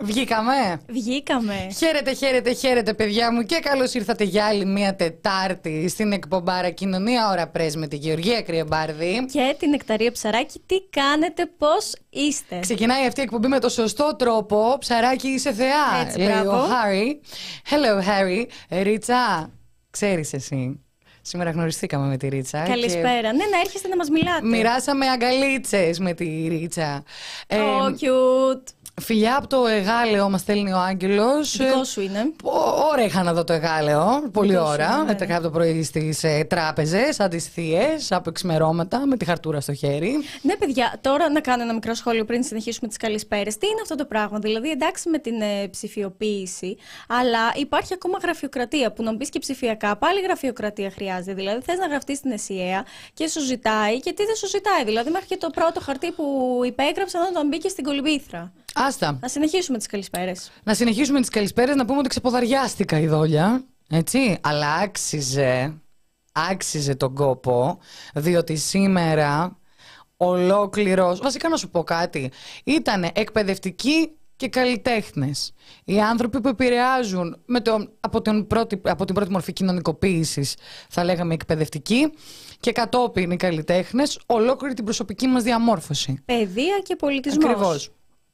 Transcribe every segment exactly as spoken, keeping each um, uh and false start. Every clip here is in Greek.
Βγήκαμε. Βγήκαμε. Χαίρετε, χαίρετε, χαίρετε, παιδιά μου, και καλώς ήρθατε για άλλη μία Τετάρτη στην εκπομπάρα Κοινωνία Ώρα Πρέσ με τη Γεωργία Κρυεμπάρδη Και την Νεκταρία Ψαράκη. Τι κάνετε, πώς είστε? Ξεκινάει αυτή η εκπομπή με το σωστό τρόπο. Ψαράκι, είσαι θεά, Έτσι, λέει μπράβο. ο Χάρι. Hello, Harry. Ρίτσα, ξέρεις εσύ. Σήμερα γνωριστήκαμε με τη Ρίτσα. Καλησπέρα. Και... Ναι, να έρχεστε να μας μιλάτε. Μοιράσαμε αγκαλίτσες με τη Ρίτσα. Oh, ε, cute. Φιλιά από το εγάλεο μας στέλνει ο Άγγελος. Δικό σου είναι. Ώρα είχα να δω το εγάλεο. Πολύ Δικό ώρα. σου, ναι. Έτρεχα από το πρωί στις ε, τράπεζες, σαν τις θείες, από εξημερώματα, με τη χαρτούρα στο χέρι. Ναι, παιδιά, τώρα να κάνω ένα μικρό σχόλιο πριν συνεχίσουμε τις καλησπέρες. Τι είναι αυτό το πράγμα? Δηλαδή, εντάξει με την ε, ψηφιοποίηση, αλλά υπάρχει ακόμα γραφειοκρατία. Που να μου πεις και ψηφιακά, πάλι γραφειοκρατία χρειάζεται. Δηλαδή, θες να γραφτείς στην ΕΣΥΑ και σου ζητάει, και τι δεν σου ζητάει. Δηλαδή, μέχρι και το πρώτο χαρτί που υπέγραψα να τον μπήκε στην κολυμπήθρα. Άστα. Να συνεχίσουμε τις καλησπέρες. Να συνεχίσουμε τις καλησπέρες, να πούμε ότι ξεποδαριάστηκα η δόλια. Έτσι. Αλλά άξιζε, άξιζε τον κόπο, διότι σήμερα ολόκληρος. Βασικά να σου πω κάτι. Ήτανε εκπαιδευτικοί και καλλιτέχνες. Οι άνθρωποι που επηρεάζουν με το, από, την πρώτη, από την πρώτη μορφή κοινωνικοποίησης, θα λέγαμε εκπαιδευτικοί, και κατόπιν οι καλλιτέχνες, ολόκληρη την προσωπική μας διαμόρφωση. Παιδεία και πολιτισμός. Ακριβώς.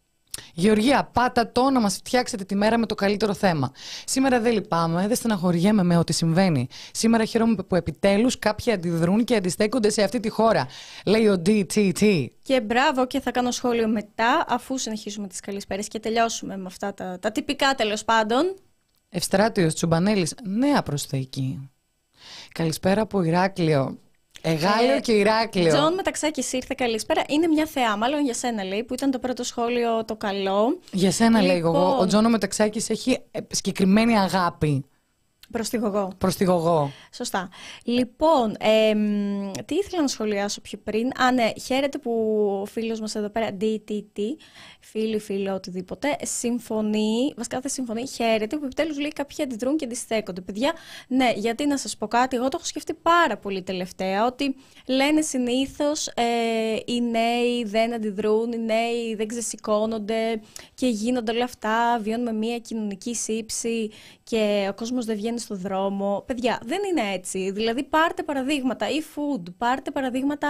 Γεωργία, πάτα το να μας φτιάξετε τη μέρα με το καλύτερο θέμα. Σήμερα δεν λυπάμαι, δεν στεναχωριέμαι με ό,τι συμβαίνει. Σήμερα χαίρομαι που επιτέλους κάποιοι αντιδρούν και αντιστέκονται σε αυτή τη χώρα. Λέει ο ντι τι τι. Και μπράβο, και θα κάνω σχόλιο μετά, αφού συνεχίσουμε τις καλησπέρες και τελειώσουμε με αυτά τα, τα τυπικά, τέλος πάντων. Ευστράτιος Τσουμπανέλης, νέα προσθήκη. Καλησπέρα από Ηράκλειο. Εγάλεο Ε, και Ηράκλειο. Τζον Μεταξάκης ήρθε, καλησπέρα. Είναι μια θεά, μάλλον για σένα λέει, που ήταν το πρώτο σχόλιο το καλό. Για σένα Λοιπόν, λέγω εγώ. Ο Τζόνο Μεταξάκης έχει ε, συγκεκριμένη αγάπη προς τη γογό. προς τη γογό. Σωστά. Λοιπόν, εμ, τι ήθελα να σχολιάσω πιο πριν. Α, ναι, χαίρετε που ο φίλος μας εδώ πέρα, ντι τι τι, φίλοι, φίλο, οτιδήποτε, συμφωνεί, βασικά δεν συμφωνεί, χαίρετε που επιτέλους λέει κάποιοι αντιδρούν και αντιστέκονται. Παιδιά, ναι, γιατί να σας πω κάτι, εγώ το έχω σκεφτεί πάρα πολύ τελευταία, ότι λένε συνήθως ε, οι νέοι δεν αντιδρούν, οι νέοι δεν ξεσηκώνονται και γίνονται όλα αυτά, βιώνουμε μια κοινωνική σύψη και ο κόσμος δεν βγαίνει στο δρόμο. Παιδιά, δεν είναι έτσι. Δηλαδή, πάρτε παραδείγματα e-food, πάρτε παραδείγματα.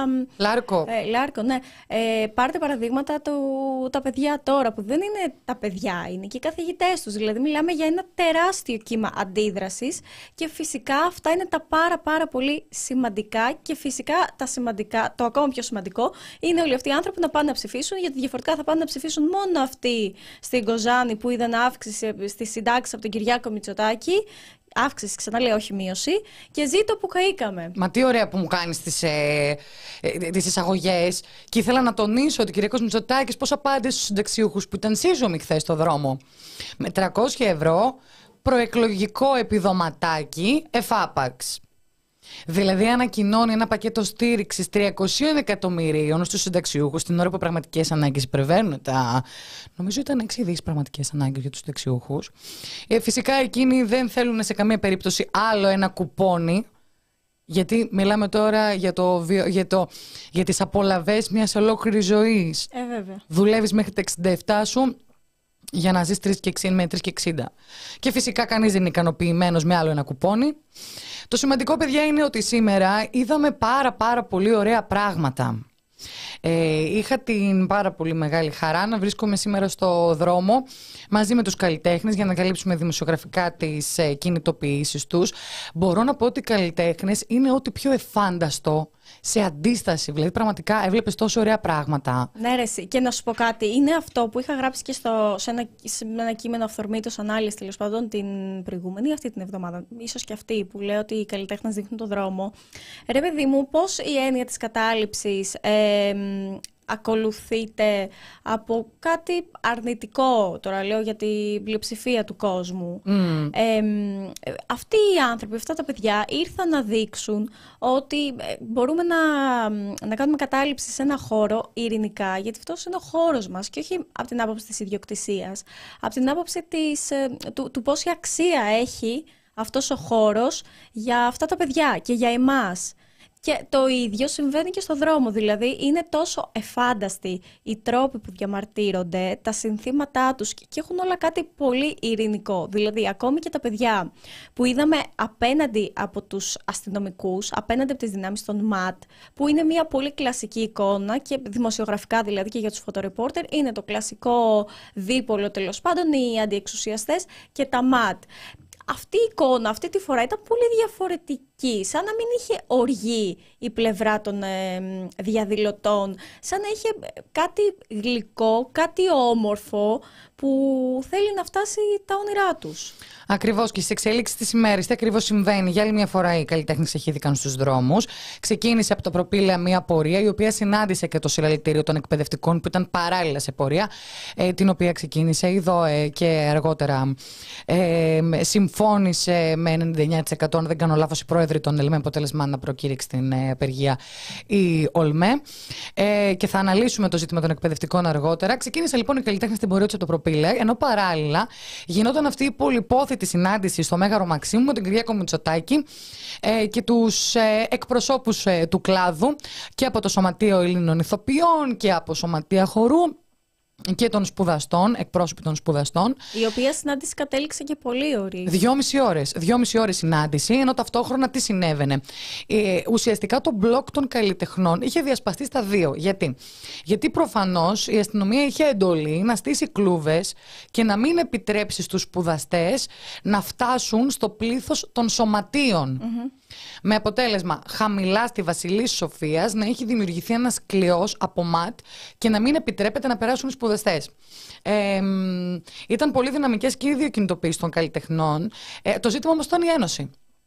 Λάρκο. Ε, Λάρκο, ναι. Ε, πάρτε παραδείγματα του, τα παιδιά τώρα, που δεν είναι τα παιδιά, είναι και οι καθηγητές τους. Δηλαδή, μιλάμε για ένα τεράστιο κύμα αντίδρασης και φυσικά αυτά είναι τα πάρα πάρα πολύ σημαντικά και φυσικά τα σημαντικά, το ακόμα πιο σημαντικό είναι όλοι αυτοί οι άνθρωποι να πάνε να ψηφίσουν, γιατί διαφορετικά θα πάνε να ψηφίσουν μόνο αυτοί στην Κοζάνη που είδαν αύξηση στις συντάξεις από τον Κυριάκο Μητσοτάκη. Αύξηση, ξαναλέω, όχι μείωση. Και ζήτω που καήκαμε. Μα τι ωραία που μου κάνεις τις, ε, ε, τις εισαγωγές. Και ήθελα να τονίσω ότι ο Κυριάκος Μητσοτάκης πώς απάντησε στους συνταξιούχους που ήταν σύζωμοι χθες στο δρόμο. Με τριακόσια ευρώ προεκλογικό επιδοματάκι εφάπαξ. Δηλαδή ανακοινώνει ένα πακέτο στήριξης τριακοσίων εκατομμυρίων στους συνταξιούχους την ώρα που πραγματικές ανάγκες υπερβαίνουν τα... Νομίζω ήταν έξι δις πραγματικές ανάγκες για τους συνταξιούχους. Ε, φυσικά εκείνοι δεν θέλουν σε καμία περίπτωση άλλο ένα κουπόνι, γιατί μιλάμε τώρα για, το, βιο... για, το... για τις απολαβές μιας ολόκληρης ζωής. Ε, βέβαια. Δουλεύεις μέχρι τα εξήντα επτά σου για να ζεις τρεις και εξήντα με τρεις και εξήντα. Και φυσικά κανείς δεν είναι ικανοποιημένος με άλλο ένα κουπόνι. Το σημαντικό, παιδιά, είναι ότι σήμερα είδαμε πάρα πάρα πολύ ωραία πράγματα. Ε, είχα την πάρα πολύ μεγάλη χαρά να βρίσκομαι σήμερα στο δρόμο μαζί με τους καλλιτέχνες για να καλύψουμε δημοσιογραφικά τις ε, κινητοποιήσεις τους. Μπορώ να πω ότι οι καλλιτέχνες είναι ό,τι πιο εφάνταστο σε αντίσταση. Δηλαδή, πραγματικά έβλεπες τόσο ωραία πράγματα. Ναι, ρε, εσύ. Και να σου πω κάτι. Είναι αυτό που είχα γράψει και στο, σε, ένα, σε ένα κείμενο αυθορμήτως ανάλυση, τέλος πάντων, την προηγούμενη αυτή την εβδομάδα. Ίσως και αυτή που λέω ότι οι καλλιτέχνες δείχνουν το δρόμο. Ρε, παιδί μου, πώς η έννοια της κατάληψης ε, ακολουθείται από κάτι αρνητικό, τώρα λέω για την πλειοψηφία του κόσμου. Mm. Ε, αυτοί οι άνθρωποι, αυτά τα παιδιά ήρθαν να δείξουν ότι μπορούμε να, να κάνουμε κατάληψη σε ένα χώρο ειρηνικά, γιατί αυτός είναι ο χώρος μας και όχι από την άποψη της ιδιοκτησίας, από την άποψη της, του, του πόση αξία έχει αυτός ο χώρος για αυτά τα παιδιά και για εμάς. Και το ίδιο συμβαίνει και στο δρόμο. Δηλαδή, είναι τόσο εφάνταστοι οι τρόποι που διαμαρτύρονται, τα συνθήματά τους και έχουν όλα κάτι πολύ ειρηνικό. Δηλαδή, ακόμη και τα παιδιά που είδαμε απέναντι από τους αστυνομικούς, απέναντι από τις δυνάμεις των ΜΑΤ, που είναι μια πολύ κλασική εικόνα και δημοσιογραφικά δηλαδή και για τους φωτορεπόρτερ, είναι το κλασικό δίπολο τέλος πάντων, οι αντιεξουσιαστές και τα ΜΑΤ. Αυτή η εικόνα αυτή τη φορά ήταν πολύ διαφορετική, σαν να μην είχε οργή η πλευρά των ε, διαδηλωτών, σαν να είχε κάτι γλυκό, κάτι όμορφο που θέλει να φτάσει τα όνειρά τους. Ακριβώς, και στις εξέλιξεις της ημέρας τι ακριβώς συμβαίνει. Για άλλη μια φορά οι καλλιτέχνες ξεχύθηκαν στους δρόμους. Ξεκίνησε από το Προπήλαια μια πορεία η οποία συνάντησε και το συλλαλητήριο των εκπαιδευτικών που ήταν παράλληλα σε πορεία, ε, την οποία ξεκίνησε η ΔΟΕ και αργότερα ε, συμφώνησε με ενενήντα εννέα τοις εκατό, αν δεν κάνω λάθος, η πρόεδρη των ΕΛΜΕ, αποτέλεσμα να προκήρυξει την ε, απεργία η ΟΛΜΕ. Ε, και θα αναλύσουμε το ζήτημα των εκπαιδευτικών αργότερα. Ξεκίνησε λοιπόν οι καλλιτέχνες στην πορεία του από το Προπήλαια, ενώ παράλληλα γινόταν αυτή η πολυπόθητη συνάντηση στο Μέγαρο Μαξίμου με τον Κυριάκο Μητσοτάκη ε, και τους ε, εκπροσώπους ε, του κλάδου και από το Σωματείο Ελλήνων Ηθοποιών και από Σωματεία Χορού και των σπουδαστών, εκπρόσωποι των σπουδαστών. Η οποία συνάντηση κατέληξε και πολύ ωραία. Δυόμιση ώρες. Δυόμιση ώρες συνάντηση, ενώ ταυτόχρονα τι συνέβαινε. Ε, ουσιαστικά το μπλοκ των καλλιτεχνών είχε διασπαστεί στα δύο. Γιατί? Γιατί προφανώς η αστυνομία είχε εντολή να στήσει κλούβες και να μην επιτρέψει στους σπουδαστές να φτάσουν στο πλήθος των σωματείων. Mm-hmm. Με αποτέλεσμα χαμηλά στη Βασιλής Σοφίας να έχει δημιουργηθεί ένας κλειός από ΜΑΤ και να μην επιτρέπεται να περάσουν οι σπουδαστές. Ε, ήταν πολύ δυναμικές και οι δύο κινητοποιήσεις των καλλιτεχνών. Ε, το ζήτημα όμως ήταν η Ένωση.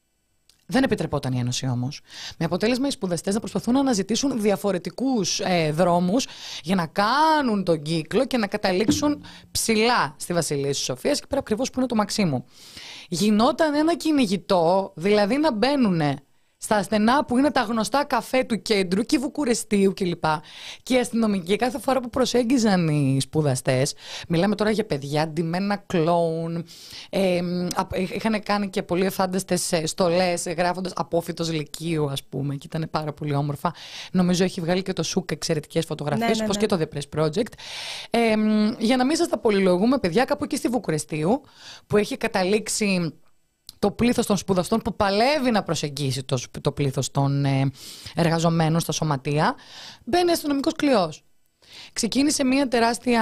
Δεν επιτρεπόταν η Ένωση όμως. Με αποτέλεσμα οι σπουδαστές να προσπαθούν να αναζητήσουν διαφορετικούς ε, δρόμους για να κάνουν τον κύκλο και να καταλήξουν ψηλά στη Βασιλής Σοφίας και πέρα ακριβώς που είναι το Μαξίμου. Γινόταν ένα κυνηγητό, δηλαδή να μπαίνουν στα στενά που είναι τα γνωστά καφέ του κέντρου και Βουκουρεστίου κλπ. Και οι αστυνομικοί κάθε φορά που προσέγγιζαν οι σπουδαστές, μιλάμε τώρα για παιδιά, ντυμένα κλόουν, ε, είχαν κάνει και πολύ εφάνταστες στολές γράφοντας απόφυτος Λυκείου, ας πούμε, και ήταν πάρα πολύ όμορφα. Νομίζω έχει βγάλει και το ΣΟΥΚ εξαιρετικές φωτογραφίες, ναι, ναι, όπως ναι. και το The Press Project. Ε, για να μην σας τα πολυλογούμε, παιδιά, κάπου εκεί στη Βουκουρεστίου, που έχει καταλήξει το πλήθος των σπουδαστών που παλεύει να προσεγγίσει το, το πλήθος των ε, εργαζομένων στα σωματεία, μπαίνει αστυνομικός κλειός. Ξεκίνησε μια τεράστια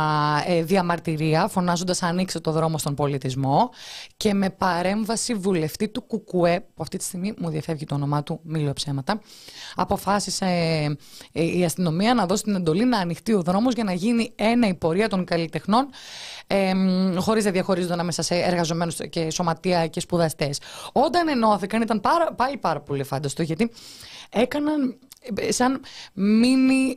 ε, διαμαρτυρία, φωνάζοντας «Ανοίξτε το δρόμο στον πολιτισμό», και με παρέμβαση βουλευτή του Κουκουέ, που αυτή τη στιγμή μου διαφεύγει το όνομά του, μη λέω ψέματα, αποφάσισε ε, η αστυνομία να δώσει την εντολή να ανοιχτεί ο δρόμος για να γίνει ένα η πορεία των καλλιτεχνών, ε, χωρίς να διαχωρίζονται ανάμεσα σε εργαζομένους και σωματεία και σπουδαστές. Όταν ενώθηκαν ήταν πάρα, πάλι πάρα πολύ φάνταστο, γιατί έκαναν σαν μίνι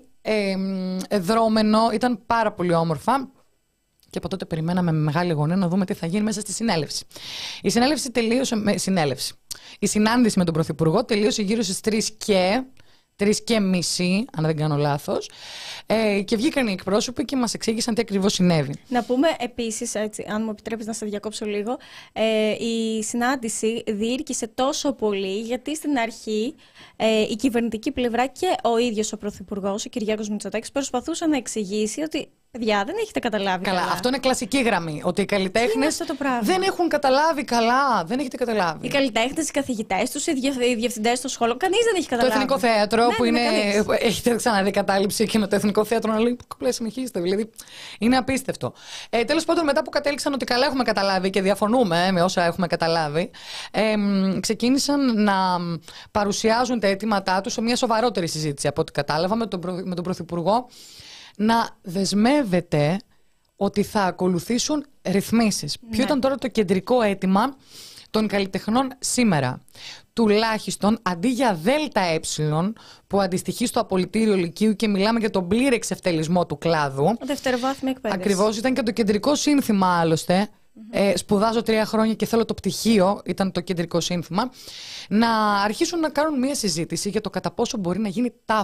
Ε, δρόμενο, ήταν πάρα πολύ όμορφα και από τότε περιμέναμε με μεγάλη αγωνία να δούμε τι θα γίνει μέσα στη συνέλευση. Η συνέλευση τελείωσε με συνέλευση. Η συνάντηση με τον Πρωθυπουργό τελείωσε γύρω στις τρεις και τρεις και μισή, αν δεν κάνω λάθος, ε, και βγήκαν οι εκπρόσωποι και μας εξήγησαν τι ακριβώς συνέβη. Να πούμε επίσης, έτσι, αν μου επιτρέπεις να σε διακόψω λίγο, ε, η συνάντηση διήρκησε τόσο πολύ γιατί στην αρχή ε, η κυβερνητική πλευρά και ο ίδιος ο Πρωθυπουργός, ο Κυριάκος Μητσοτάκης, προσπαθούσε να εξηγήσει ότι παιδιά, δεν έχετε καταλάβει καλά. Καλά. Αυτό είναι κλασική γραμμή. Ότι οι καλλιτέχνες δεν έχουν καταλάβει καλά. Δεν έχετε καταλάβει. Οι καλλιτέχνες, οι καθηγητές τους, οι διευθυντές των σχολών, κανείς δεν έχει καταλάβει. Το Εθνικό Θέατρο, ναι, που είναι. Έχετε ξαναδεί κατάληψη και με το Εθνικό Θέατρο να λέει κομπλέ, συνεχίστε. Δηλαδή είναι απίστευτο. Ε, τέλος πάντων, μετά που κατέληξαν ότι καλά έχουμε καταλάβει και διαφωνούμε με όσα έχουμε καταλάβει, ε, ξεκίνησαν να παρουσιάζουν τα αιτήματά τους σε μια σοβαρότερη συζήτηση από ό,τι κατάλαβα με τον, με τον Πρωθυπουργό. Να δεσμεύεται ότι θα ακολουθήσουν ρυθμίσεις. Ναι. Ποιο ήταν τώρα το κεντρικό αίτημα των καλλιτεχνών σήμερα? Τουλάχιστον αντί για ΔΕΛΤΑ Ε που αντιστοιχεί στο απολυτήριο Λυκείου και μιλάμε για τον πλήρη εξευτελισμό του κλάδου. Δευτεροβάθμια εκπαίδευση. Ακριβώς, ήταν και το κεντρικό σύνθημα άλλωστε. Mm-hmm. Ε, σπουδάζω τρία χρόνια και θέλω το πτυχίο, ήταν το κεντρικό σύνθημα. Να αρχίσουν να κάνουν μια συζήτηση για το κατά πόσο μπορεί να γίνει ταφ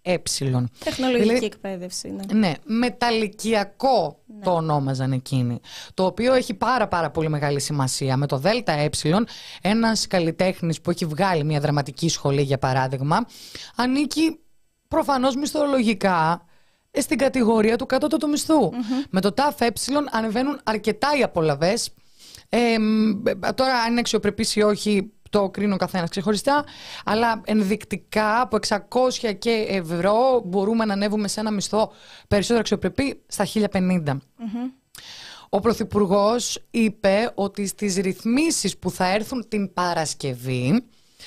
Ε. Τεχνολογική δηλαδή, εκπαίδευση, ναι. Ναι, μεταλλικιακό ναι. το ονόμαζαν εκείνοι. Το οποίο έχει πάρα πάρα πολύ μεγάλη σημασία. Με το ΔΕΛΤΑ ένας καλλιτέχνης που έχει βγάλει μια δραματική σχολή, για παράδειγμα, ανήκει προφανώς μισθολογικά στην κατηγορία του κατώτατου μισθού. Mm-hmm. Με το ΤΑΦ ανεβαίνουν αρκετά οι απολαβές. Ε, τώρα, αν είναι αξιοπρεπής ή όχι, το κρίνει ο καθένας ξεχωριστά, αλλά ενδεικτικά από εξακόσια και ευρώ μπορούμε να ανέβουμε σε ένα μισθό περισσότερο αξιοπρεπή στα χίλια πενήντα. Mm-hmm. Ο Πρωθυπουργός είπε ότι στις ρυθμίσεις που θα έρθουν την Παρασκευή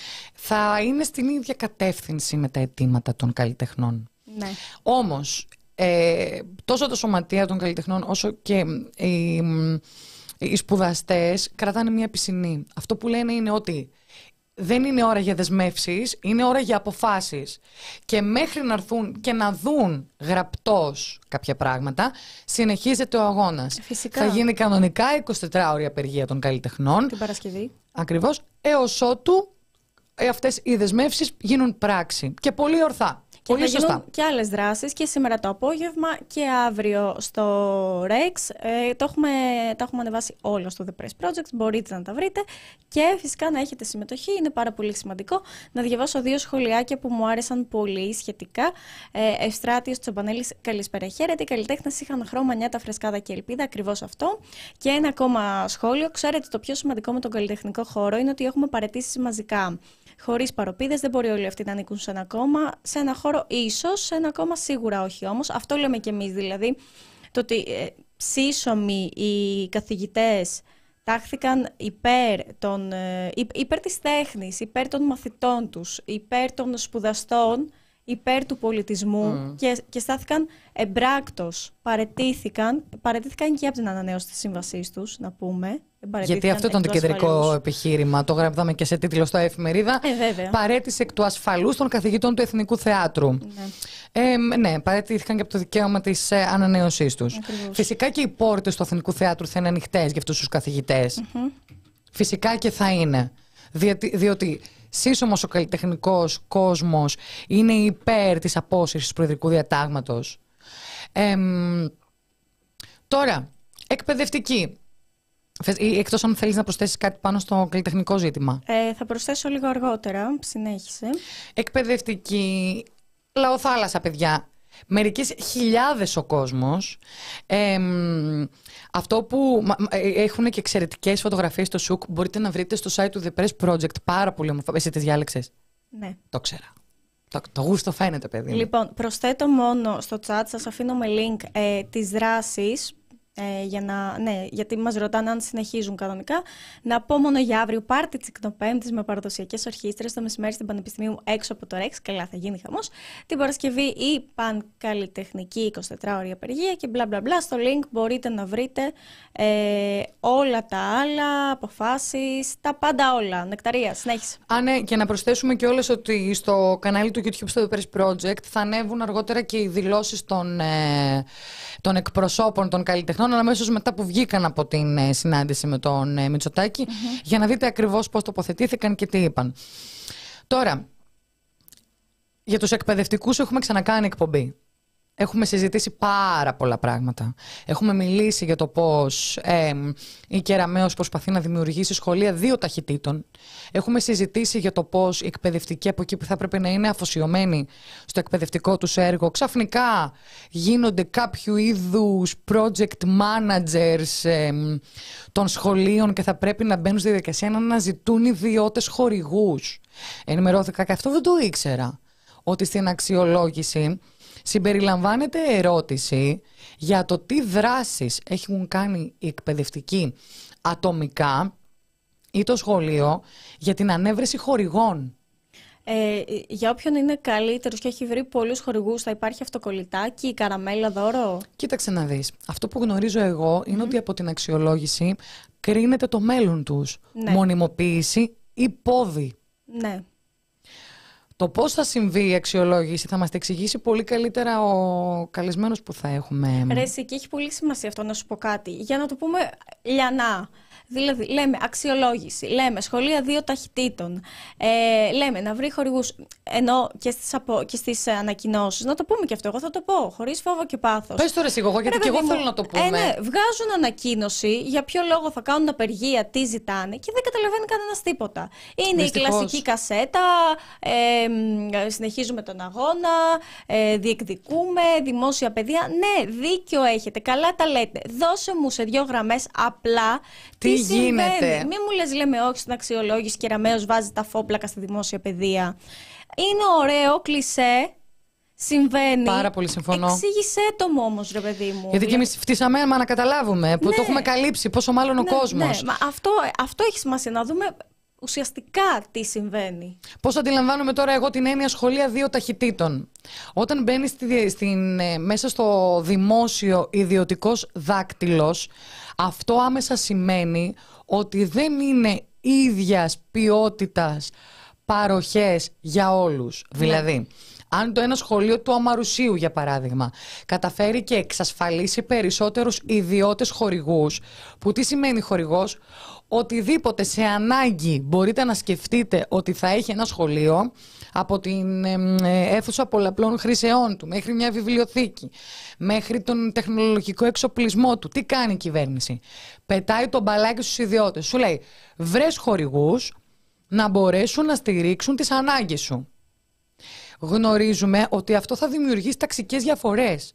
θα είναι στην ίδια κατεύθυνση με τα αιτήματα των καλλιτεχνών. Ναι. Όμως, ε, τόσο τα σωματεία των καλλιτεχνών όσο και οι, οι σπουδαστές κρατάνε μια πισινή. Αυτό που λένε είναι ότι δεν είναι ώρα για δεσμεύσεις, είναι ώρα για αποφάσεις. Και μέχρι να έρθουν και να δουν γραπτός κάποια πράγματα, συνεχίζεται ο αγώνας. Φυσικά. Θα γίνει κανονικά εικοσιτετράωρη απεργία των καλλιτεχνών. Την Παρασκευή. Ακριβώς, έως ότου αυτές οι δεσμεύσεις γίνουν πράξη. Και πολύ ορθά. Και πολύ θα σωστά. γίνουν και άλλες δράσεις και σήμερα το απόγευμα και αύριο στο Rex. Ε, το, έχουμε, το έχουμε ανεβάσει όλα στο The Press Project, μπορείτε να τα βρείτε και φυσικά να έχετε συμμετοχή. Είναι πάρα πολύ σημαντικό. Να διαβάσω δύο σχολιάκια που μου άρεσαν πολύ σχετικά. Ε, Ευστράτιος Τσομπανέλης, καλησπέρα, χαίρετε. Οι καλλιτέχνες είχαν χρώμα, νιάτα, φρεσκάδα και ελπίδα, ακριβώς αυτό. Και ένα ακόμα σχόλιο. Ξέρετε, το πιο σημαντικό με τον καλλιτεχνικό χώρο είναι ότι έχουμε παραιτήσεις μαζικά. Χωρίς παροπίδες, δεν μπορεί όλοι αυτοί να ανήκουν σε ένα κόμμα. Σε ένα χώρο, ίσως, σε ένα κόμμα σίγουρα όχι όμως. Αυτό λέμε κι εμείς, δηλαδή. Το ότι ε, σύσσωμοι οι καθηγητές τάχθηκαν υπέρ, των, ε, υπέρ της τέχνης, υπέρ των μαθητών τους, υπέρ των σπουδαστών, υπέρ του πολιτισμού mm. και, και στάθηκαν εμπράκτος. Παραιτήθηκαν, παραιτήθηκαν και από την ανανέωση της σύμβασής τους, να πούμε. Γιατί αυτό ήταν το κεντρικό ασφαλούς. επιχείρημα. Το γράψαμε και σε τίτλο στο Εφημερίδα. Ε, Παρέτηση εκ του ασφαλούς των καθηγητών του Εθνικού Θεάτρου. Ναι, ε, ναι παρετήθηκαν και από το δικαίωμα της ε, ανανέωσής τους. Ακριβώς. Φυσικά και οι πόρτες του Εθνικού Θεάτρου θα είναι ανοιχτές για αυτούς τους καθηγητές. Mm-hmm. Φυσικά και θα είναι. Διότι, διότι σύσσωμος ο καλλιτεχνικός κόσμος είναι υπέρ της απόσυρσης του Προεδρικού Διατάγματος. Ε, τώρα, εκπαιδευτική. Εκτός αν θέλεις να προσθέσεις κάτι πάνω στο καλλιτεχνικό ζήτημα. Ε, θα προσθέσω λίγο αργότερα. Συνέχισε. Εκπαιδευτική. Λαοθάλασσα, παιδιά. Μερικές χιλιάδες ο κόσμος. Ε, αυτό που έχουν και εξαιρετικές φωτογραφίες στο σουκ μπορείτε να βρείτε στο site του The Press Project. Πάρα πολύ όμορφα. Εσύ τις διάλεξες? Ναι. Το ξέρα. Το, το γούστο φαίνεται, παιδί. Λοιπόν, προσθέτω μόνο στο chat, σας αφήνω με link ε, τις δράσεις. Ε, για να, ναι, γιατί μας ρωτάνε αν συνεχίζουν κανονικά. Να πω μόνο για αύριο, πάρτι της Εκνοπέμπτης με παραδοσιακές ορχήστρες το μεσημέρι στην Πανεπιστημίου έξω από το Rex. Καλά, θα γίνει χαμός. Την Παρασκευή η πανκαλλιτεχνική εικοσιτετράωρη απεργία και μπλα μπλα μπλα. Στο link μπορείτε να βρείτε ε, όλα τα άλλα, αποφάσεις, τα πάντα όλα. Νεκταρία, συνέχισε. Α, ναι, και να προσθέσουμε κιόλας ότι στο κανάλι του YouTube στο The Press Project θα ανέβουν αργότερα και οι δηλώσεις των, ε, των εκπροσώπων των καλλιτεχνών. Αμέσως μετά που βγήκαν από την ε, συνάντηση με τον ε, Μητσοτάκη, mm-hmm. για να δείτε ακριβώς πώς τοποθετήθηκαν και τι είπαν. Τώρα, για τους εκπαιδευτικούς έχουμε ξανακάνει εκπομπή. Έχουμε συζητήσει πάρα πολλά πράγματα. Έχουμε μιλήσει για το πώς ε, η Κεραμέως προσπαθεί να δημιουργήσει σχολεία δύο ταχυτήτων. Έχουμε συζητήσει για το πώς οι εκπαιδευτικοί από εκεί που θα πρέπει να είναι αφοσιωμένοι στο εκπαιδευτικό τους έργο ξαφνικά γίνονται κάποιου είδους project managers ε, των σχολείων και θα πρέπει να μπαίνουν στη διαδικασία να αναζητούν ιδιώτες χορηγούς. Ενημερώθηκα και αυτό δεν το ήξερα. Ότι στην αξιολόγηση συμπεριλαμβάνεται ερώτηση για το τι δράσεις έχουν κάνει οι εκπαιδευτικοί ατομικά ή το σχολείο για την ανέβρεση χορηγών. Ε, για όποιον είναι καλύτερος και έχει βρει πολλούς χορηγούς, θα υπάρχει αυτοκολλητάκι ή καραμέλα δώρο? Κοίταξε να δεις. Αυτό που γνωρίζω εγώ είναι mm-hmm. ότι από την αξιολόγηση κρίνεται το μέλλον τους. Ναι. Μονιμοποίηση ή πόδι. Ναι. Το πώς θα συμβεί η αξιολόγηση θα μας τα εξηγήσει πολύ καλύτερα ο καλεσμένος που θα έχουμε. Ρε, εσύ, και έχει πολύ σημασία αυτό να σου πω κάτι. Για να το πούμε λιανά. Δηλαδή, λέμε αξιολόγηση, λέμε σχολεία δύο ταχυτήτων, ε, λέμε να βρει χορηγούς, ενώ και στις, απο, και στις ανακοινώσεις, να το πούμε και αυτό, εγώ θα το πω, χωρίς φόβο και πάθος. Πες το ρε εγώ, γιατί και εγώ θέλω να το πούμε. Ε, ναι, βγάζουν ανακοίνωση για ποιο λόγο θα κάνουν απεργία, τι ζητάνε και δεν καταλαβαίνει κανένας τίποτα. Είναι δυστυχώς η κλασική κασέτα, ε, συνεχίζουμε τον αγώνα, ε, διεκδικούμε, δημόσια παιδεία. Ναι, δίκιο έχετε, καλά τα λέτε. Δώσε μου σε δύο γραμμές απλά τι, τι γίνεται. Μην μου λες λέμε όχι στην αξιολόγηση και Ραμαίος βάζει τα φόπλακα στη δημόσια παιδεία. Είναι ωραίο, κλισέ, συμβαίνει. Πάρα πολύ συμφωνώ. Εξήγησέ το μου όμως, ρε παιδί μου. Γιατί και εμείς φτύσαμε μα να καταλάβουμε, που ναι. το έχουμε καλύψει, πόσο μάλλον ο ναι, κόσμος. Ναι, μα αυτό, αυτό έχει σημασία, να δούμε ουσιαστικά τι συμβαίνει. Πώς αντιλαμβάνομαι τώρα εγώ την έννοια σχολεία δύο ταχυτήτων. Όταν μπαίνεις στη, στην, μέσα στο δημόσιο ιδιωτικός δάκτυλος, αυτό άμεσα σημαίνει ότι δεν είναι ίδιας ποιότητας παροχές για όλους. Ναι. Δηλαδή, αν το ένα σχολείο του Αμαρουσίου, για παράδειγμα, καταφέρει και εξασφαλίσει περισσότερους ιδιώτες χορηγούς, που τι σημαίνει χορηγός? Οτιδήποτε σε ανάγκη μπορείτε να σκεφτείτε ότι θα έχει ένα σχολείο, από την αίθουσα πολλαπλών χρήσεών του, μέχρι μια βιβλιοθήκη, μέχρι τον τεχνολογικό εξοπλισμό του. Τι κάνει η κυβέρνηση? Πετάει το μπαλάκι στους ιδιώτες. Σου λέει, βρες χορηγούς να μπορέσουν να στηρίξουν τις ανάγκες σου. Γνωρίζουμε ότι αυτό θα δημιουργήσει ταξικές διαφορές.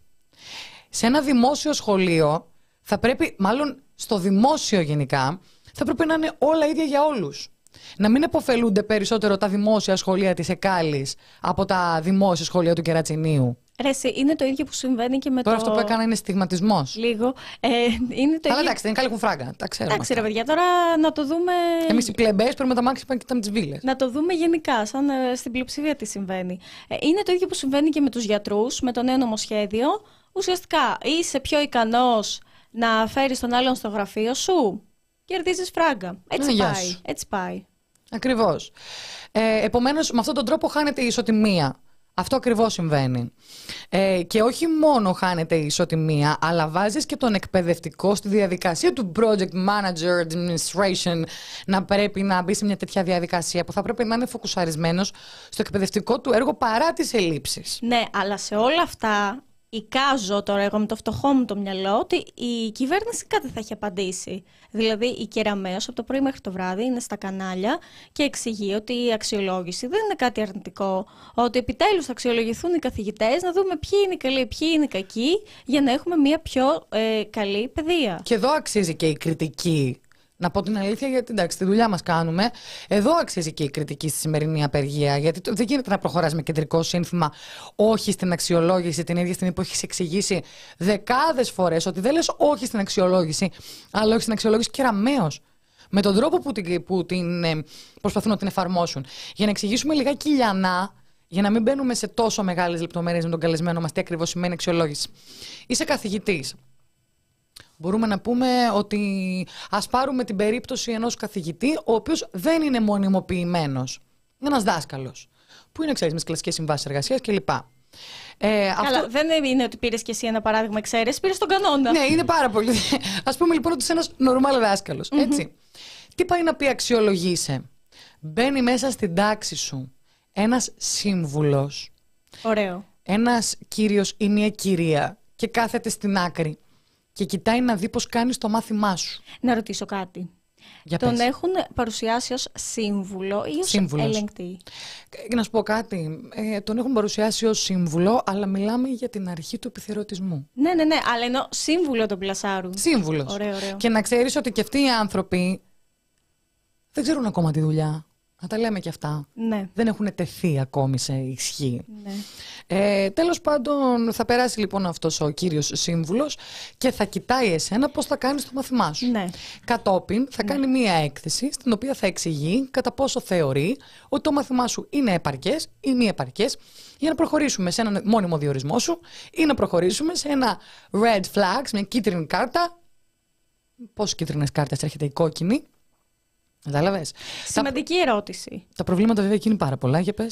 Σε ένα δημόσιο σχολείο θα πρέπει, μάλλον στο δημόσιο γενικά, θα πρέπει να είναι όλα ίδια για όλους. Να μην επωφελούνται περισσότερο τα δημόσια σχολεία της Εκάλης από τα δημόσια σχολεία του Κερατσινίου. Ρε, εσύ, είναι το ίδιο που συμβαίνει και με τώρα το... αυτό που έκανα είναι στιγματισμός. Λίγο. Ε, είναι το Αλλά ίδιο... εντάξει, δεν καλύφουν φράγκα. Τα ξέρουμε. Εντάξει, ρε παιδιά, τώρα να το δούμε. Εμείς οι πλεμπές παίρνουμε τα μάξι και κοιτάμε τις βίλες. Να το δούμε γενικά, σαν ε, στην πλειοψηφία τι συμβαίνει. Ε, είναι το ίδιο που συμβαίνει και με τους γιατρούς, με το νέο νομοσχέδιο. Ουσιαστικά είσαι πιο ικανός να φέρεις τον άλλον στο γραφείο σου, κερδίζεις φράγκα. Έτσι ναι, πάει. Έτσι πάει. Ακριβώς. Ε, επομένως, με αυτόν τον τρόπο χάνεται η ισοτιμία. Αυτό ακριβώς συμβαίνει. Ε, και όχι μόνο χάνεται η ισοτιμία, αλλά βάζεις και τον εκπαιδευτικό στη διαδικασία του project manager administration να πρέπει να μπει σε μια τέτοια διαδικασία που θα πρέπει να είναι φοκουσαρισμένος στο εκπαιδευτικό του έργο παρά τις ελλείψεις. Ναι, αλλά σε όλα αυτά εικάζω τώρα εγώ με το φτωχό μου το μυαλό ότι η κυβέρνηση κάτι θα έχει απαντήσει. Δηλαδή η Κεραμαίος από το πρωί μέχρι το βράδυ είναι στα κανάλια και εξηγεί ότι η αξιολόγηση δεν είναι κάτι αρνητικό. Ότι επιτέλους θα αξιολογηθούν οι καθηγητές, να δούμε ποιοι είναι καλοί, ποιοι είναι κακοί, για να έχουμε μια πιο ε, καλή παιδεία. Και εδώ αξίζει και η κριτική. Να πω την αλήθεια, γιατί εντάξει, τη δουλειά μας κάνουμε. Εδώ αξίζει και η κριτική στη σημερινή απεργία. Γιατί το, δεν γίνεται να προχωράς με κεντρικό σύνθημα όχι στην αξιολόγηση την ίδια στιγμή που έχεις εξηγήσει δεκάδες φορές ότι δεν λες όχι στην αξιολόγηση, αλλά όχι στην αξιολόγηση Κεραμαίος. Με τον τρόπο που την, που την ε, προσπαθούν να την εφαρμόσουν. Για να εξηγήσουμε λιγάκι λιανά, για να μην μπαίνουμε σε τόσο μεγάλες λεπτομέρειες με τον καλεσμένο μας τι ακριβώς σημαίνει αξιολόγηση. Είσαι καθηγητής. Μπορούμε να πούμε ότι ας πάρουμε την περίπτωση ενός καθηγητή, ο οποίος δεν είναι μονιμοποιημένος. Είναι ένας δάσκαλος, που είναι, ξέρεις, με τις κλασικές συμβάσεις εργασίας κλπ. Ε, Καλά, αυτό... δεν είναι ότι πήρες και εσύ ένα παράδειγμα εξαίρεση, πήρες τον κανόνα. Ναι, είναι πάρα πολύ. Ας πούμε λοιπόν ότι είσαι ένας νορμάλ δάσκαλος, Mm-hmm. έτσι. Τι πάει να πει αξιολογείσαι? Μπαίνει μέσα στην τάξη σου ένας σύμβουλος. Ωραίο. Ένας κύριος ή μια κυρία και κάθεται στην άκρη και κοιτάει να δει πώς κάνεις το μάθημά σου. Να ρωτήσω κάτι. Για τον πες. έχουν παρουσιάσει ως σύμβουλο ή ως Σύμβουλος. ελεγκτή? Και να σου πω κάτι. Ε, τον έχουν παρουσιάσει ως σύμβουλο, αλλά μιλάμε για την αρχή του επιθερωτισμού. Ναι, ναι, ναι, αλλά ενώ σύμβουλο τον πλασάρουν. Σύμβουλος. Ωραίο, ωραίο. Και να ξέρεις ότι και αυτοί οι άνθρωποι δεν ξέρουν ακόμα τη δουλειά. Να τα λέμε και αυτά. Ναι. Δεν έχουν τεθεί ακόμη σε ισχύ. Ναι. Ε, τέλος πάντων, θα περάσει λοιπόν αυτός ο κύριος σύμβουλος και θα κοιτάει εσένα πώς θα κάνεις το μάθημά σου. Ναι. Κατόπιν θα Ναι. κάνει μία έκθεση στην οποία θα εξηγεί κατά πόσο θεωρεί ότι το μάθημά σου είναι επαρκές ή μη επαρκές για να προχωρήσουμε σε έναν μόνιμο διορισμό σου ή να προχωρήσουμε σε ένα red flag, μια κίτρινη κάρτα. Πόσες κίτρινες κάρτες έρχεται η κόκκινη? Κατάλαβες. Σημαντική ερώτηση. Τα προβλήματα βέβαια εκεί είναι πάρα πολλά, για πες.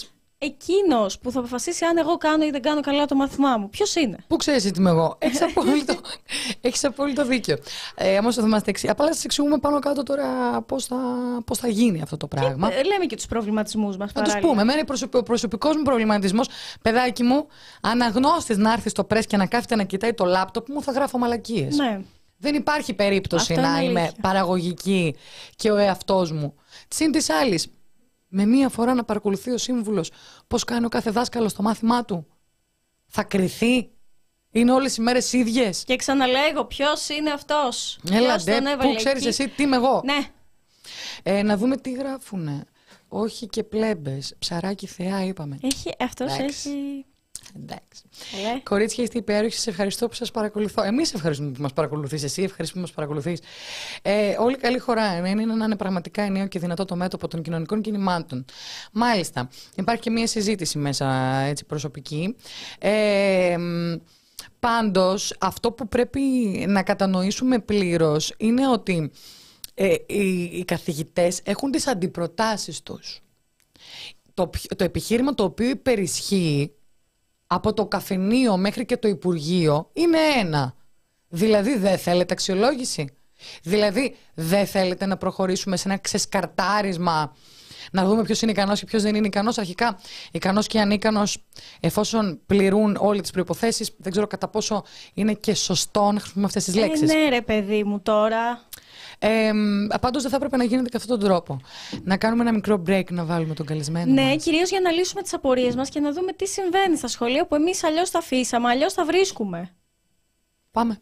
εκείνος που θα αποφασίσει αν εγώ κάνω ή δεν κάνω καλά το μάθημά μου? Ποιος είναι? Πού ξέρεις τι είμαι εγώ? Έχεις απόλυτο, έχεις απόλυτο δίκιο. Ε, όμως θα μας εξηγεί. Απλά σας εξηγούμε πάνω κάτω τώρα πώς θα, πώς θα γίνει αυτό το πράγμα. Και, λέμε και τους προβληματισμούς μας. Να τους πούμε. Εμένα ο προσωπικός μου προβληματισμός, παιδάκι μου, αναγνώστης να έρθει στο πρέσ και να κάθεται να κοιτάει το λάπτοπ μου, θα γράφω μαλακίες. Ναι. Δεν υπάρχει περίπτωση αυτό να είμαι αλήθεια. παραγωγική και ο εαυτός μου. Συν της άλλης, με μία φορά να παρακολουθεί ο σύμβουλος πώς κάνει ο κάθε δάσκαλος το μάθημά του. Θα κριθεί? Είναι όλες οι μέρες ίδιες? Και ξαναλέγω, ποιος είναι αυτός? Έλα ντε, πού ξέρεις εσύ τι είμαι εγώ? Ναι. Ε, να δούμε τι γράφουνε. Όχι και πλέμπες. Ψαράκι θεά είπαμε. Έχει, αυτός Εντάξει. έχει... Εντάξει. Ε. Κορίτσια, είστε υπέροχοι. Σε ευχαριστώ που σας παρακολουθώ. Εμείς ευχαριστούμε που μας παρακολουθείς. Εσύ ευχαριστούμε που μας παρακολουθείς. Ε, όλοι καλή χωρά. Είναι να είναι πραγματικά ενιαίο και δυνατό το μέτωπο των κοινωνικών κινημάτων. Μάλιστα. Υπάρχει και μια συζήτηση μέσα έτσι, προσωπική. Ε, πάντως, αυτό που πρέπει να κατανοήσουμε πλήρως είναι ότι ε, οι, οι καθηγητές έχουν τις αντιπροτάσεις τους. Το, το επιχείρημα το οποίο υπερισχύει από το καφενείο μέχρι και το Υπουργείο είναι ένα. Δηλαδή δεν θέλετε αξιολόγηση. Δηλαδή δεν θέλετε να προχωρήσουμε σε ένα ξεσκαρτάρισμα, να δούμε ποιος είναι ικανός και ποιος δεν είναι ικανός. Αρχικά ικανός και ανίκανος, εφόσον πληρούν όλες τις προϋποθέσεις, δεν ξέρω κατά πόσο είναι και σωστό να χρησιμοποιούμε αυτές τις λέξεις. Ε, ναι ρε παιδί μου τώρα. Ε, πάντως δεν θα έπρεπε να γίνεται και αυτόν τον τρόπο. Να κάνουμε ένα μικρό break, να βάλουμε τον καλεσμένο Ναι, μας. κυρίως για να λύσουμε τις απορίες μας και να δούμε τι συμβαίνει στα σχολεία που εμείς αλλιώς τα αφήσαμε, αλλιώς τα βρίσκουμε. Πάμε.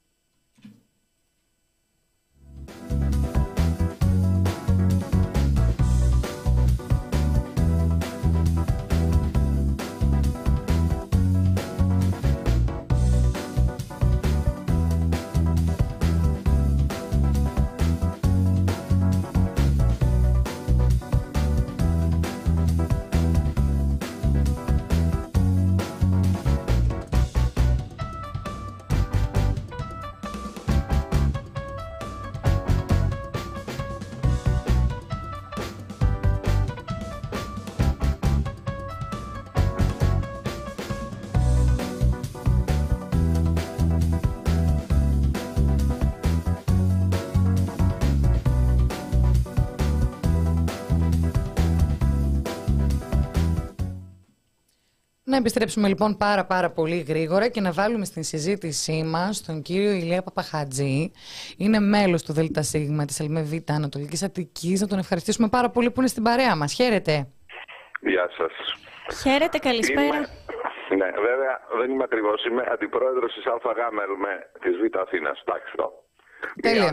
Να επιστρέψουμε λοιπόν πάρα πάρα πολύ γρήγορα και να βάλουμε στην συζήτησή μας τον κύριο Ηλία Παπαχατζή. Είναι μέλος του ΔΣ της ΕΛΜΕΒ Ανατολικής Αττικής. Να τον ευχαριστήσουμε πάρα πολύ που είναι στην παρέα μας. Χαίρετε. Γεια σας. Χαίρετε, καλησπέρα. Είμαι... Ναι, βέβαια δεν είμαι ακριβώς. Είμαι αντιπρόεδρος της ΑΓΜΕΛΜΕ της Β' Αθήνας. Εντάξει, το. Τέλεια.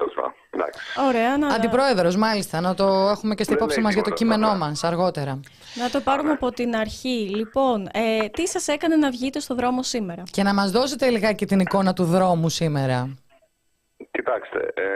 Ωραία, να... Αντιπρόεδρος, μάλιστα. Να το έχουμε και στην υπόψη μας για το κείμενό ναι. μας αργότερα. Να το πάρουμε από την αρχή. Λοιπόν, ε, τι σας έκανε να βγείτε στο δρόμο σήμερα? Και να μας δώσετε λιγάκι την εικόνα του δρόμου σήμερα. Κοιτάξτε, ε,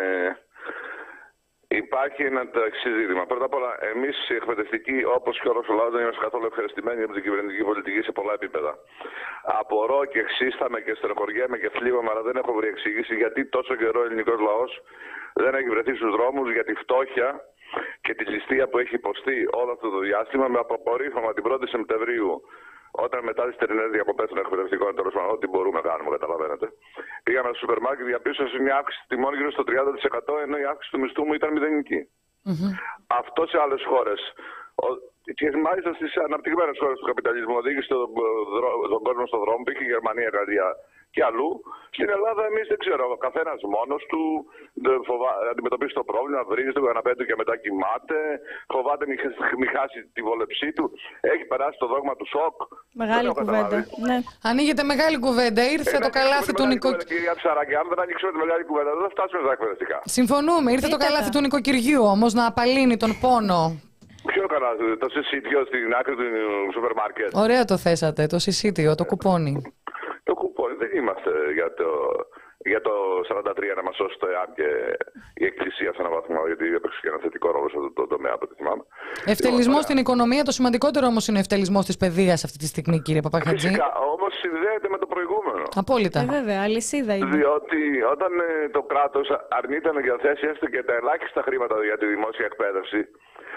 υπάρχει ένα το εξής ζήτημα. Πρώτα απ' όλα, εμείς οι εκπαιδευτικοί, όπως και όλος ο λαός, δεν είμαστε καθόλου ευχαριστημένοι από την κυβερνητική πολιτική σε πολλά επίπεδα. Απορώ και εξίσταμαι και στενοχωριέμαι και θλίβομαι, αλλά δεν έχω βρει εξήγηση γιατί τόσο καιρό ο ελληνικός λαός δεν έχει βρεθεί στους δρόμους για τη φτώχεια και τη ληστεία που έχει υποστεί όλο αυτό το διάστημα, με αποκορύφωμα την πρώτη Σεπτεμβρίου, όταν μετά τις τερινές διακοπές των εκπαιδευτικών, τέλος πάντων, ό,τι μπορούμε να κάνουμε, καταλαβαίνετε. Πήγαμε στο σούπερ μάρκετ, διαπίστωσα μια αύξηση τιμών γύρω στο τριάντα τοις εκατό, ενώ η αύξηση του μισθού μου ήταν μηδενική. Mm-hmm. Αυτό σε άλλες χώρες, και μάλιστα στις αναπτυγμένες χώρες του καπιταλισμού, οδήγησε τον, τον κόσμο στον δρόμο, πήγε η Γερμανία, η Γαλλία και αλλού. Στην Ελλάδα, εμείς δεν ξέρω, ο καθένας μόνος του φοβά, αντιμετωπίσει το πρόβλημα, βρίζει το καναπέ του και μετά κοιμάται, φοβάται μη, μη χάσει τη βόλεψή του. Έχει περάσει το δόγμα του σοκ. Μεγάλη κουβέντα. Ναι. Ανοίγεται μεγάλη κουβέντα. Ήρθε ε, το καλάθι του νοικοκυριού. Κυρία Ψαράκη, αν δεν ανοίξουμε τη μεγάλη κουβέντα, δεν θα φτάσουμε στα εκπαιδευτικά. Συμφωνούμε. Ήρθε το καλάθι του νοικοκυριού όμως να απαλύνει τον πόνο. Ποιο καλάθι, το συσίτιο στην άκρη του σούπερ μάρκετ. Ωραία το θέσατε, το συσίτιο, το κουπόνι. Το κουπόνι, δεν είμαστε για το, για το σαράντα τρία να μας σώσει το ΕΑΜ και η Εκκλησία σε έναν βαθμό, γιατί έπαιξε και ένα θετικό ρόλο σε αυτό το τομέα, από ό,τι θυμάμαι. Ευτελισμό στην οικονομία, το σημαντικότερο όμως είναι ο ευτελισμός της παιδείας αυτή τη στιγμή, κύριε Παπαχατζή. Φυσικά, όμως συνδέεται με το προηγούμενο. Απόλυτα. Ε, βέβαια, αλυσίδα είναι. Διότι όταν ε, το κράτος αρνείται να διαθέσει έστω και τα ελάχιστα χρήματα για τη δημόσια εκπαίδευση,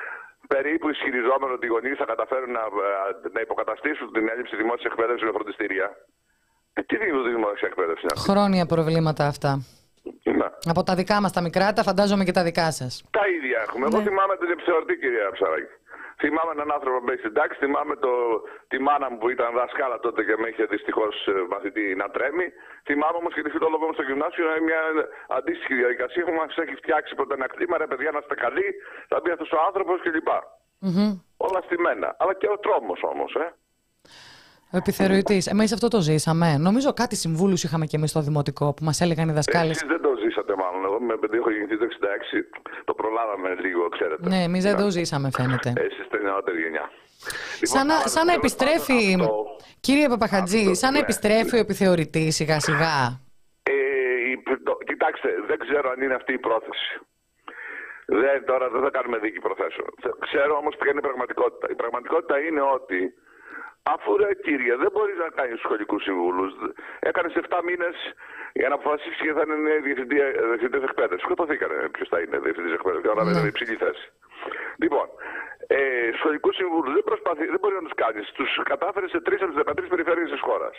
περίπου ισχυριζόμενο ότι οι γονείς θα καταφέρουν να, να υποκαταστήσουν την έλλειψη δημόσιας εκπαίδευσης με φροντιστήρια. Ε, τι δίνουν τη δημόσια εκπαίδευση? Χρόνια προβλήματα αυτά. Ναι. Από τα δικά μας τα μικρά, τα φαντάζομαι και τα δικά σας. Τα ίδια έχουμε. Ναι. Εγώ θυμάμαι την επιθεωρητή, κυρία Ψαράκη. Θυμάμαι έναν άνθρωπο που έχει στην τάξη, θυμάμαι το, τη μάνα μου που ήταν δασκάλα τότε και με είχε δυστυχώς μαθητή να τρέμει. Θυμάμαι όμως και τη φιλόλογο μου στο γυμνάσιο, είναι μια αντίστοιχη διαδικασία που μας έχει φτιάξει πρώτα ένα κλίμα, ρε παιδιά, να είστε καλοί, θα μπει αυτός ο άνθρωπος κλπ. Mm-hmm. Όλα στημένα. Αλλά και ο τρόμος όμως, ε. Ο επιθεωρητής. Εμείς αυτό το ζήσαμε. Νομίζω κάτι συμβούλους είχαμε και εμείς στο δημοτικό που μας έλεγαν οι δασκάλες. Εσείς δεν το ζήσατε, μάλλον. Εγώ με παιδί έχω γεννηθεί το εξήντα έξι. Το προλάβαμε λίγο, ξέρετε. Ναι, εμείς δεν το ζήσαμε, φαίνεται. Εσείς είστε νεότερη γενιά. Σαν να, σαν να επιστρέφει, αυτό, κύριε Παπαχατζή, αυτό, σαν να ναι, επιστρέφει ναι. ο επιθεωρητής σιγά σιγά. Ε, το, κοιτάξτε, δεν ξέρω αν είναι αυτή η πρόθεση. Δεν, τώρα δεν θα κάνουμε δίκη προθέσεων. Ξέρω όμως ποια είναι η πραγματικότητα. Η πραγματικότητα είναι ότι αφού ρε κύριε, δεν μπορεί να κάνει τους σχολικούς συμβούλους. Έκανες επτά μήνες για να αποφασίσει και θα είναι διευθυντές εκπαίδευσης. Σκοτωθήκανε ποιος θα είναι διευθυντής εκπαίδευσης. Τώρα δεν είναι υψηλή θέση. Λοιπόν, ε, σχολικούς συμβούλους δεν, δεν μπορεί να τους κάνεις. Τους κατάφερε σε τρεις από τις δεκατρείς περιφέρειες της χώρας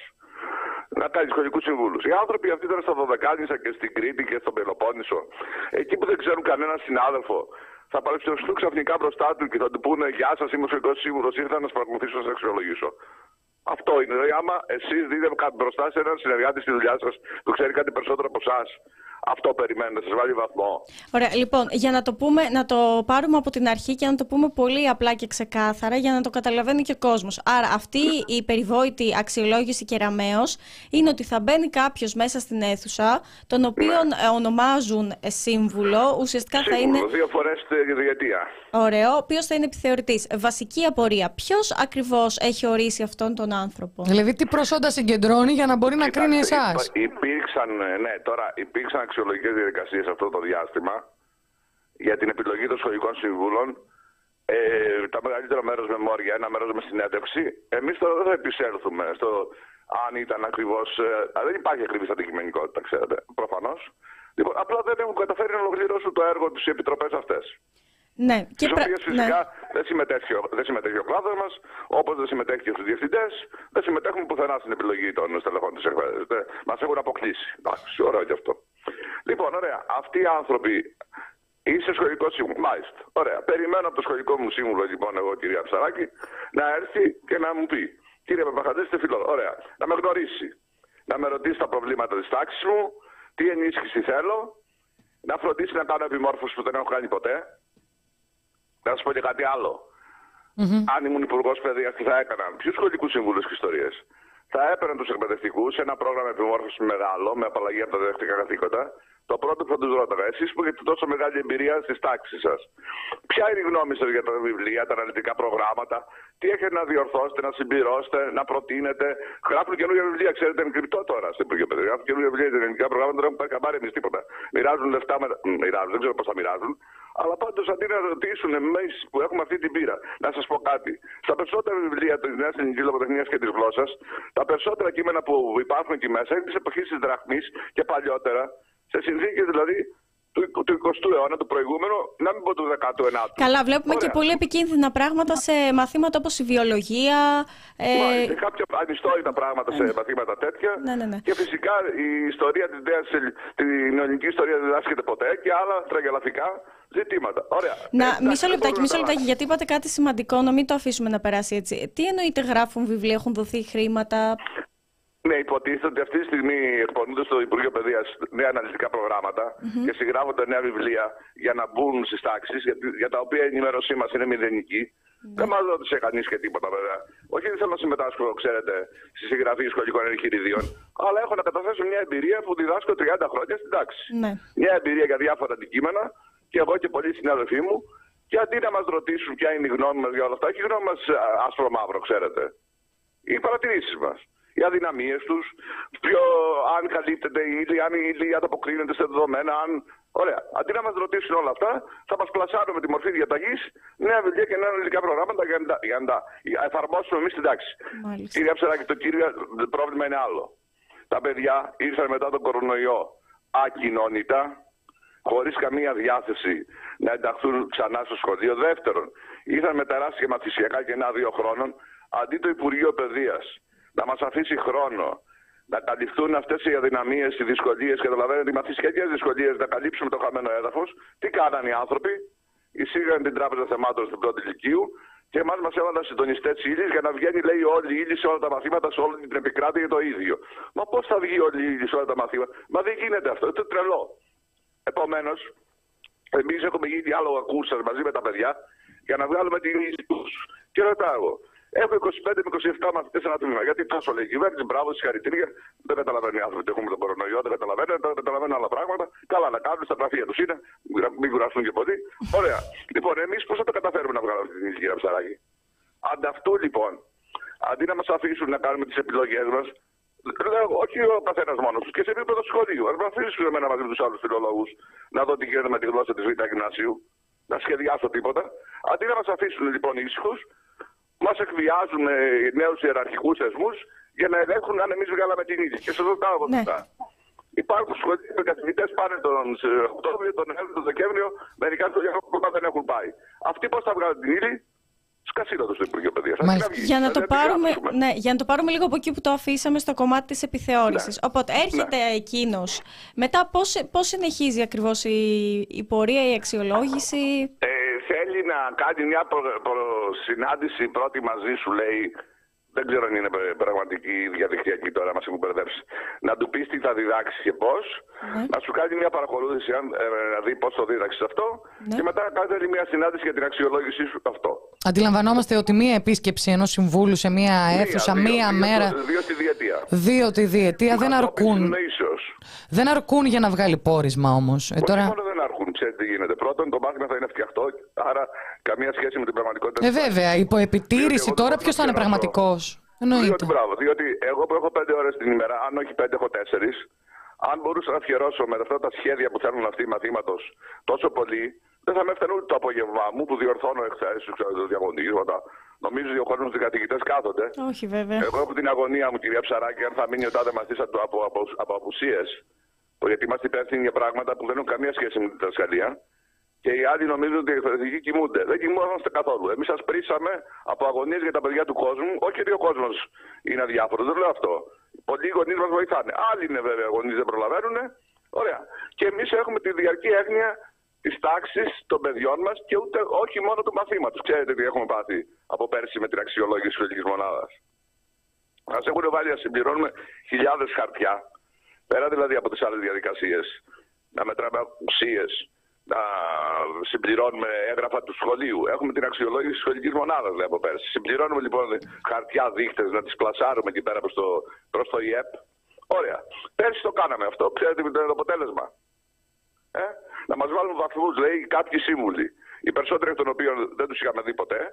να κάνει σχολικούς συμβούλους. Οι άνθρωποι αυτοί ήταν στα Δωδεκάνησα και στην Κρήτη και στον Πελοπόννησο. Εκεί που δεν ξέρουν κανέναν συνάδελφο, θα παρουσιαστούν ξαφνικά μπροστά του και θα του πούνε «Γεια σας, είμαι ο σχολικός σύμβουλος, ήρθα να σας παρακολουθήσω, να σας αξιολογήσω». Αυτό είναι. Δηλαδή, άμα εσείς δείτε μπροστά σε έναν συνεργάτη στη δουλειά σας που ξέρει κάτι περισσότερο από εσάς, αυτό περιμένετε, σας βάλει βαθμό. Ωραία, λοιπόν, για να το πούμε, να το πάρουμε από την αρχή και να το πούμε πολύ απλά και ξεκάθαρα για να το καταλαβαίνει και ο κόσμος. Άρα, αυτή η περιβόητη αξιολόγηση κεραμέως είναι ότι θα μπαίνει κάποιος μέσα στην αίθουσα, τον οποίον ναι. ονομάζουν σύμβουλο, ουσιαστικά σύμβουλο, θα είναι. Δύο φορές τη διετία. Ωραίο, ποιος θα είναι επιθεωρητής. Βασική απορία. Ποιος ακριβώς έχει ορίσει αυτόν τον άνθρωπο? Δηλαδή, τι προσόντα συγκεντρώνει για να μπορεί να κρίνει εσάς. Υπήρξαν, ναι, τώρα υπήρξαν αξιολογικές διαδικασίες αυτό το διάστημα για την επιλογή των σχολικών συμβούλων. Ε, τα μεγαλύτερο μέρος με μόρια, ένα μέρος με συνέντευξη. Εμείς τώρα δεν θα επισέλθουμε στο αν ήταν ακριβώς. Ε, δεν υπάρχει ακριβής αντικειμενικότητα, ξέρετε, προφανώς. Λοιπόν, απλά δεν έχουν καταφέρει να ολοκληρώσουν το έργο τους οι επιτροπές αυτές. Ναι, και στις οποίες φυσικά ναι. δεν, συμμετέχει, δεν συμμετέχει ο κλάδος μας, όπως δεν συμμετέχει και στους διευθυντές, δεν συμμετέχουμε πουθενά στην επιλογή των στελεχών της εκπαίδευσης. Μας έχουν αποκλείσει. Εντάξει, ωραίο και αυτό. Λοιπόν, ωραία. Αυτοί οι άνθρωποι είσαι σχολικό σύμβουλο. Μάλιστα. Ωραία. Περιμένω από το σχολικό μου σύμβουλο, λοιπόν, εγώ, κυρία Ψαράκη, να έρθει και να μου πει: Κύριε Παπαχατζή, είστε φιλό. Ωραία. Να με γνωρίσει. Να με ρωτήσει τα προβλήματα της τάξης μου, τι ενίσχυση θέλω, να φροντίσει να κάνω επιμόρφωση που δεν έχω κάνει ποτέ. Να σας πω και κάτι άλλο. Mm-hmm. Αν ήμουν υπουργός παιδείας, τι θα έκαναν? Ποιους σχολικούς συμβούλους και ιστορίες? Θα έπαιρναν τους εκπαιδευτικούς σε ένα πρόγραμμα επιμόρφωσης μεγάλο, με απαλλαγή από τα διδακτικά καθήκοντα. Το πρώτο που θα τους ρώταγα, εσείς που έχετε τόσο μεγάλη εμπειρία στις τάξεις σας, ποια είναι η γνώμη σας για τα βιβλία, τα αναλυτικά προγράμματα, τι έχετε να διορθώσετε, να συμπληρώσετε, να προτείνετε? Γράφουν καινούργια βιβλία, ξέρετε, είναι κρυπτό τώρα στο Υπουργείο Παιδείας. Γράφουν καινούργια βιβλία για τα ελληνικά προγράμματα, δεν έχουν πάρει καμπάρι εμείς τίποτα. Μοιράζουν λεφτά, με... μοιράζουν, δεν ξέρω πώς θα μοιράζουν. Αλλά πάντως αντί να ρωτήσουν εμείς που έχουμε αυτή την πείρα, να σας πω κάτι. Στα περισσότερα βιβλία της Νέας Ελληνικής Λογοτεχνίας και της Γλώσσας, τα περισσότερα κείμενα που υπάρχουν εκεί μέσα είναι της εποχής της δραχμής και παλιότερα, σε συνθήκες δηλαδή του, του εικοστού αιώνα, του προηγούμενου, να μην πω του δεκάτου ενάτου. Καλά, βλέπουμε Ωραία. και πολύ επικίνδυνα πράγματα σε μαθήματα όπως η βιολογία. Ε... Μάλιστα, κάποια ανιστόρυτα πράγματα σε ναι. μαθήματα τέτοια. Ναι, ναι, ναι. Και φυσικά η ιστορία της νέας, την ελληνική ιστορία δεν διδάσκεται ποτέ και άλλα τραγελαφικά ζητήματα. Ωραία. Να, ε, μισό λεπτάκι, μισό λεπτάκι, γιατί είπατε κάτι σημαντικό, να μην το αφήσουμε να περάσει έτσι. Τι εννοείται γράφουν βιβλία, έχουν δοθεί χρήματα? Ναι, υποτίθεται ότι αυτή τη στιγμή εκπονούνται στο Υπουργείο Παιδείας νέα αναλυτικά προγράμματα mm-hmm. και συγγράφονται νέα βιβλία για να μπουν στις τάξεις, για, για τα οποία η ενημέρωσή μας είναι μηδενική. Mm-hmm. Δεν μας ρώτησε κανείς και τίποτα, βέβαια. Όχι, δεν θέλω να συμμετάσχω, ξέρετε, στη συγγραφή σχολικών εγχειριδίων, αλλά έχω να καταθέσω μια εμπειρία που διδάσκω τριάντα χρόνια στην τάξη. Mm-hmm. Μια εμπειρία για διάφορα αντικείμενα και εγώ και πολλοί συνάδελφοί μου. Και αντί να μας ρωτήσουν ποια είναι η γνώμη μας για όλα αυτά, έχει η γνώμη μας άσπρο-μαύρο, ξέρετε. Οι παρατηρήσεις μας. Οι αδυναμίες τους, ποιο, αν καλύπτεται η ύλη, αν η ύλη ανταποκρίνεται σε δεδομένα, αν... Ωραία. Αντί να μας ρωτήσουν όλα αυτά, θα μας πλασάρουν με τη μορφή διαταγής νέα βιβλία και νέα αναλυτικά προγράμματα για να, για να τα εφαρμόσουμε εμείς στην τάξη. Κυρία Ψαράκη, το κύριο πρόβλημα είναι άλλο. Τα παιδιά ήρθαν μετά τον κορονοϊό ακοινώνητα, χωρίς καμία διάθεση να ενταχθούν ξανά στο σχολείο. Δεύτερον, ήρθαν με τεράστια μαθησιακά κενά δύο χρόνων, αντί το Υπουργείο Παιδείας να μας αφήσει χρόνο να καλυφθούν αυτές οι αδυναμίες, οι δυσκολίες, καταλαβαίνετε, οι μαθησιακές δυσκολίες, να καλύψουμε το χαμένο έδαφος. Τι κάνανε οι άνθρωποι? Εισήγαν την Τράπεζα Θεμάτων στην πρώτη ηλικίου και εμάς μας έβαλαν συντονιστές ύλης για να βγαίνει, λέει, όλη η ύλη σε όλα τα μαθήματα, σε όλη την επικράτεια το ίδιο. Μα πώς θα βγει όλη η ύλη σε όλα τα μαθήματα? Μα δεν γίνεται αυτό, είναι τρελό. Επομένως, εμείς έχουμε γίνει άλογα κούρσας μαζί με τα παιδιά για να βγάλουμε την ύλη τους. Και ρωτάω εγώ, έχω είκοσι πέντε με είκοσι επτά μαθητές σε ένα τμήμα. Γιατί τόσο λέει η κυβέρνηση, μπράβο, συγχαρητήρια. Δεν καταλαβαίνουν οι άνθρωποι ότι έχουμε τον κορονοϊό, δεν καταλαβαίνουν, δεν καταλαβαίνουν άλλα πράγματα. Καλά να κάνουν, στα γραφεία τους είναι, μην κουραστούν και πολύ. Ωραία. Λοιπόν, εμείς πώς θα το καταφέρουμε να βγάλουμε αυτή την ύλη, κύριε Ψαράκη? Ανταυτού λοιπόν, αντί να μας αφήσουν να κάνουμε τις επιλογές μας, λέω, όχι ο καθένας μόνος του, και σε επίπεδο σχολείου. Ας με αφήσουν εμένα μαζί με τους άλλους φιλολόγους να δω τι γίνεται με τη γλώσσα της Β' Γυμνασίου, να σχεδιάσω τίποτα. Αντί να μας αφήσουν λοιπόν ήσυχους, μας εκβιάζουν νέους ιεραρχικούς θεσμούς για να ελέγχουν αν εμείς βγάλαμε την ύλη. Και σας ρωτάω από αυτά. Υπάρχουν σχολεία που οι καθηγητές πάνε τον Οκτώβριο, τον Νοέμβριο, τον Δεκέμβριο, μερικά σχολεία που δεν έχουν πάει. Αυτοί πώς θα βγάλουν την ύλη? Σκασίλωτο στο Υπουργείο Παιδείας. Για, να το πάρουμε, ναι, για να το πάρουμε λίγο από εκεί που το αφήσαμε στο κομμάτι της επιθεώρησης. Ναι. Οπότε έρχεται ναι. εκείνος. Μετά πώς, πώς συνεχίζει ακριβώς η, η πορεία, η αξιολόγηση? Ε, θέλει να κάνει μια προ, προ, συνάντηση πρώτη μαζί σου, λέει. Δεν ξέρω αν είναι πραγματική διαδικτυακή τώρα, μας έχουν μπερδέψει. Να του πεις τι θα διδάξει και πώς. Ναι. Να σου κάνει μια παρακολούθηση, ε, να δει πώς το δίδαξες αυτό. Ναι. Και μετά να κάνει μια συνάντηση για την αξιολόγησή σου αυτό. Αντιλαμβανόμαστε ότι μια επίσκεψη ενός συμβούλου σε μια αίθουσα, μία, μία δύο, μέρα. Δύο, δύο τη διετία. Δύο τη διετία δεν αρκούν. Δεν αρκούν για να βγάλει πόρισμα όμως. Ε, τώρα... μόνο δεν αρκούν, ξέρετε τι γίνεται. Πρώτον, το μάθημα θα είναι φτιαχτό, άρα καμία σχέση με την πραγματικότητα. Ε, βέβαια, υπό επιτήρηση τώρα ποιος θα είναι πραγματικός? Διότι, μπράβο, διότι εγώ που έχω πέντε ώρες την ημέρα, αν όχι πέντε, έχω τέσσερις. Αν μπορούσα να αφιερώσω με αυτά τα σχέδια που θέλουν αυτοί οι μαθήματος τόσο πολύ, δεν θα με έφτανε ούτε το απόγευμά μου που διορθώνω εχθές, ξέρω, διαγωνίσματα. Νομίζω ότι ο κόσμος οι καθηγητές κάθονται. Όχι, βέβαια. Εγώ έχω την αγωνία μου, κυρία Ψαράκη, αν θα μείνει ο τάδε μαθητής από, από, από, από απουσίες. Γιατί είμαστε υπεύθυνοι για πράγματα που δεν έχουν καμία σχέση με την διδασκαλία. Και οι άλλοι νομίζουν ότι οι εκπαιδευτικοί κοιμούνται. Δεν κοιμόμαστε καθόλου. Εμείς σας πρίσαμε από αγωνίες για τα παιδιά του κόσμου. Όχι ότι ο κόσμος είναι αδιάφορος, δεν λέω αυτό. Πολλοί γονείς μας βοηθάνε. Άλλοι είναι βέβαια γονείς, δεν προλαβαίνουν. Ωραία. Και εμείς έχουμε τη διαρκή έγνοια της τάξης των παιδιών μας και ούτε, όχι μόνο του μαθήματος. Ξέρετε τι έχουμε πάθει από πέρσι με την αξιολόγηση της σχολικής μονάδας? Μας έχουν βάλει να συμπληρώνουμε χιλιάδες χαρτιά. Πέρα δηλαδή από τις άλλες διαδικασίες. Να μετράμε ουσίες. Να συμπληρώνουμε έγγραφα του σχολείου. Έχουμε την αξιολόγηση της σχολικής μονάδας, λέει, από πέρσι. Συμπληρώνουμε λοιπόν χαρτιά, δείχτες, να τις πλασάρουμε εκεί πέρα προς το, προς το ΙΕΠ. Ωραία. Πέρσι το κάναμε αυτό. Ξέρετε τι ήταν το αποτέλεσμα? Ε? Να μας βάλουν βαθμούς, λέει, κάποιοι σύμβουλοι. Οι περισσότεροι εκ των οποίων δεν τους είχαμε δει ποτέ.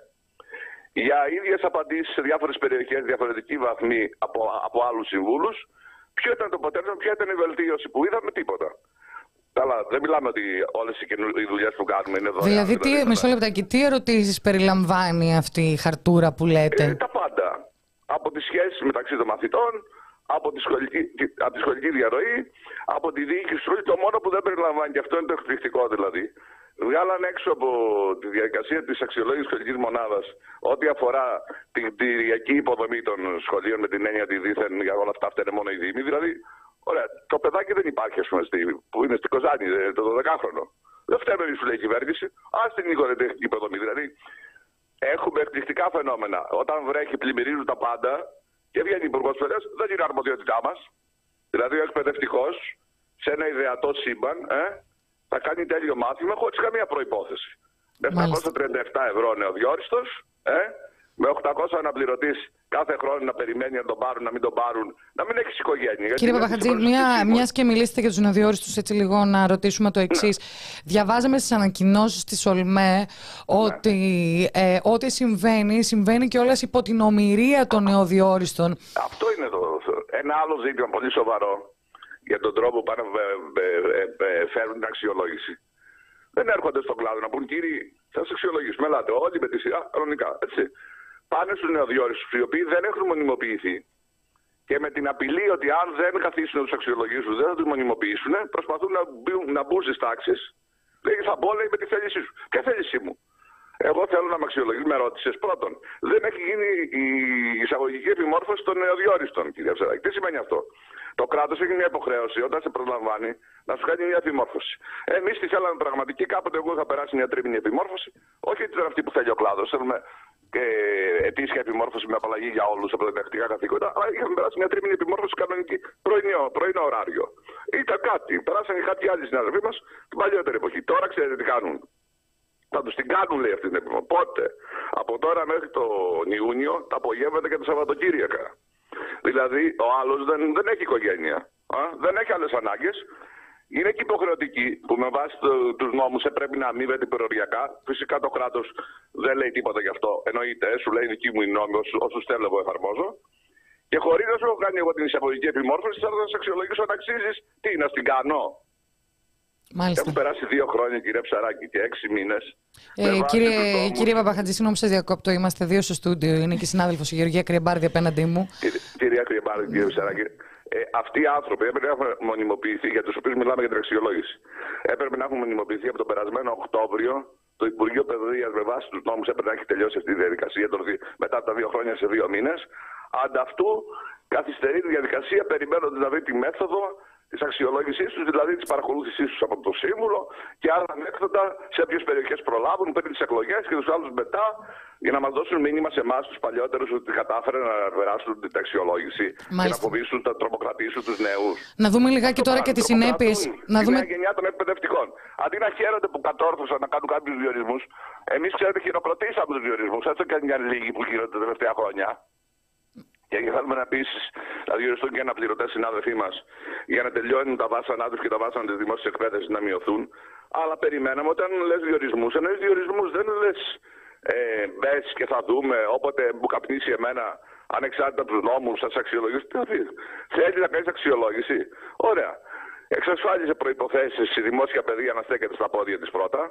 Για ίδιες απαντήσεις σε διάφορες περιοχές, διαφορετικοί βαθμοί από, από άλλους συμβούλους. Ποιο ήταν το αποτέλεσμα, ποια ήταν η βελτίωση που είδαμε? Τίποτα. Αλλά δεν μιλάμε ότι όλες οι δουλειές που κάνουμε είναι δωρεάν. Δηλαδή, τι, δηλαδή μισό λεπτάκι, τι ερωτήσεις περιλαμβάνει αυτή η χαρτούρα που λέτε? Ε, τα πάντα. Από τις σχέσεις μεταξύ των μαθητών, από τη σχολική, από τη σχολική διαρροή, από τη διοίκηση. Το μόνο που δεν περιλαμβάνει, και αυτό είναι το εκπληκτικό δηλαδή, βγάλαν έξω από τη διαδικασία της αξιολόγησης της σχολικής μονάδας ό,τι αφορά την κτηριακή υποδομή των σχολείων, με την έννοια ότι δήθεν για όλα αυτά φταίνε μόνο οι δήμοι. Δηλαδή, ωραία, το παιδάκι δεν υπάρχει, ας πούμε, στη, που είναι στη Κοζάνη, το δωδεκάχρονο. Δεν φταίμε εμείς, που λέει η κυβέρνηση. Ας την οικονομική υποδομή. Δηλαδή, έχουμε εκπληκτικά φαινόμενα. Όταν βρέχει, πλημμυρίζουν τα πάντα και βγαίνει υπουργός παιδείας, δεν είναι αρμοδιότητά μας. Δηλαδή, ο εκπαιδευτικός σε ένα ιδεατό σύμπαν ε, θα κάνει τέλειο μάθημα χωρίς καμία προϋπόθεση. Με επτακόσια τριάντα επτά ευρώ νεοδιόριστος, ε, με οκτακόσια αναπληρωτής κάθε χρόνο να περιμένει να τον πάρουν, να μην τον πάρουν, να μην έχεις οικογένεια. Κύριε Παπαχατζή, μια, μιας και μιλήσετε για τους νεοδιόριστους, έτσι λίγο να ρωτήσουμε το εξής. Ναι. Διαβάζαμε στις ανακοινώσεις της ΟΛΜΕ ναι. ότι ε, ό,τι συμβαίνει, συμβαίνει κιόλας υπό την ομηρία των νεοδιόριστων. Αυτό είναι το, ένα άλλο ζήτημα πολύ σοβαρό για τον τρόπο που πάνε φέρουν την αξιολόγηση. Δεν έρχονται στον κλάδο να πούν, κύριοι, θα σας αξιολογήσουμε. Ελάτε, όλοι με τη σειρά, κανονικά. Έτσι. Πάνε στους νεοδιόριστους, οι οποίοι δεν έχουν μονιμοποιηθεί και με την απειλή ότι αν δεν καθίσουν να τους αξιολογήσουν, δεν θα τους μονιμοποιήσουν, προσπαθούν να, μπουν, να μπουν στις τάξεις. Λέει, θα μπω, λέει, με τη θέλησή σου. Ποια θέλησή μου? Εγώ θέλω να με αξιολογήσει. Με ρώτησες. Πρώτον, δεν έχει γίνει η εισαγωγική επιμόρφωση των νεοδιόριστων, κυρία Ψαράκη. Τι σημαίνει αυτό? Το κράτος έχει μια υποχρέωση όταν σε προσλαμβάνει να σου κάνει μια επιμόρφωση. Εμείς τη θέλαμε πραγματική. Κάποτε εγώ θα περάσει μια τρίμηνη επιμόρφωση. Όχι την αυτή που θέλει ο κλάδος. Θέλουμε και ετήσια επιμόρφωση με απαλλαγή για όλους από τα διδακτικά καθήκοντα. Αλλά είχαμε περάσει μια τρίμηνη επιμόρφωση κανονική πρωινό, πρωινό ωράριο. Ήταν κάτι. Περάσαν και κάποιοι άλλοι συνάδελφοί μας την παλιότερη εποχή. Τώρα ξέρετε τι κάνουν? Θα τους την κάνουν, λέει, αυτή την επιμόρφωση. Πότε? Από τώρα μέχρι τον Ιούνιο τα απογεύματα και τα Σαββατοκύριακα. Δηλαδή ο άλλος δεν, δεν έχει οικογένεια. Α? Δεν έχει άλλες ανάγκες. Είναι και υποχρεωτική που με βάση το, τους νόμους πρέπει να αμείβεται περιοριακά. Φυσικά το κράτος δεν λέει τίποτα γι' αυτό. Εννοείται, σου λέει δική μου η νόμη, όσους θέλω εγώ εφαρμόζω. Και χωρίς να σου έχω κάνει εγώ την εισαγωγική επιμόρφωση, θα σε αξιολογήσω αν αξίζεις. Τι, να στην κάνω? Μάλιστα. Έχουν περάσει δύο χρόνια, κύριε Ψαράκη, και έξι μήνες. Ε, κύριε κύριε Παπαχατζή, συγγνώμη που σας διακόπτω. Είμαστε δύο στο στούντιο. Είναι και η συνάδελφος η Γεωργία Κρυεμπάρδη απέναντί μου. Κύριε, κυρία Κρυεμπάρδη, κύριε Ψαράκη. Ε, αυτοί οι άνθρωποι έπρεπε να έχουν μονιμοποιηθεί, για τους οποίους μιλάμε για την αξιολόγηση. Έπρεπε να έχουν μονιμοποιηθεί από τον περασμένο Οκτώβριο. Το Υπουργείο Παιδείας με βάση τους νόμους έπρεπε να έχει τελειώσει αυτή τη διαδικασία μετά από τα δύο χρόνια σε δύο μήνες. Ανταυτού καθυστερεί τη διαδικασία περιμένοντας να δει τη μέθοδο της αξιολόγησής τους, δηλαδή της παρακολούθησής τους από το Σύμβουλο και άλλα μέθοδα σε ποιες περιοχές προλάβουν πριν τις εκλογές και τους άλλους μετά, για να μας δώσουν μήνυμα σε εμάς τους παλιότερους ότι κατάφεραν να περάσουν την αξιολόγηση. Μάλιστα. Και να φοβήσουν, να τρομοκρατήσουν τους νέους. Να δούμε λιγάκι τώρα και τις συνέπειες. Να δούμε... Η νέα γενιά των εκπαιδευτικών. Αντί να χαίρονται που κατόρθωσαν να κάνουν κάποιους διορισμούς, εμείς ξέρετε χειροκροτήσαμε τους διορισμούς. Έτσι και μια λίγη που γίνονται τα τελευταία χρόνια. Και θέλουμε να επίσης να διοριστούν και αναπληρωτές συνάδελφοί μας για να τελειώνουν τα βάσανά τους και τα βάσανα της δημόσιας εκπαίδευσης να μειωθούν. Αλλά περιμέναμε όταν λες διορισμούς, εννοείς διορισμούς, δεν λες ε, μπες και θα δούμε όποτε μου καπνίσει εμένα ανεξάρτητα από τους νόμους, θα σε αξιολογήσει. Θέλει να κάνεις αξιολόγηση. Ωραία. Εξασφάλισε προϋποθέσεις η δημόσια παιδεία να στέκεται στα πόδια της πρώτα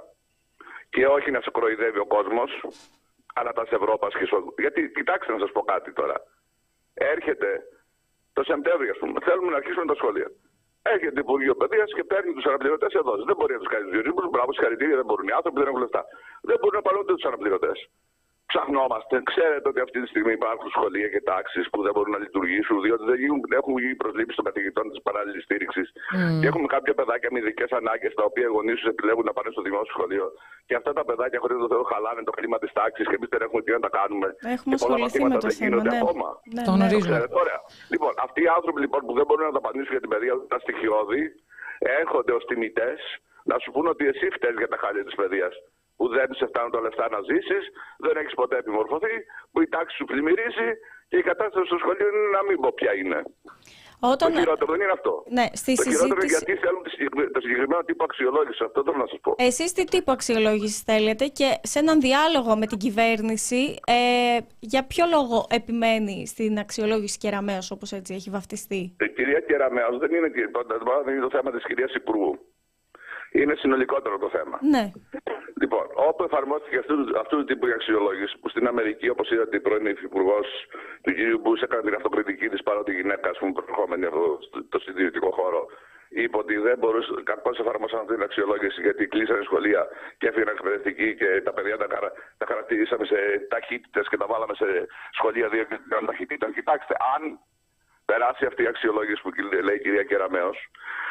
και όχι να σε κροϊδεύει ο κόσμος, αλλά τα Ευρώπας και σο... Γιατί κοιτάξτε να σας πω κάτι τώρα. Έρχεται το Σεπτέμβριο, ας πούμε. Θέλουμε να αρχίσουμε τα σχολεία. Έρχεται το Υπουργείο Παιδείας και παίρνει τους αναπληρωτές εδώ. Δεν μπορεί να τους κάνει διορισμούς. Μπράβο, συγχαρητήρια, δεν μπορούν. Οι άνθρωποι δεν έχουν λεφτά. Δεν μπορούν να παλώνται τους αναπληρωτές. Ψαχνόμαστε. Ξέρετε ότι αυτή τη στιγμή υπάρχουν σχολεία και τάξεις που δεν μπορούν να λειτουργήσουν, διότι δεν έχουν γίνει προσλήψεις των καθηγητών της παράλληλης στήριξης. Mm. Και έχουμε κάποια παιδάκια με ειδικές ανάγκες, τα οποία οι γονείς τους επιλέγουν να πάνε στο δημόσιο σχολείο. Και αυτά τα παιδάκια, χωρίς το Θεό, χαλάνε το κλίμα της τάξης και εμείς δεν έχουμε τι να τα κάνουμε. Έχουμε ασχοληθεί με το θέμα. Ναι. Ακόμα. Ναι, το γνωρίζουμε. Ωραία. Λοιπόν, αυτοί οι άνθρωποι λοιπόν, που δεν μπορούν να δαπανίσουν για την παιδεία, τα στοιχειώδη, έρχονται ως τιμητές να σου πούν ότι εσύ φταίς για τα χάλια της παιδείας. Που δεν σε φτάνουν τα λεφτά να ζήσεις, δεν έχεις ποτέ επιμορφωθεί, που η τάξη σου πλημμυρίζει και η κατάσταση στο σχολείο είναι να μην πω ποια είναι. Όταν... Το χειρότερο δεν είναι αυτό. Ναι, στη το συζήτηση... χειρότερο είναι γιατί θέλουν το συγκεκριμένο τύπο αξιολόγηση. Αυτό θέλω να σας πω. Εσείς τι τύπο αξιολόγηση θέλετε και σε έναν διάλογο με την κυβέρνηση, ε, για ποιο λόγο επιμένει στην αξιολόγηση Κεραμέως, όπως έτσι έχει βαφτιστεί? Η κυρία Κεραμέως δεν είναι, δεν είναι το θέμα της κυρίας Υπουργού. Είναι συνολικότερο το θέμα. Ναι. Λοιπόν, όπου εφαρμόστηκε αυτού, αυτού του τύπου η αξιολόγηση, που στην Αμερική, όπως είδατε, η πρώην υφυπουργός του κ. Μπούς έκανε την αυτοκριτική της παρότι η γυναίκα, ας πούμε, προχώμενη από το συντηρητικό χώρο, είπε ότι δεν μπορούσε, πώς εφαρμόσαν αυτή την αξιολόγηση, γιατί κλείσανε σχολεία και έφυγαν εκπαιδευτικοί και τα παιδιά τα, χαρα, τα χαρακτηρίσαμε σε ταχύτητες και τα βάλαμε σε σχολεία δύο ταχυτήτων. Κοιτάξτε, αν περάσει αυτή η αξιολόγηση που λέει η κυρία Κεραμέως,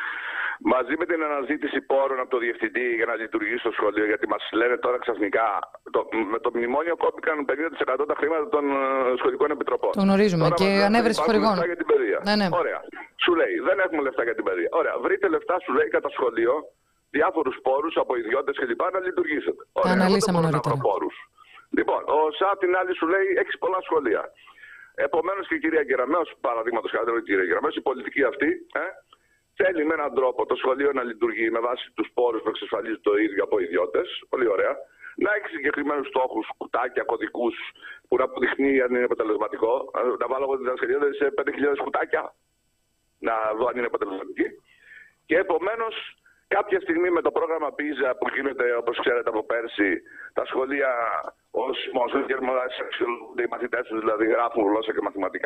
μαζί με την αναζήτηση πόρων από το διευθυντή για να λειτουργήσει το σχολείο, γιατί μας λένε τώρα ξαφνικά, το, με το μνημόνιο κόπηκαν πενήντα τοις εκατό τα χρήματα των uh, σχολικών επιτροπών. Το γνωρίζουμε. Τώρα και ανέβρεση χορηγών. Λεφτά για την παιδεία. Ναι, ναι. Ωραία. Σου λέει, δεν έχουμε λεφτά για την παιδεία. Ωραία. Βρείτε λεφτά, σου λέει, κατά σχολείο, διάφορους πόρους από ιδιώτες κλπ. Να λειτουργήσετε. Τα αναλύσαμε νωρίτερα. Λοιπόν, ο ΣΑ την άλλη σου λέει, έχει πολλά σχολεία. Επομένως και η κυρία Κεραμέως, παραδείγματος χάρη, η κυρία Κεραμέως, η πολιτική αυτή, ε, θέλει με έναν τρόπο το σχολείο να λειτουργεί με βάση τους πόρους που εξασφαλίζει το ίδιο από ιδιώτες. Πολύ ωραία. Να έχει συγκεκριμένους στόχους, κουτάκια, κωδικούς που να αποδειχνεί αν είναι αποτελεσματικό. Να βάλω εγώ τη διδασκαλία σε πέντε χιλιάδες κουτάκια. Να δω αν είναι αποτελεσματική. Και επομένως, κάποια στιγμή με το πρόγραμμα πίζα που γίνεται, όπως ξέρετε από πέρσι, τα σχολεία ως μοσούς και οι μαθητές τους δηλαδή γράφουν γλώσσα και μαθηματικά.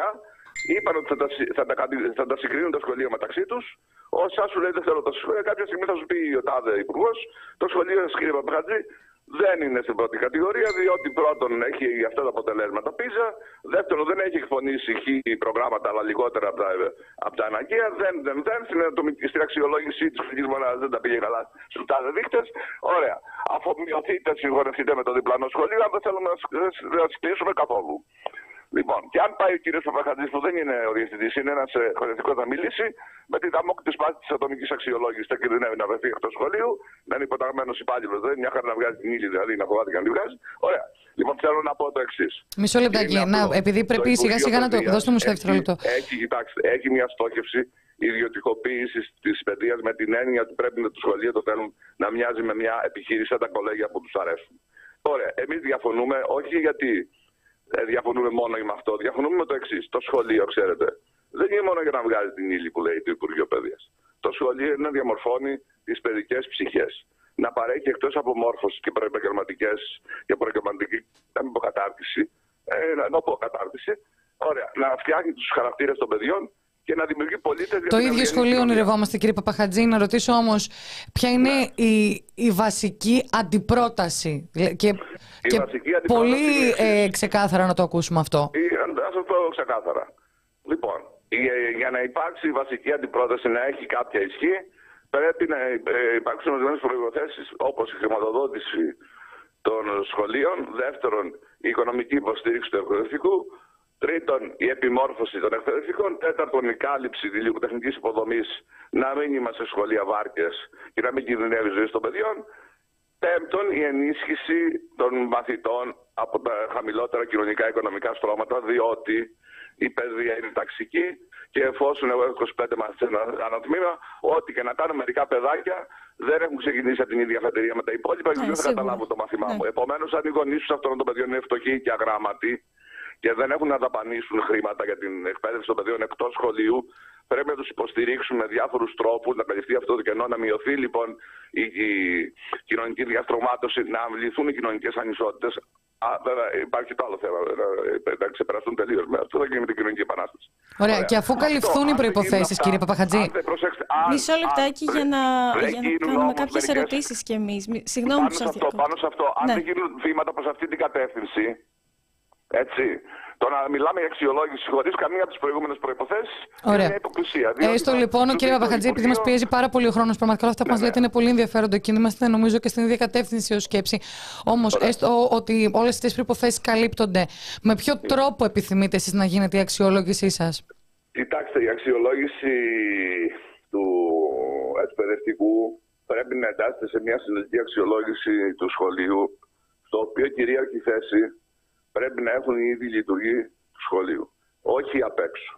είπαν ότι θα τα, θα τα, θα τα συγκρίνουν τα σχολεία μεταξύ τους. Όσα σου λέει δεν θέλω τα σχολεία, κάποια στιγμή θα σου πει ο τάδε υπουργός, το σχολείο σας κύριε Παπαχατζή δεν είναι στην πρώτη κατηγορία, διότι πρώτον έχει αυτά τα αποτελέσματα πίζα, δεύτερον δεν έχει εκπονήσει χι προγράμματα αλλά λιγότερα από τα, από τα αναγκαία, δεν, δεν, δεν, στην, στην αξιολόγησή της φυσικής μονάδας δεν τα πήγε καλά στους τάδε δείκτες. Ωραία. Αφομοιωθείτε, συγχωρευτείτε με το διπλανό σχολείο, αν δεν θέλουμε να σας κλείσουμε καθόλου. Λοιπόν, και αν πάει ο κύριος Παπαχατζής, που δεν είναι ο διευθυντής, είναι ένας χωρευτικός να μιλήσει, με τη δαμόκλειο σπάθη της ατομικής αξιολόγησης, δεν κινδυνεύει να βρεθεί εκτός σχολείου, να είναι υποταγμένος υπάλληλος, δεν είναι μια χαρά να βγάζει την ύλη, δηλαδή να φοβάται και να τη βγάζει. Ωραία. Λοιπόν, θέλω να πω το εξής. Μισό λεπτάκι, να, επειδή πρέπει σιγά σιγά να το δώσουμε στο δεύτερο λεπτό. Έχει, κοιτάξτε, έχει μια στόχευση ιδιωτικοποίηση τη παιδείας με την έννοια ότι πρέπει το σχολείο το θέλουν να μοιάζει με μια επιχείρηση, σαν τα κολέγια που τους αρέσουν. Ωραία. Εμείς διαφωνούμε, όχι γιατί. Ε, διαφωνούμε μόνο με αυτό. Διαφωνούμε με το εξής. Το σχολείο, ξέρετε, δεν είναι μόνο για να βγάζει την ύλη που λέει το Υπουργείο Παιδείας. Το σχολείο είναι να διαμορφώνει τις παιδικές ψυχές. Να παρέχει εκτός από μόρφωση και προεπαγγελματικές και προεπαγγελματική, να μην πω κατάρτιση, ε, να πω κατάρτιση, ωραία, να φτιάχνει τους χαρακτήρες των παιδιών και να δημιουργεί πολίτες. Το ίδιο σχολείο ονειρευόμαστε, κύριε Παπαχατζή. Να ρωτήσω όμως, ποια είναι ναι. η, η βασική αντιπρόταση. Και, η και βασική αντιπρόταση πολύ ε, ξεκάθαρα να το ακούσουμε αυτό. Να σας πω ξεκάθαρα. Λοιπόν, για να υπάρξει η βασική αντιπρόταση να έχει κάποια ισχύ, πρέπει να υπάρξουν ορισμένες προϋποθέσεις, όπως η χρηματοδότηση των σχολείων, δεύτερον, η οικονομική υποστήριξη του εκπαιδευτικού, τρίτον, η επιμόρφωση των εκπαιδευτικών. Τέταρτον, η κάλυψη υλικοτεχνικής υποδομής, να μην είμαστε σχολεία βάρκες και να μην κινδυνεύει η ζωή των παιδιών. Πέμπτον, η ενίσχυση των μαθητών από τα χαμηλότερα κοινωνικά οικονομικά στρώματα, διότι η παιδεία είναι ταξική και εφόσον εγώ έχω είκοσι πέντε μαθητές ανά τμήμα, ό,τι και να κάνουν μερικά παιδάκια δεν έχουν ξεκινήσει από την ίδια αφετηρία με τα υπόλοιπα και δεν θα καταλάβουν το μάθημά μου. Επομένως, αν οι γονείς αυτών των παιδιών είναι φτωχοί και αγράμματοι και δεν έχουν να δαπανίσουν χρήματα για την εκπαίδευση των παιδιών εκτός σχολείου, πρέπει να τους υποστηρίξουμε με διάφορους τρόπους, να καλυφθεί αυτό το κενό, να μειωθεί λοιπόν η, η κοινωνική διαστρωμάτωση, να αμβληθούν οι κοινωνικές ανισότητες. Α, βέβαια, υπάρχει το άλλο θέμα, να, να ξεπεραστούν τελείως με αυτό και με την κοινωνική επανάσταση. Ωραία, Ωραία. Και αφού αυτό, καλυφθούν οι προϋποθέσεις, κύριε Παπαχατζή. Μισό λεπτάκι για να, για να κάνουμε κάποιες ερωτήσεις κι εμείς. Συγγνώμη που σας διακόπτω. Πάνω σε αυτό, αν ναι. δεν γίνουν βήματα προς αυτή την κατεύθυνση, έτσι, το να μιλάμε για αξιολόγηση χωρίς καμία από τις προηγούμενες προϋποθέσεις είναι υποκρισία. Έστω λοιπόν, κύριε Παπαχατζή, επειδή μας πιέζει πάρα πολύ ο χρόνος, πραγματικά αυτά που ναι, μας λέτε είναι πολύ ενδιαφέροντα και είμαστε νομίζω και στην ίδια κατεύθυνση ως σκέψη. Όμως, έστω ότι όλες τις προϋποθέσεις καλύπτονται, με ποιο ναι. τρόπο επιθυμείτε εσείς να γίνεται η αξιολόγησή σας? Κοιτάξτε, η αξιολόγηση του εκπαιδευτικού πρέπει να εντάσσεται σε μια συνολική αξιολόγηση του σχολείου, στο οποίο κυρίαρχη θέση πρέπει να έχουν η ίδια λειτουργία του σχολείου, όχι απ' έξω.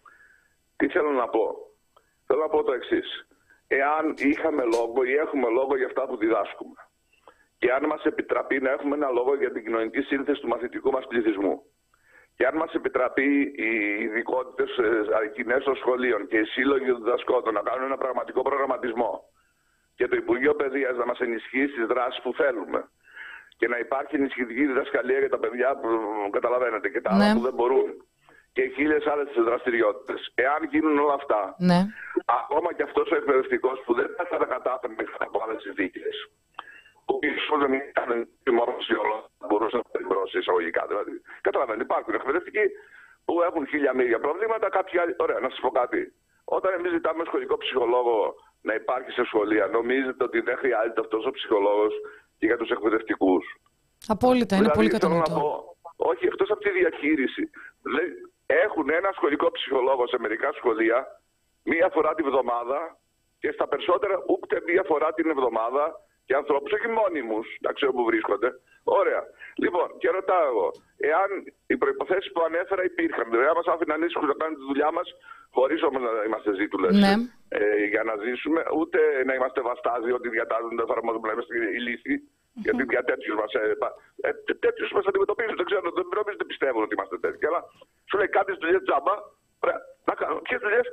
Τι θέλω να πω? Θέλω να πω το εξής. Εάν είχαμε λόγο ή έχουμε λόγο για αυτά που διδάσκουμε και αν μας επιτραπεί να έχουμε ένα λόγο για την κοινωνική σύνθεση του μαθητικού μας πληθυσμού και αν μας επιτραπεί οι ειδικότητες κοινές των σχολείων και οι σύλλογοι των διδασκόντων να κάνουν ένα πραγματικό προγραμματισμό και το Υπουργείο Παιδείας να μας ενισχύσει στις δράσεις που θέλουμε και να υπάρχει ενισχυτική διδασκαλία για τα παιδιά που καταλαβαίνετε και τα άλλα ναι. που δεν μπορούν και χίλιες άλλες δραστηριότητες. Εάν γίνουν όλα αυτά, ναι. ακόμα και αυτός ο εκπαιδευτικός που δεν θα τα κατάφερε από άλλες συνθήκες, που ίσως δεν ήταν επιμόρφωση όλων, μπορούσε να περιπρώσει εισαγωγικά. Δηλαδή, καταλαβαίνετε, υπάρχουν εκπαιδευτικοί που έχουν χίλια μίλια προβλήματα, κάποιοι άλλοι. Ωραία, να σας πω κάτι. Όταν εμείς ζητάμε σχολικό ψυχολόγο να υπάρχει σε σχολεία, νομίζετε ότι δεν χρειάζεται αυτός ο ψυχολόγος και για τους εκπαιδευτικούς? Απόλυτα, είναι δηλαδή, πολύ κατανοητό. Όχι, εκτός από τη διαχείριση. Δηλαδή, έχουν ένα σχολικό ψυχολόγο σε μερικά σχολεία μία φορά τη βδομάδα και στα περισσότερα ούτε μία φορά την εβδομάδα και ανθρώπους όχι μόνιμους, να ξέρω που βρίσκονται. Ωραία. Λοιπόν, και ρωτάω εγώ, εάν οι προϋποθέσεις που ανέφερα υπήρχαν, δηλαδή μας άφηναν ανήσυχους να κάνουν τη δουλειά μας, χωρίς όμως να είμαστε ζήτουλες ναι. ε, για να ζήσουμε, ούτε να είμαστε βαστάζοι ότι διατάζουν, δεν εφαρμόζουμε, να είμαστε ηλίθιοι. Mm-hmm. Γιατί για τέτοιους μας, ε, ε, τέτοιους μας αντιμετωπίζουν, δεν ξέρω, δεν νομίζω δεν πιστεύουν ότι είμαστε τέτοιοι. Αλλά σου λέει κάτι δουλειές τζάμπα, πρέπει να κάνω. Ποιες δουλειές?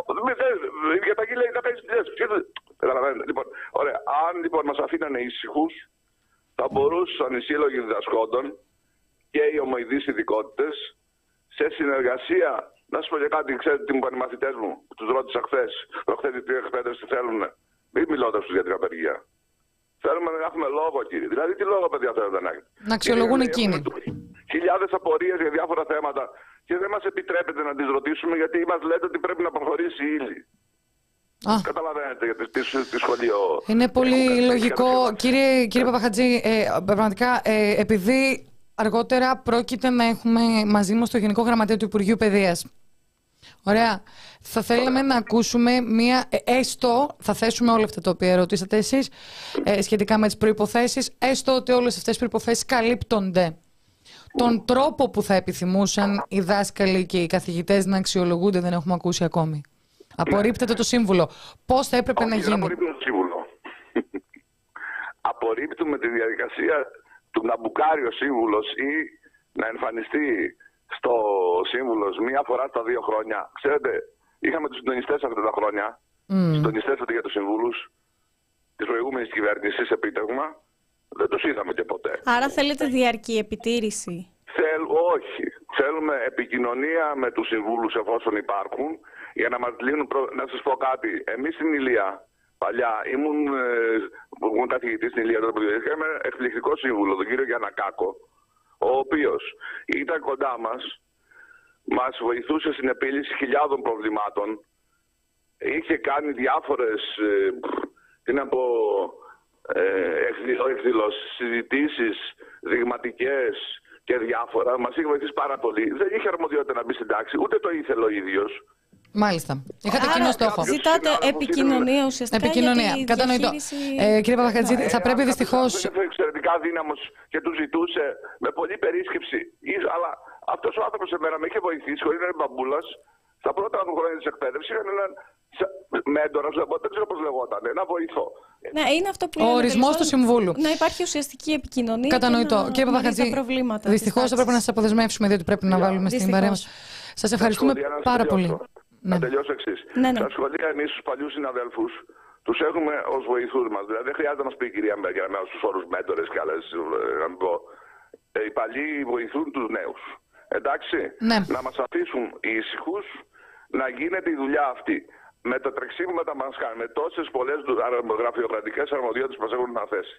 Η διαταγή λέει να κάνεις δουλειές. Καταλαβαίνετε. Λοιπόν, ωραία. Αν λοιπόν μας αφήνανε ήσυχους, θα μπορούσαν οι σύλλογοι διδασκόντων και οι ομοειδείς ειδικότητες σε συνεργασία Να σου πω για κάτι, ξέρετε τι μου είπαν οι μαθητές μου, που τους ρώτησα χθες, προχθές τι εκπαίδευση θέλουν. Μην μιλώντας τους για την απεργία. Θέλουμε να έχουμε λόγο, κύριε. Δηλαδή, τι λόγο, παιδιά, θέλετε να έχετε? Να αξιολογούν εκείνοι. Χιλιάδες απορίες για διάφορα θέματα και δεν μας επιτρέπεται να τις ρωτήσουμε γιατί μας λέτε ότι πρέπει να προχωρήσει η ύλη. Α. Καταλαβαίνετε για τη, τη σχολείο. Είναι πολύ ε, λογικό. Κύριε, κύριε Παπαχατζή, ε, πραγματικά ε, επειδή αργότερα πρόκειται να έχουμε μαζί μας το Γενικό Γραμματέα του Υπουργείου Παιδείας. Ωραία. Θα θέλαμε να ακούσουμε μία, έστω, θα θέσουμε όλα αυτά τα οποία ρωτήσατε εσείς ε, σχετικά με τις προϋποθέσεις, έστω ότι όλες αυτές οι προϋποθέσεις καλύπτονται. Τον τρόπο που θα επιθυμούσαν οι δάσκαλοι και οι καθηγητές να αξιολογούνται δεν έχουμε ακούσει ακόμη. Απορρίπτεται το σύμβουλο. Πώς θα έπρεπε Όχι, να γίνει? Δεν απορρίπτουμε το σύμβουλο. Απορρίπτουμε τη διαδικασία του να μπουκάρει ο σύμβουλος ή να εμφανιστεί στο σύμβουλος μία φορά στα δύο χρόνια. Ξέρετε, είχαμε τους συντονιστές αυτά τα χρόνια. Mm. Συντονιστές για τους συμβούλους της προηγούμενης κυβέρνησης, επίτευγμα. Δεν τους είδαμε και ποτέ. Άρα θέλετε διαρκή επιτήρηση? Θέλ, όχι. Θέλουμε επικοινωνία με τους συμβούλους εφόσον υπάρχουν για να μας λύνουν. Προ... Να σας πω κάτι. Εμείς στην Ηλία, παλιά, ήμουν, ε, ήμουν καθηγητής στην Ηλία, τότε είχαμε εκπληκτικό σύμβουλο, τον κύριο Γιαννακάκο, ο οποίος ήταν κοντά μας, μας βοηθούσε στην επίλυση χιλιάδων προβλημάτων, είχε κάνει διάφορες, ε, τι να πω, ε, εκδηλώσεις, συζητήσεις, δειγματικές και διάφορα. Μας είχε βοηθήσει πάρα πολύ. Δεν είχε αρμοδιότητα να μπει στην τάξη, ούτε το ήθελε ο ίδιος. Μάλιστα. Είχατε κοινό στόχο. Ζητάτε επικοινωνία ουσιαστικά. Επικοινωνία. Κατανοητό. Διαχείριση... Ε, κύριε Παπαχατζή, θα πρέπει δυστυχώς. Είναι εξαιρετικά δύναμος και του ζητούσε με πολλή περίσκεψη. Αλλά αυτός ο άνθρωπος εμένα με είχε βοηθήσει, χωρίς να είναι μπαμπούλας. Στα πρώτα μου χρόνια της εκπαίδευσης είχαν έναν μέντορα, δεν ξέρω πώς λεγόταν, ένα βοηθό. Ναι, είναι αυτό που ο ορισμός του Συμβούλου. Να υπάρχει ουσιαστική επικοινωνία. Κατανοητό. Και κύριε Παπαχατζή, δυστυχώς θα πρέπει να σας αποδεσμεύσουμε, διότι πρέπει να βάλουμε στην παρέα μας. Σας ευχαριστούμε πάρα πολύ. Να τελειώσω εξής. Ναι, ναι. Στα σχολεία, εμείς τους παλιούς συναδέλφους τους έχουμε ως βοηθούς μας. Δηλαδή, δεν χρειάζεται να μας πει η κυρία Μέγκερα με στους όρους μέντορες και άλλες. Να μην πω. Ε, οι παλιοί βοηθούν τους νέους. Εντάξει. Ναι. Να μας αφήσουν ήσυχους να γίνεται η δουλειά αυτή. Με τα τρεξίματα μας κάνουν, με τόσες πολλές γραφειοκρατικές αρμοδιότητες που μας έχουν αναθέσει.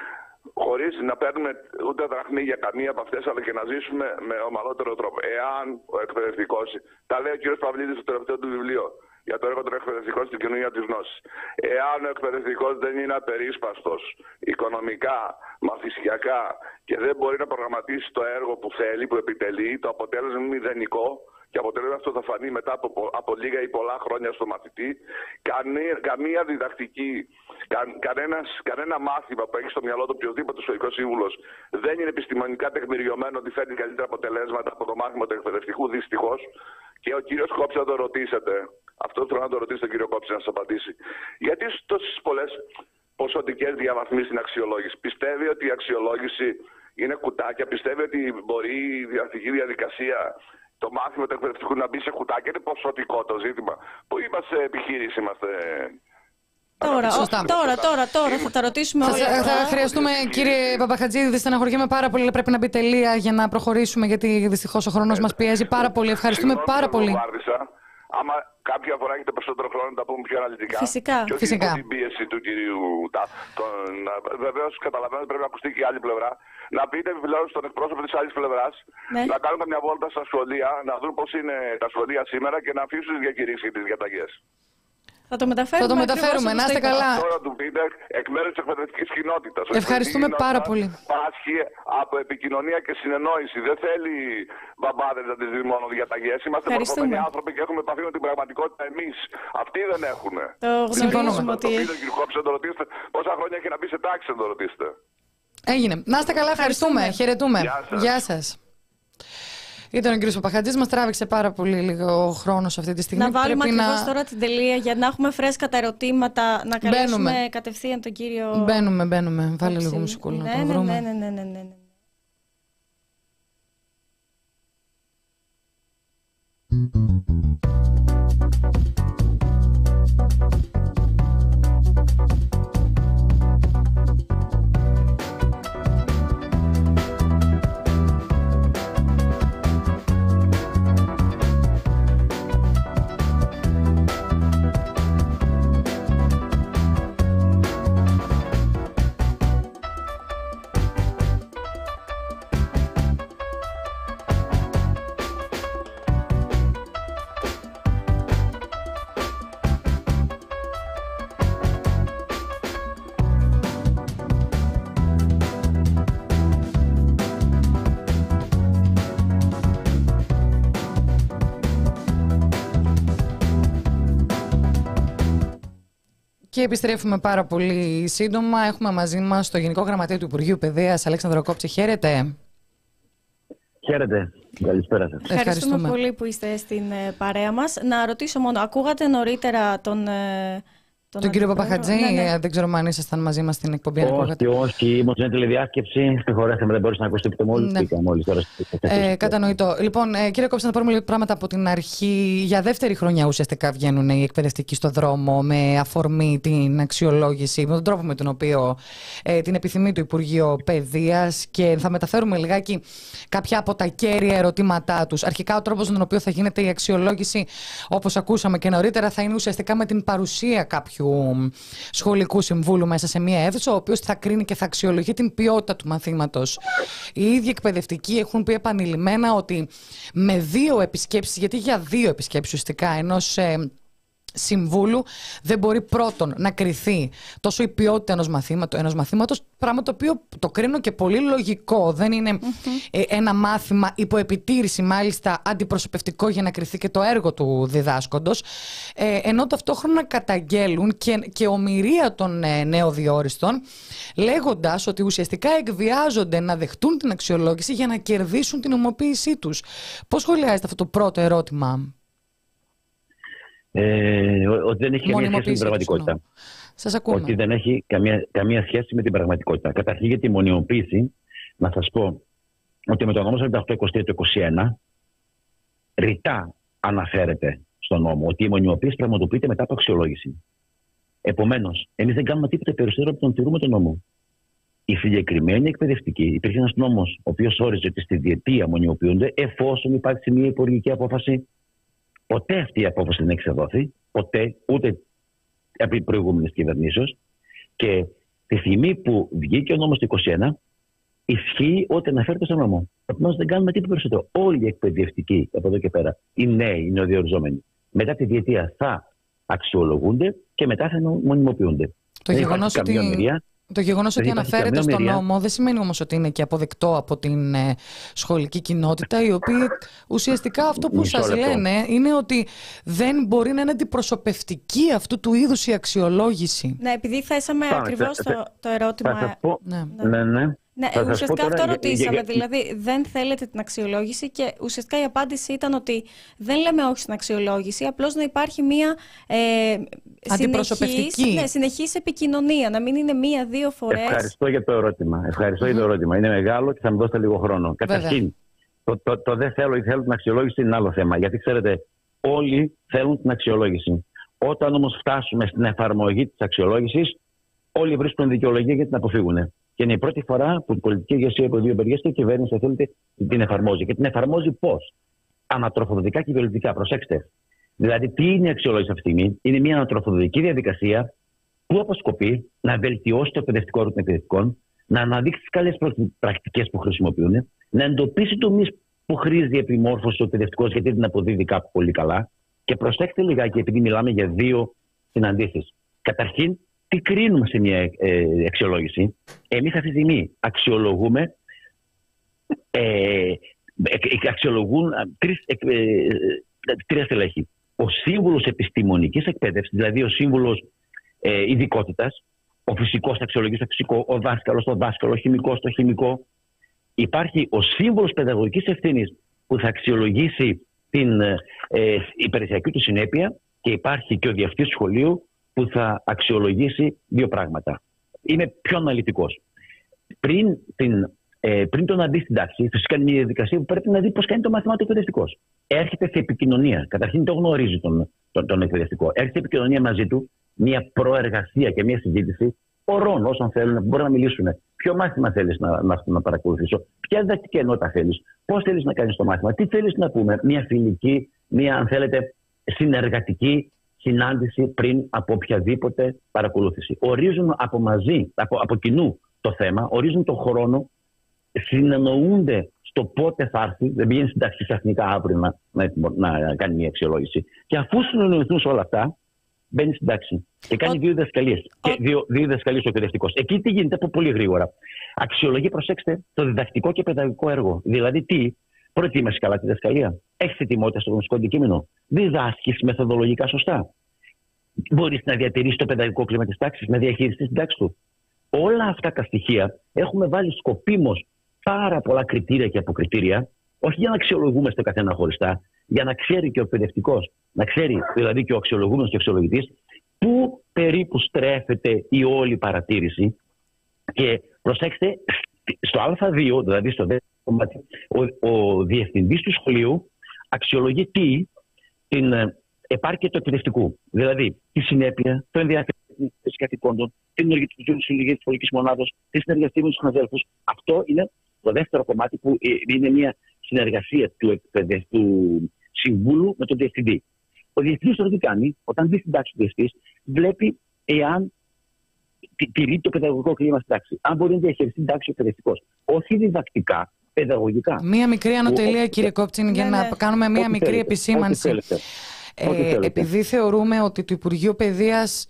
Χωρίς να παίρνουμε ούτε δραχμή για καμία από αυτές, αλλά και να ζήσουμε με ομαλότερο τρόπο. Εάν ο εκπαιδευτικός, τα λέει ο κ. Παυλίδης στο τελευταίο του βιβλίο, για το έργο των εκπαιδευτικών στην κοινωνία της γνώσης. Εάν ο εκπαιδευτικός δεν είναι απερίσπαστος οικονομικά, μαθησιακά και δεν μπορεί να προγραμματίσει το έργο που θέλει, που επιτελεί, το αποτέλεσμα είναι μηδενικό. Και αποτέλεσμα αυτό θα φανεί μετά από, από λίγα ή πολλά χρόνια στο μαθητή. Κανέ, καμία διδακτική, κα, κανένας, κανένα μάθημα που έχει στο μυαλό του οποιοδήποτε σχολικός σύμβουλος δεν είναι επιστημονικά τεκμηριωμένο ότι φέρνει καλύτερα αποτελέσματα από το μάθημα του εκπαιδευτικού, δυστυχώς. Και ο κύριος Κόψη, να το ρωτήσετε, αυτό θέλω να το ρωτήσετε, κύριο Κόψη, να σας απαντήσει. Γιατί τόσες πολλές ποσοτικές διαβαθμίσεις στην αξιολόγηση? Πιστεύει ότι η αξιολόγηση είναι κουτάκια, πιστεύει ότι μπορεί η διδακτική διαδικασία, το μάθημα του εκπαιδευτικού να μπει σε κουτάκια? Είναι ποσοτικό το ζήτημα. Που είμαστε επιχείρηση, είμαστε. Τώρα, τώρα, τώρα, τώρα θα τα ρωτήσουμε όλα. Θα, θα χρειαστούμε, κύριε Παπαχατζίδη, στεναχωριέμαι πάρα πολύ, αλλά πρέπει να μπει τελεία για να προχωρήσουμε, γιατί δυστυχώς ο χρόνος μας πιέζει πάρα πολύ. Ευχαριστούμε πάρα πολύ. Άμα κάποια φορά έχετε περισσότερο χρόνο να τα πούμε πιο αναλυτικά. Φυσικά. Και όχι Φυσικά. την πίεση του κυρίου. Βεβαίως, καταλαβαίνετε, πρέπει να ακουστεί και η άλλη πλευρά. Να πείτε επιπλέον στον εκπρόσωπο της άλλης πλευράς, ναι, να κάνουμε μια βόλτα στα σχολεία, να δουν πώς είναι τα σχολεία σήμερα και να αφήσουν τις διακηρύξεις και τις διαταγές. Θα το μεταφέρουμε. Θα το μεταφέρουμε. Να είστε καλά. Τώρα του πείτε εκ μέρους της εκπαιδευτικής κοινότητας. Ευχαριστούμε πάρα πολύ. Πάσχει από επικοινωνία και συνεννόηση. Δεν θέλει μπαμπάδες να τις δει μόνο διαταγές. Είμαστε προχωρημένοι άνθρωποι και έχουμε επαφή με την πραγματικότητα εμείς. Αυτοί δεν έχουν. Το γνωρίζουμε ότι. Πόσα χρόνια έχει να μπει σε τάξη, να το ρωτήσετε. Έγινε. Να είστε καλά. Ευχαριστούμε. Χαιρετούμε. Γεια σας. Ήταν ο κ. Παπαχατζής, μας τράβηξε πάρα πολύ λίγο χρόνο σε αυτή τη στιγμή. Να βάλουμε ακριβώς να... τώρα την τελεία για να έχουμε φρέσκα τα ερωτήματα, να καλέσουμε μπαίνουμε. κατευθείαν τον κύριο. Μπαίνουμε, μπαίνουμε. Βάλε λίγο μουσικούλα ναι, να τον ναι, βρούμε. Ναι, ναι, ναι, ναι, ναι. Και επιστρέφουμε πάρα πολύ σύντομα. Έχουμε μαζί μας τον Γενικό Γραμματέα του Υπουργείου Παιδείας, Αλέξανδρο Κόψη. Χαίρετε. Χαίρετε. Καλησπέρα σας. Ευχαριστούμε, Ευχαριστούμε πολύ που είστε στην παρέα μας. Να ρωτήσω μόνο, ακούγατε νωρίτερα τον... Τον, τον κύριο Παπαχατζή, ναι, ναι. Δεν ξέρω αν ήσασταν μαζί μας στην εκπομπή. Όχι, όχι, ήμουν στην τηλεδιάσκεψη. Συγχωρέστε με, δεν μπορούσα να ακούσω τίποτα μόλις. Ναι. Μόλις τώρα. Ε, κατανοητό. Λοιπόν, ε, κύριε Κόψη, να πάρουμε λίγο πράγματα από την αρχή. Για δεύτερη χρονιά ουσιαστικά βγαίνουν οι εκπαιδευτικοί στο δρόμο με αφορμή την αξιολόγηση, με τον τρόπο με τον οποίο ε, την επιθυμεί το Υπουργείο Παιδείας, και θα μεταφέρουμε λιγάκι κάποια από τα κέρια ερωτήματά τους. Αρχικά, ο τρόπος με τον οποίο θα γίνεται η αξιολόγηση, όπως ακούσαμε και νωρίτερα, θα είναι ουσιαστικά με την παρουσία κάποιου σχολικού συμβούλου μέσα σε μία αίθουσα, ο οποίος θα κρίνει και θα αξιολογεί την ποιότητα του μαθήματος. Οι ίδιοι εκπαιδευτικοί έχουν πει επανειλημμένα ότι με δύο επισκέψεις, γιατί για δύο επισκέψεις ουσιαστικά ενός ε, συμβούλου δεν μπορεί πρώτον να κριθεί τόσο η ποιότητα ενός μαθήματος, ενός μαθήματος, πράγμα το οποίο το κρίνω και πολύ λογικό. Δεν είναι mm-hmm. ένα μάθημα υπό επιτήρηση, μάλιστα αντιπροσωπευτικό, για να κριθεί και το έργο του διδάσκοντος, ε, ενώ ταυτόχρονα καταγγέλουν και, και ομηρία των ε, νεοδιόριστων, λέγοντας ότι ουσιαστικά εκβιάζονται να δεχτούν την αξιολόγηση για να κερδίσουν την ομοποίησή τους. Πώς σχολιάζετε αυτό το πρώτο ερώτημα? Ε, ότι δεν έχει καμία σχέση με την πραγματικότητα. Σας ακούμε. Ότι δεν έχει καμία, καμία σχέση με την πραγματικότητα. Καταρχήν, για τη μονιμοποίηση, να σας πω ότι με το νόμο σαράντα οκτώ είκοσι τρία του είκοσι ένα ρητά αναφέρεται στον νόμο ότι η μονιμοποίηση πραγματοποιείται μετά από αξιολόγηση. Επομένως, εμείς δεν κάνουμε τίποτα περισσότερο από τον τηρούμε τον νόμο. Η συγκεκριμένη εκπαιδευτική, υπήρχε ένας νόμος ο οποίος όριζε ότι στη διετία μονιμοποιούνται εφόσον υπάρξει μια υπουργική απόφαση. Ποτέ αυτή η απόφαση δεν εξεδόθη, ποτέ, ούτε από την προηγούμενη κυβερνήσεω. Και τη στιγμή που βγήκε ο νόμος του είκοσι ένα, ισχύει ό,τι αναφέρεται στον νόμο. Επομένως δεν κάνουμε τίποτα περισσότερο. Όλοι οι εκπαιδευτικοί από εδώ και πέρα, οι νέοι, οι νεοδιοριζόμενοι, μετά τη διετία θα αξιολογούνται και μετά θα μονιμοποιούνται. Το γεγονός ότι. Το γεγονός ότι αναφέρεται στον νόμο δεν σημαίνει όμως ότι είναι και αποδεκτό από την ε, σχολική κοινότητα, η οποία ουσιαστικά αυτό που σας λένε είναι ότι δεν μπορεί να είναι αντιπροσωπευτική αυτού του είδους η αξιολόγηση. Ναι, επειδή θέσαμε Πάμε, ακριβώς θε, το, το ερώτημα. Θα πω, ναι, ναι. ναι. Ναι, ουσιαστικά αυτό ρωτήσαμε, για, για... δηλαδή δεν θέλετε την αξιολόγηση, και ουσιαστικά η απάντηση ήταν ότι δεν λέμε όχι στην αξιολόγηση, απλώς να υπάρχει μία ε, συνεχής, ναι, συνεχής επικοινωνία, να μην είναι μία-δύο φορές. Ευχαριστώ για το ερώτημα, ευχαριστώ mm. για το ερώτημα, είναι μεγάλο και θα μου δώσετε λίγο χρόνο. Καταρχήν, το, το, το δεν θέλω ή θέλω την αξιολόγηση είναι άλλο θέμα, γιατί ξέρετε όλοι θέλουν την αξιολόγηση. Όταν όμως φτάσουμε στην εφαρμογή της αξιολόγησης, όλοι βρίσκουν δικαιολογία για την αποφύγουν. Και είναι η πρώτη φορά που η πολιτική ηγεσία από δύο μεριές και η κυβέρνηση, θέλετε, την εφαρμόζει. Και την εφαρμόζει πώς? Ανατροφοδοτικά και ιδεολογικά. Προσέξτε. Δηλαδή, τι είναι η αξιολόγηση αυτή τη στιγμή? Είναι μια ανατροφοδοτική διαδικασία που αποσκοπεί να βελτιώσει το εκπαιδευτικό έργο των εκπαιδευτικών, να αναδείξει τις καλές πρακτικές που χρησιμοποιούν, να εντοπίσει τομείς που χρήζει επιμόρφωση ο εκπαιδευτικός, γιατί την αποδίδει κάπου πολύ καλά. Και προσέξτε λιγάκι, επειδή μιλάμε για δύο συναντήσεις. Καταρχήν, τι κρίνουμε σε μια ε, αξιολόγηση? Εμείς αυτή τη στιγμή αξιολογούμε, ε, αξιολογούν τρεις, ε, ε, τρία στελέχη. Ο σύμβουλος επιστημονικής εκπαίδευσης, δηλαδή ο σύμβουλος ε, ειδικότητας, ο φυσικός θα αξιολογήσει το φυσικό, ο δάσκαλος το δάσκαλο, ο χημικός το χημικό. Υπάρχει ο σύμβουλος παιδαγωγικής ευθύνης που θα αξιολογήσει την ε, υπηρεσιακή του συνέπεια, και υπάρχει και ο διευθυντής του σχολείου που θα αξιολογήσει δύο πράγματα. Είμαι πιο αναλυτικός. Πριν, την, ε, πριν το να μπει στην τάξη, φυσικά είναι μια διαδικασία που πρέπει να δει πώς κάνει το μάθημα του εκπαιδευτικός. Έρχεται σε επικοινωνία. Καταρχήν το γνωρίζει τον, τον, τον εκπαιδευτικό. Έρχεται σε επικοινωνία μαζί του, μια προεργασία και μια συζήτηση ορών όσων θέλουν, που μπορούν να μιλήσουν. Ποιο μάθημα θέλεις να, να, να παρακολουθήσω, ποια διδακτική ενότητα θέλεις, πώς θέλεις να κάνεις το μάθημα, τι θέλεις να πούμε. Μια φιλική, μια, αν θέλετε, συνεργατική συνάντηση πριν από οποιαδήποτε παρακολούθηση. Ορίζουν από μαζί, από, από κοινού το θέμα, ορίζουν τον χρόνο, συνεννοούνται στο πότε θα έρθει, δεν πηγαίνει στην τάξη ξαφνικά αύριο να, να, να κάνει μια αξιολόγηση. Και αφού συνεννοηθούν σε όλα αυτά, μπαίνει στην τάξη και κάνει Ο... δύο διδασκαλίες. Ο... Και δύο, δύο διδασκαλίες ο εκπαιδευτικός. Εκεί τι γίνεται? Από πολύ γρήγορα. Αξιολογεί, προσέξτε, το διδακτικό και παιδαγωγικό έργο. Δηλαδή τι? Προετοίμασε καλά τη διδασκαλία. Έχει ετοιμότητα στο γνωστικό αντικείμενο. Διδάσκεις μεθοδολογικά σωστά. μπορείς να διατηρήσεις το παιδαγωγικό κλίμα της τάξης, να διαχειριστείς την τάξη του. Όλα αυτά τα στοιχεία έχουμε βάλει σκοπίμως πάρα πολλά κριτήρια και αποκριτήρια, όχι για να αξιολογούμε στο καθένα χωριστά, για να ξέρει και ο εκπαιδευτικός, να ξέρει δηλαδή και ο αξιολογούμενος και ο αξιολογητής, πού περίπου στρέφεται η όλη παρατήρηση. Και προσέξτε, στο Α δύο, δηλαδή στο δεύτερο κομμάτι, ο, ο διευθυντής του σχολείου αξιολογεί τι, την επάρκεια του εκπαιδευτικού. Δηλαδή τη συνέπεια, το ενδιαφέρον των καθηκόντων, την ενεργητική λειτουργία τη σχολικής μονάδας, τη συνεργασία με τους συναδέλφους. Αυτό είναι το δεύτερο κομμάτι που είναι μια συνεργασία του εκπαιδευτικού συμβούλου με τον διευθυντή. Ο διευθυντής τώρα τι κάνει, όταν μπει στην τάξη του διευθυντής, βλέπει εάν τηρεί το παιδαγωγικό κλίμα στην τάξη. Αν μπορεί να διαχειριστεί την τάξη ο εκπαιδευτικός. Όχι διδακτικά, παιδαγωγικά. Μία μικρή ανωτελεία, κύριε Κόπτσιν, για ναι, να ναι. κάνουμε μία Ό,τι μικρή θέλετε, επισήμανση. ό,τι θέλετε. Ε, Ό,τι θέλετε. επειδή θεωρούμε ότι το Υπουργείο Παιδείας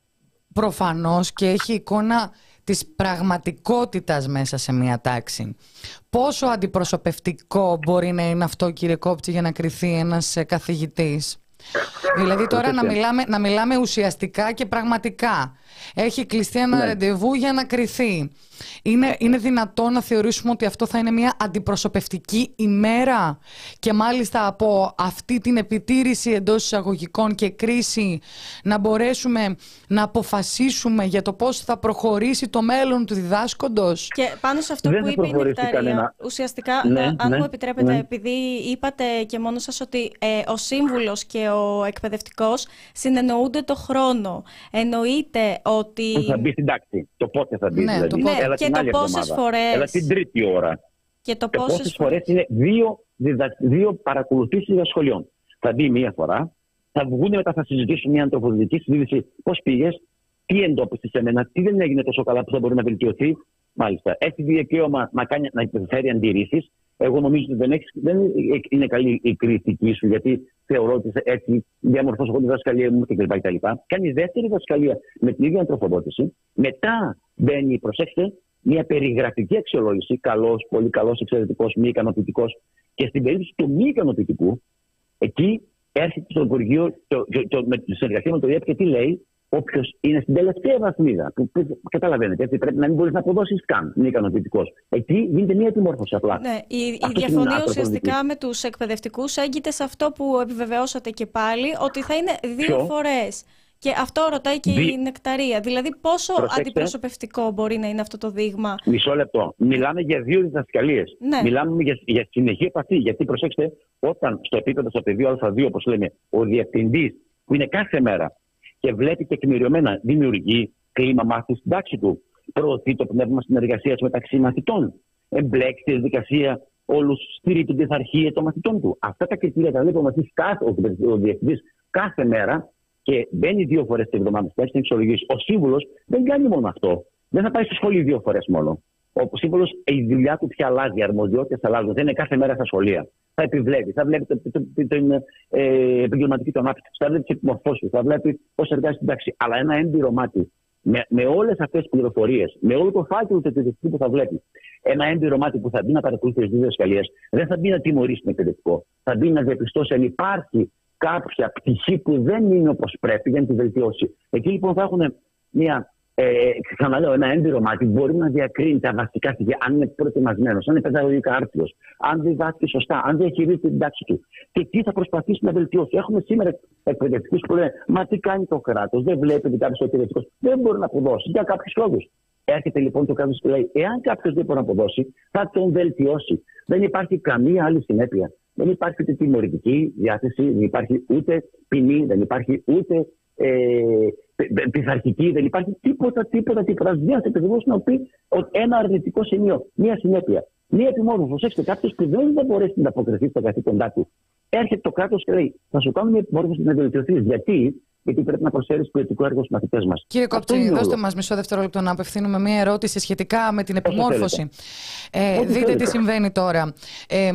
προφανώς και έχει εικόνα της πραγματικότητας μέσα σε μία τάξη. Πόσο αντιπροσωπευτικό μπορεί να είναι αυτό, κύριε Κόπτση, για να κριθεί ένας καθηγητής? Δηλαδή τώρα να μιλάμε, να μιλάμε ουσιαστικά και πραγματικά. Έχει κλειστεί ένα ναι. ραντεβού για να κριθεί. Είναι, είναι δυνατό να θεωρήσουμε ότι αυτό θα είναι μια αντιπροσωπευτική ημέρα και μάλιστα από αυτή την επιτήρηση εντός εισαγωγικών και κρίση να μπορέσουμε να αποφασίσουμε για το πώς θα προχωρήσει το μέλλον του διδάσκοντος? Και πάνω σε αυτό Δεν που θα είπε η προχωρήσει Νεκταρία, κανένα. ουσιαστικά, Ναι, αν ναι, μου επιτρέπετε, ναι. επειδή είπατε και μόνο σας ότι ε, ο σύμβουλος και ο εκπαιδευτικός συνεννοούνται το χρόνο. Εννοείται ότι... Που θα μπει στην τάξη. Το πότε θα μπει, Ναι, δηλαδή. το πότε. Έλα και την το άλλη πόσες εβδομάδα. φορές. Έλα την τρίτη ώρα. Και το Και πόσες πόσες φορές είναι δύο, διδα... δύο παρακολουθήσεις για σχολείων. Θα μπει μία φορά, θα βγουν μετά, θα συζητήσουν μια ανθρωπολογική συζήτηση. Πώς πήγες, τι εντόπισες σε μένα, τι δεν έγινε τόσο καλά που θα μπορεί να βελτιωθεί. Μάλιστα. Έχει δικαίωμα να, κάνει, να φέρει αντιρρήσεις. Εγώ νομίζω ότι δεν, έχεις, δεν είναι καλή η κριτική σου, γιατί θεωρώ ότι έτσι διαμορφώσω εγώ τη δασκαλία μου κτλ. Κάνει δεύτερη δασκαλία με την ίδια ανθρωποδότηση. Μετά μπαίνει, προσέξτε, μια περιγραφική αξιολόγηση. Καλός, πολύ καλός, εξαιρετικός, μη ικανοποιητικός. Και στην περίπτωση του μη ικανοποιητικού, εκεί έρχεται στο Υπουργείο το, το, το, με τη συνεργασία με το ΙΕΠ και τι λέει? Όποιος είναι στην τελευταία βαθμίδα, που, που καταλαβαίνετε, έτσι, πρέπει να μην μπορείς να αποδώσεις καν, είναι ικανοποιητικός. Εκεί γίνεται μια επιμόρφωση απλά. Ναι, η, η διαφωνία ουσιαστικά με τους εκπαιδευτικούς έγκυται σε αυτό που επιβεβαιώσατε και πάλι, ότι θα είναι δύο Ποιο? φορές. Και αυτό ρωτάει και Δι... η Νεκταρία. Δηλαδή, πόσο Προσέξτε. αντιπροσωπευτικό μπορεί να είναι αυτό το δείγμα? Μισό λεπτό. Μιλάμε για δύο διδασκαλίες. Ναι. Μιλάμε για, για συνεχή επαφή. Γιατί προσέξτε, όταν στο επίπεδο στο πεδίο Α δύο, όπως λέμε, ο διευθυντής που είναι κάθε μέρα και βλέπει τεκμηριωμένα, δημιουργεί κλίμα μάθησης στην τάξη του, προωθεί το πνεύμα συνεργασίας μεταξύ μαθητών, εμπλέξει τη διαδικασία όλους, στηρεί την πειθαρχία των μαθητών του. Αυτά τα κριτήρια τα βλέπει ο μαθητής, ο διευθυντής κάθε μέρα και μπαίνει δύο φορές την εβδομάδα στην τάξη να εξολογήσει. Ο σύμβουλος δεν κάνει μόνο αυτό. Δεν θα πάει στο σχολείο δύο φορές μόνο. Ο σύμβουλος, η δουλειά του πια αλλάζει, οι αρμοδιότητες αλλάζουν. Δεν είναι κάθε μέρα στα σχολεία. Θα επιβλέπει, θα βλέπει την ε, επαγγελματική του ανάπτυξη, θα βλέπει τι επιμορφώσεις, θα βλέπει πώς εργάζεται στην τάξη. Αλλά ένα έμπειρο μάτι με, με όλες αυτές τις πληροφορίες, με όλο το φάκελο του εκπαιδευτικού που θα βλέπει, ένα έμπειρο μάτι που θα μπει να παρακολουθεί τις δύο διδασκαλίες, δεν θα μπει να τιμωρήσει τον εκπαιδευτικό. Θα μπει να διαπιστώσει αν υπάρχει κάποια πτυχή που δεν είναι όπως πρέπει για να τη βελτιώσει. Εκεί λοιπόν θα έχουν μια. Ε, ξαναλέω, ένα έμπειρο μάτι μπορεί να διακρίνει τα βασικά στοιχεία, αν είναι προετοιμασμένο, αν είναι παιδαγωγικά άρτιος, αν διδάσκει σωστά, αν διαχειρίζεται την τάξη του. Και τι θα προσπαθήσει να βελτιώσει. Έχουμε σήμερα εκπαιδευτικούς που λένε: μα τι κάνει το κράτος, δεν βλέπει ότι κάποιος εκπαιδευτικός δεν μπορεί να αποδώσει για κάποιους λόγους. Έρχεται λοιπόν το κράτος και λέει: εάν κάποιος δεν μπορεί να αποδώσει, θα τον βελτιώσει. Δεν υπάρχει καμία άλλη συνέπεια. Δεν υπάρχει ούτε τιμωρητική διάθεση, δεν υπάρχει ούτε ποινή, δεν υπάρχει ούτε. Ε, πειθαρχική, δεν υπάρχει τίποτα, τίποτα, τίποτα. Δύο ακριβώς να πει ότι ένα αρνητικό σημείο, μία συνέπεια, μία επιμόρφωση. Προσέξτε, κάποιος που δεν θα μπορέσει να αποκριθεί στα καθήκοντά του, έρχεται το κράτος και λέει: θα σου κάνω μια επιμόρφωση να βελτιωθεί. Γιατί? Γιατί πρέπει να προσφέρεις ποιοτικό έργο στους μαθητές μας. Κύριε Κόπτση, δώστε μας μισό δευτερόλεπτο να απευθύνουμε μια ερώτηση σχετικά με την επιμόρφωση. Ε, δείτε θέλετε. τι συμβαίνει τώρα. Ε,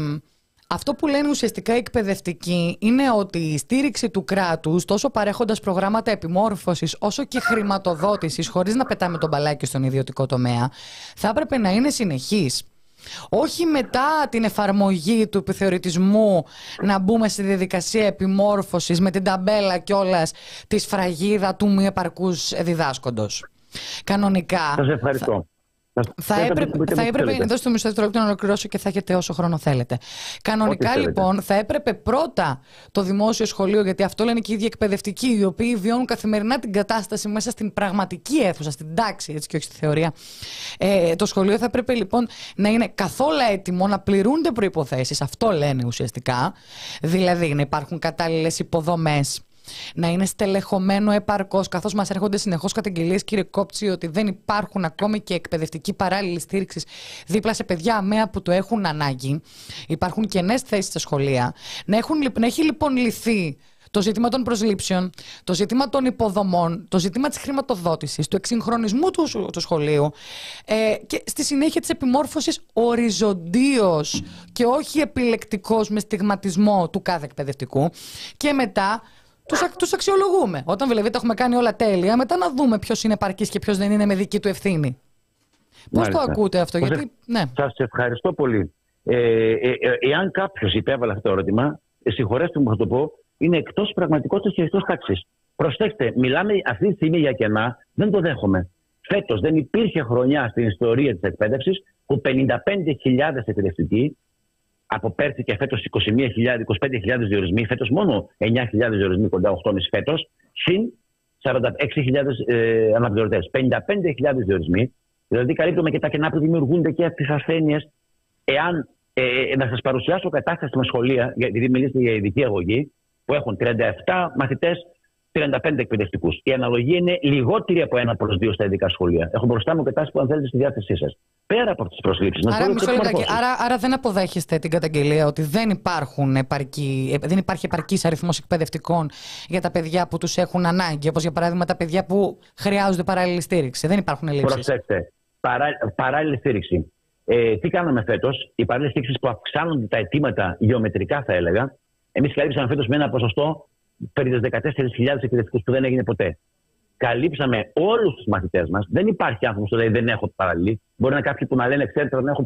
Αυτό που λένε ουσιαστικά οι εκπαιδευτικοί είναι ότι η στήριξη του κράτους, τόσο παρέχοντας προγράμματα επιμόρφωσης όσο και χρηματοδότησης, χωρίς να πετάμε τον μπαλάκι στον ιδιωτικό τομέα, θα έπρεπε να είναι συνεχής. Όχι μετά την εφαρμογή του επιθεωρητισμού να μπούμε στη διαδικασία επιμόρφωσης με την ταμπέλα κιόλας τη σφραγίδα του μη επαρκούς διδάσκοντος. Κανονικά. Σας ευχαριστώ. Θα έπρεπε, θα έπρεπε να δώσετε το μισό δευτερόλεπτο να ολοκληρώσω και θα έχετε όσο χρόνο θέλετε. Κανονικά λοιπόν θα έπρεπε πρώτα το δημόσιο σχολείο, γιατί αυτό λένε και οι ίδιοι εκπαιδευτικοί, οι οποίοι βιώνουν καθημερινά την κατάσταση μέσα στην πραγματική αίθουσα, στην τάξη, έτσι και όχι στη θεωρία. Ε, το σχολείο θα έπρεπε λοιπόν να είναι καθόλου έτοιμο, να πληρούνται προϋποθέσεις. Αυτό λένε ουσιαστικά. Δηλαδή να υπάρχουν κατάλληλες υποδομές, να είναι στελεχωμένο επαρκώς, καθώς μας έρχονται συνεχώς καταγγελίες, κύριε Κόπτσι, ότι δεν υπάρχουν ακόμη και εκπαιδευτικοί παράλληλοι στήριξης δίπλα σε παιδιά αμαία που το έχουν ανάγκη. Υπάρχουν κενές θέσεις στα σχολεία. Να, έχουν, να έχει λοιπόν λυθεί το ζήτημα των προσλήψεων, το ζήτημα των υποδομών, το ζήτημα της χρηματοδότησης, του εξυγχρονισμού του, του σχολείου ε, και στη συνέχεια της επιμόρφωσης οριζοντίως και όχι επιλεκτικός με στιγματισμό του κάθε εκπαιδευτικού, και μετά Τους, τους αξιολογούμε. Όταν δηλαδή τα έχουμε κάνει όλα τέλεια, μετά να δούμε ποιος είναι επαρκής και ποιος δεν είναι με δική του ευθύνη. Πώς το ακούτε αυτό, Πώς γιατί. Ναι. Σας ευχαριστώ πολύ. Ε, ε, ε, εάν κάποιος υπέβαλε αυτό το ερώτημα, ε, συγχωρέστε μου που θα το πω, είναι εκτός πραγματικότητας και εκτός τάξης. Προσέξτε, μιλάμε αυτή τη στιγμή για κενά, δεν το δέχομαι. Φέτος δεν υπήρχε χρονιά στην ιστορία της εκπαίδευσης που πενήντα πέντε χιλιάδες εκπαιδευτικοί. Από πέρσι και φέτος είκοσι πέντε χιλιάδες διορισμοί, φέτος μόνο εννιά χιλιάδες διορισμοί, κοντά οκτώ κόμμα πέντε φέτος, συν σαράντα έξι χιλιάδες ε, αναπληρωτές. πενήντα πέντε χιλιάδες διορισμοί, δηλαδή καλύπτουμε και τα κενά που δημιουργούνται και από τις ασθένειες. Εάν ε, ε, να σας παρουσιάσω κατάσταση με σχολεία, γιατί μιλήσατε για ειδική αγωγή, που έχουν τριάντα επτά μαθητές, τριάντα πέντε εκπαιδευτικούς. Η αναλογία είναι λιγότερη από ένα προς δύο στα ειδικά σχολεία. Έχω μπροστά μου κατάσταση που αν θέλετε στη διάθεσή σας. Πέρα από τις προσλήψεις. Άρα, μισό λεπτάκι. Άρα, άρα δεν αποδέχεστε την καταγγελία ότι δεν, υπάρχουν επαρκή, δεν υπάρχει επαρκής αριθμός εκπαιδευτικών για τα παιδιά που τους έχουν ανάγκη, όπως για παράδειγμα τα παιδιά που χρειάζονται παράλληλη στήριξη. Δεν υπάρχουν ελλείψεις. Προσέξτε. Παρά, παράλληλη στήριξη. Ε, τι κάναμε φέτος? Οι παράλληλες στήριξεις που αυξάνονται τα αιτήματα γεωμετρικά, θα έλεγα. Εμείς καλύψαμε φέτος με ένα ποσοστό περί δεκατέσσερις χιλιάδες εκπαιδευτικούς που δεν έγινε ποτέ. Καλύψαμε όλους τους μαθητές μας. Δεν υπάρχει άνθρωπος που λέει δεν έχω παραλληλή. Μπορεί να κάποιοι που να λένε, ξέρετε, να έχω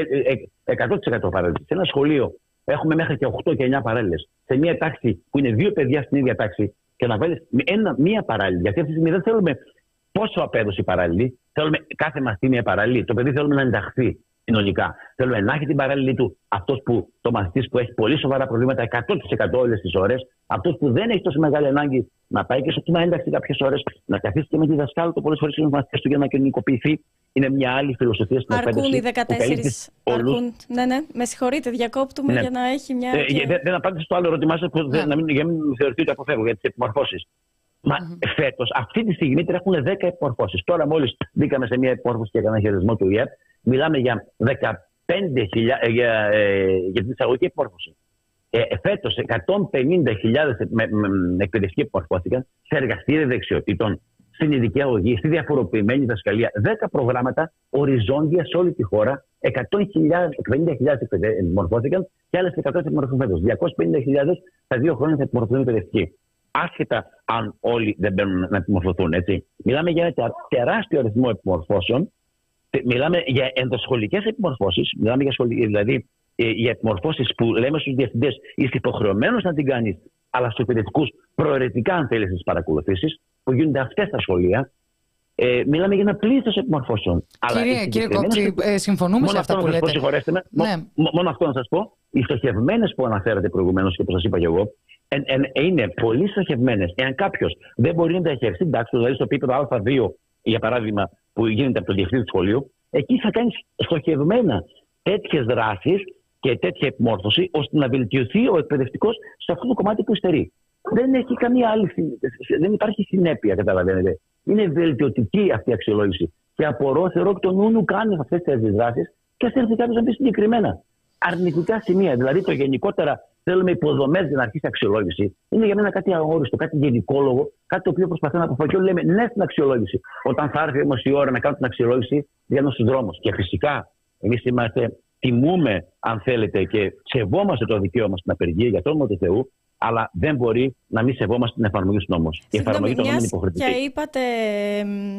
εκατό τοις εκατό παραλληλή. Σε ένα σχολείο έχουμε μέχρι και οκτώ και εννιά παράλληλες. Σε μια τάξη που είναι δύο παιδιά στην ίδια τάξη και να βάλεις μία παράλληλη. Γιατί αυτή τη στιγμή δεν θέλουμε πόσο απέδωσε η παράλληλη. Θέλουμε κάθε μαθητή μία παράλληλη. Το παιδί θέλουμε να ενταχθεί κοινωνικά. Θέλουμε να έχει την παράλληλη του αυτός που το μαθητής που έχει πολύ σοβαρά προβλήματα εκατό τοις εκατό όλες τις ώρες. Αυτός που δεν έχει τόσο μεγάλη ανάγκη να πάει και στο τμήμα ένταξη κάποιες ώρες, να καθίσει και με τη δασκάλα του πολλές φορές είναι μαθητές του για να κοινωνικοποιηθεί. Είναι μια άλλη φιλοσοφία στην εκπαίδευση. Αρκούν οι δεκατέσσερις. Αρκούν. Ναι, ναι. Με συγχωρείτε, διακόπτουμε ναι. για να έχει μια. Ε, και... Δεν, δεν απάντησα στο άλλο ερώτημά σας, ναι. να μην, για να μην θεωρηθεί ότι αποφεύγω για τις επιμορφώσεις. Μα mm-hmm. φέτος, αυτή τη στιγμή τρέχουν δέκα επιμορφώσεις. Τώρα, μόλις μπήκαμε σε μια επιμόρφωση και έκανα χειρισμό του ΙΕΠ, μιλάμε για δεκαπέντε χιλιάδες για, ε, για την εισαγωγική επιμόρφωση. Ε, φέτος εκατόν πενήντα χιλιάδες εκπαιδευτικοί επιμορφώθηκαν σε εργαστήρια δεξιοτήτων, στην ειδική αγωγή, στη διαφοροποιημένη διδασκαλία. δέκα προγράμματα οριζόντια σε όλη τη χώρα. εκατόν πενήντα χιλιάδες επιμορφώθηκαν και άλλες εκατό επιμορφωθούν φέτος. διακόσιες πενήντα χιλιάδες τα δύο χρόνια θα επιμορφωθούν εκπαιδευτικοί. Άσχετα αν όλοι δεν μπαίνουν να επιμορφωθούν. Έτσι. Μιλάμε για ένα τεράστιο αριθμό επιμορφώσεων. Μιλάμε για ενδοσχολικές επιμορφώσεις. Μιλάμε για, σχολ... δηλαδή, για επιμορφώσεις που λέμε στους διευθυντές είστε υποχρεωμένος να την κάνεις, αλλά στους εκπαιδευτικούς προαιρετικά, αν θέλεις, τις παρακολουθήσεις που γίνονται αυτές στα σχολεία. Ε, μιλάμε για ένα πλήθος επιμορφώσεων. Κύριε, κύριε Κόπτσι, ε, συμφωνούμε σε αυτά που λέτε. Συγχωρέστε με. Ναι. Μό, μόνο αυτό να σας πω. Οι στοχευμένες που αναφέρατε προηγουμένως και που σας είπα και εγώ, εν, εν, είναι πολύ στοχευμένες. Εάν κάποιος δεν μπορεί να διαχειριστεί την τάξη του, δηλαδή στο επίπεδο Α δύο, για παράδειγμα, που γίνεται από τον διευθυντή του σχολείου, εκεί θα κάνει στοχευμένα τέτοιες δράσεις και τέτοια επιμόρφωση, ώστε να βελτιωθεί ο εκπαιδευτικός σε αυτό το κομμάτι που υστερεί. Δεν έχει καμία άλλη, δεν υπάρχει συνέπεια, καταλαβαίνετε. Είναι βελτιωτική αυτή η αξιολόγηση. Και απορώ, θεωρώ ότι το νούνου κάνει αυτές τις δράσεις και θα έρθει κάποιος να πει συγκεκριμένα. Αρνητικά σημεία, δηλαδή το γενικότερα θέλουμε υποδομές για να αρχίσει αξιολόγηση, είναι για μένα κάτι αόριστο, κάτι γενικόλογο, κάτι το οποίο προσπαθεί να αποφασίσει. Λέμε ναι στην αξιολόγηση. Όταν θα έρθει όμως η ώρα να κάνουμε την αξιολόγηση, βγαίνουν στους δρόμους. Και φυσικά εμείς είμαστε, τιμούμε, αν θέλετε, και σεβόμαστε το δικαίωμα στην απεργία για το όνομα του Θεού, αλλά δεν μπορεί να μην σεβόμαστε την εφαρμογή του νόμου. Η εφαρμογή του νόμου είναι υποχρεωτική. Και είπατε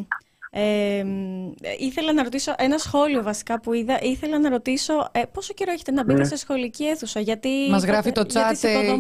Ε, ήθελα να ρωτήσω ένα σχόλιο βασικά που είδα. Ήθελα να ρωτήσω ε, πόσο καιρό έχετε να μπείτε ναι. σε σχολική αίθουσα, γιατί μας γράφει το chat,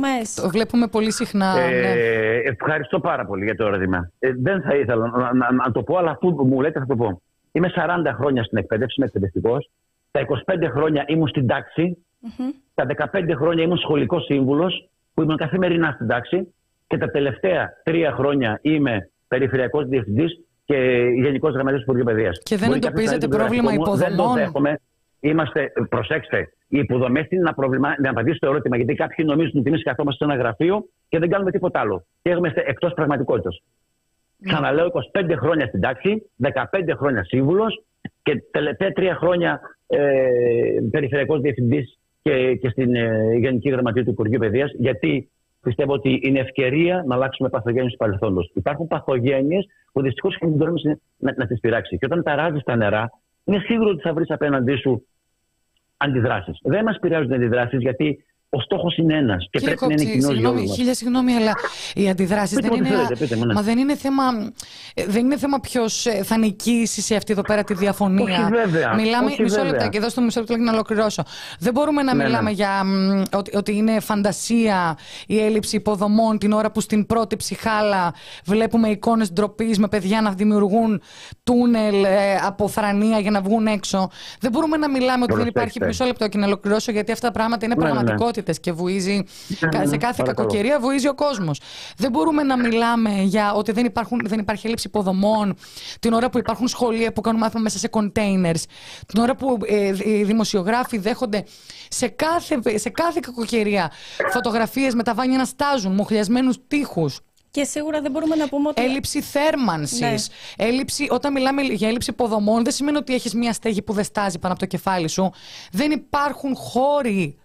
το βλέπουμε πολύ συχνά. Ε, ναι. Ευχαριστώ πάρα πολύ για το ερώτημα. Ε, δεν θα ήθελα να, να, να το πω, αλλά αφού μου λέτε θα το πω. Είμαι σαράντα χρόνια στην εκπαίδευση, είμαι εκπαιδευτικός. Τα είκοσι πέντε χρόνια ήμουν στην τάξη. Mm-hmm. Τα δεκαπέντε χρόνια ήμουν σχολικός σύμβουλος, που ήμουν καθημερινά στην τάξη. Και τα τελευταία τρία χρόνια είμαι περιφερειακός διευθυντής και γενικός γραμματέας του Υπουργείου Παιδείας. Και δεν εντοπίζετε πρόβλημα υποδομών? Δεν το δέχομαι. Είμαστε, προσέξτε, οι υποδομές είναι ένα πρόβλημα. Να απαντήσω το ερώτημα, γιατί κάποιοι νομίζουν ότι εμείς καθόμαστε σε ένα γραφείο και δεν κάνουμε τίποτα άλλο. Και είμαστε εκτός πραγματικότητας. Mm. Ξαναλέω, είκοσι πέντε χρόνια στην τάξη, δεκαπέντε χρόνια σύμβουλος και τελευταία τρία χρόνια ε, περιφερειακός διευθυντής και, και στην ε, Γενική Γραμματεία του Υπουργείου Παιδείας. Γιατί πιστεύω ότι είναι ευκαιρία να αλλάξουμε παθογένειες του παρελθόντος. Υπάρχουν παθογένειες που δυστυχώς δεν μπορούμε να, να, να τις πειράξει. Και όταν ταράζεις τα νερά, είναι σίγουρο ότι θα βρεις απέναντί σου αντιδράσεις. Δεν μας πειράζουν οι αντιδράσεις, γιατί ο στόχος είναι ένας και Κύριε πρέπει Κόψη, να είναι κοινός για όλους μας. Χίλια συγγνώμη, αλλά οι αντιδράσεις δεν είναι. Θέλετε, πείτε, ναι. Μα δεν είναι θέμα, δεν είναι θέμα ποιος θα νικήσει σε αυτή εδώ πέρα τη διαφωνία. Όχι βέβαια. Μιλάμε, Όχι μισό βέβαια. λεπτό και δώστε μου μισό λεπτό για να ολοκληρώσω. Δεν μπορούμε να ναι, μιλάμε ναι. για μ, ότι, ότι είναι φαντασία η έλλειψη υποδομών την ώρα που στην πρώτη ψυχάλα βλέπουμε εικόνες ντροπής με παιδιά να δημιουργούν τούνελ ε, από θρανία για να βγουν έξω. Δεν μπορούμε να μιλάμε ότι δεν υπάρχει. Μισό λεπτό και να ολοκληρώσω, γιατί αυτά τα πράγματα είναι ναι, πραγματικότητες ναι. και βουίζει. Ναι, σε κάθε παρακαλώ. κακοκαιρία βουίζει ο κόσμος. Δεν μπορούμε να μιλάμε για ότι δεν, υπάρχουν, δεν υπάρχει έλλειψη υποδομών την ώρα που υπάρχουν σχολεία που κάνουν μάθημα μέσα σε containers, την ώρα που ε, οι δημοσιογράφοι δέχονται σε κάθε, σε κάθε κακοκαιρία φωτογραφίες με τα βάνια να στάζουν, μοχλιασμένους τοίχους. Και σίγουρα δεν μπορούμε να πούμε ότι. Έλλειψη θέρμανσης. Ναι. Έλλειψη, όταν μιλάμε για έλλειψη υποδομών, δεν σημαίνει ότι έχεις μια στέγη που δεν στάζει πάνω από το κεφάλι σου. Δεν υπάρχουν χώροι.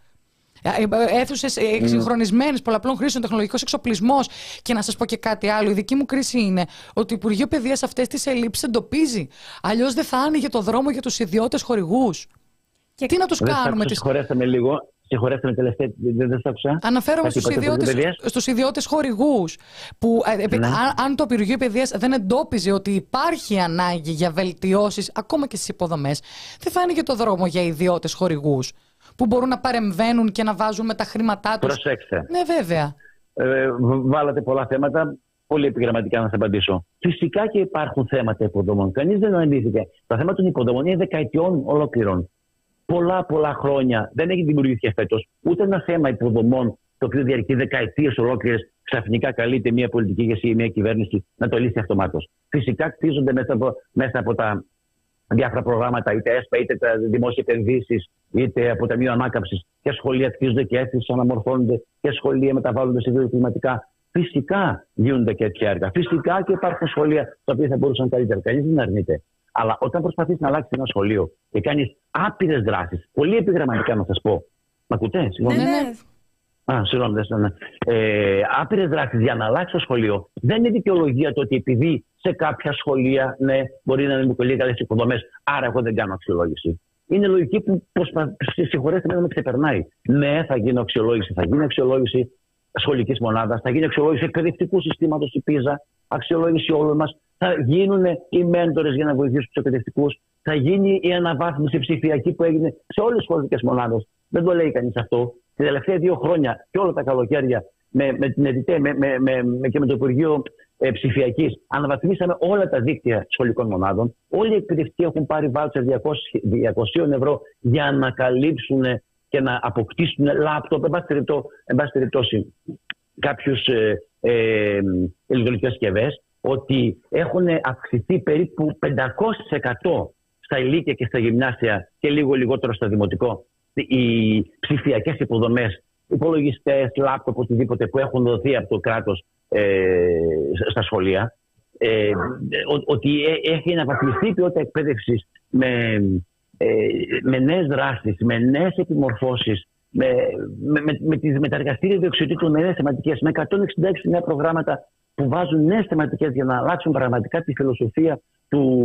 Αίθουσες εξυγχρονισμένες, πολλαπλών χρήσεων, τεχνολογικός εξοπλισμός. Και να σας πω και κάτι άλλο. Η δική μου κρίση είναι ότι το Υπουργείο Παιδείας αυτές τις ελλείψεις εντοπίζει. Αλλιώς δεν θα άνοιγε το δρόμο για τους ιδιώτες χορηγούς. Και τι να τους δεν κάνουμε, τις... Συγχωρέστε με λίγο. Συγχωρέστε με τελευταία. Δεν, δεν άκουσα. Αναφέρομαι στους ιδιώτες, στους ιδιώτες χορηγούς. Που ναι. αν, αν το Υπουργείο Παιδείας δεν εντόπιζε ότι υπάρχει ανάγκη για βελτιώσεις ακόμα και στις υποδομές, δεν θα άνοιγε το δρόμο για ιδιώτες χορηγούς που μπορούν να παρεμβαίνουν και να βάζουν με τα χρήματά τους. Προσέξτε. Ναι, βέβαια. Ε, βάλατε πολλά θέματα. Πολύ επιγραμματικά να σας απαντήσω. Φυσικά και υπάρχουν θέματα υποδομών. Κανείς δεν αναλύθηκε. Το θέμα των υποδομών είναι δεκαετιών ολόκληρων. Πολλά πολλά χρόνια δεν έχει δημιουργηθεί φέτος ούτε ένα θέμα υποδομών το οποίο διαρκεί δεκαετίες ολόκληρες. Ξαφνικά καλείται μια πολιτική ηγεσία ή μια κυβέρνηση να το λύσει αυτομάτως. Φυσικά κτίζονται μέσα από, μέσα από τα διάφορα προγράμματα, είτε ΕΣΠΑ, είτε τα δημόσια επενδύσεις, είτε από Ταμείο Ανάκαμψης. Και σχολεία κτίζονται και αίθουσες αναμορφώνονται και σχολεία μεταβάλλονται σε βιοκλιματικά. Φυσικά γίνονται και τέτοια έργα. Φυσικά και υπάρχουν σχολεία τα οποία θα μπορούσαν καλύτερα. Κανείς δεν αρνείται. Αλλά όταν προσπαθείς να αλλάξεις ένα σχολείο και κάνεις άπειρες δράσεις, πολύ επιγραμματικά να σας πω. Μ' ακούτε, συγγνώμη. Ναι, ναι. Α, συγγνώμη, δεν ε, άπειρες δράσεις για να αλλάξει το σχολείο δεν είναι δικαιολογία το ότι επειδή σε κάποια σχολεία ναι, μπορεί να είναι πολύ καλές υποδομές, άρα εγώ δεν κάνω αξιολόγηση. Είναι λογική που προσπα... συγχωρέστε με, με ξεπερνάει. Ναι, θα γίνει αξιολόγηση, θα γίνει αξιολόγηση σχολικής μονάδας, θα γίνει αξιολόγηση εκπαιδευτικού συστήματος, η πίζα, αξιολόγηση όλων μας. Θα γίνουν οι μέντορες για να βοηθήσουν τους εκπαιδευτικούς. Θα γίνει η αναβάθμιση ψηφιακή που έγινε σε όλες τις σχολικές μονάδες. Δεν το λέει κανείς αυτό. Τα τελευταία δύο χρόνια και όλα τα καλοκαίρια με, με την ΕΔΙΤΕ με, με, με, με, και με το Υπουργείο ε, Ψηφιακής αναβαθμίσαμε όλα τα δίκτυα σχολικών μονάδων. Όλοι οι εκπαιδευτικοί έχουν πάρει βάουτσερ διακόσια ευρώ για να καλύψουν και να αποκτήσουν λάπτοπ, εν πάση περιπτώσει, κάποιους ε, ε, ηλεκτρονικές συσκευές. Ότι έχουν αυξηθεί περίπου πεντακόσια τοις εκατό στα ηλίκια και στα γυμνάσια και λίγο λιγότερο στο δημοτικό οι ψηφιακές υποδομές, υπολογιστές, λάπτοπ, οτιδήποτε που έχουν δοθεί από το κράτος ε, στα σχολεία. Ε, ότι έχει αναβαθμιστεί η ποιότητα εκπαίδευσης με, ε, με νέες δράσεις, με νέες επιμορφώσεις, με, με, με, με, τις, με τα εργαστήρια διοξιδίτου, με νέες θεματικές, με εκατόν εξήντα έξι νέα προγράμματα που βάζουν νέες θεματικές για να αλλάξουν πραγματικά τη φιλοσοφία του,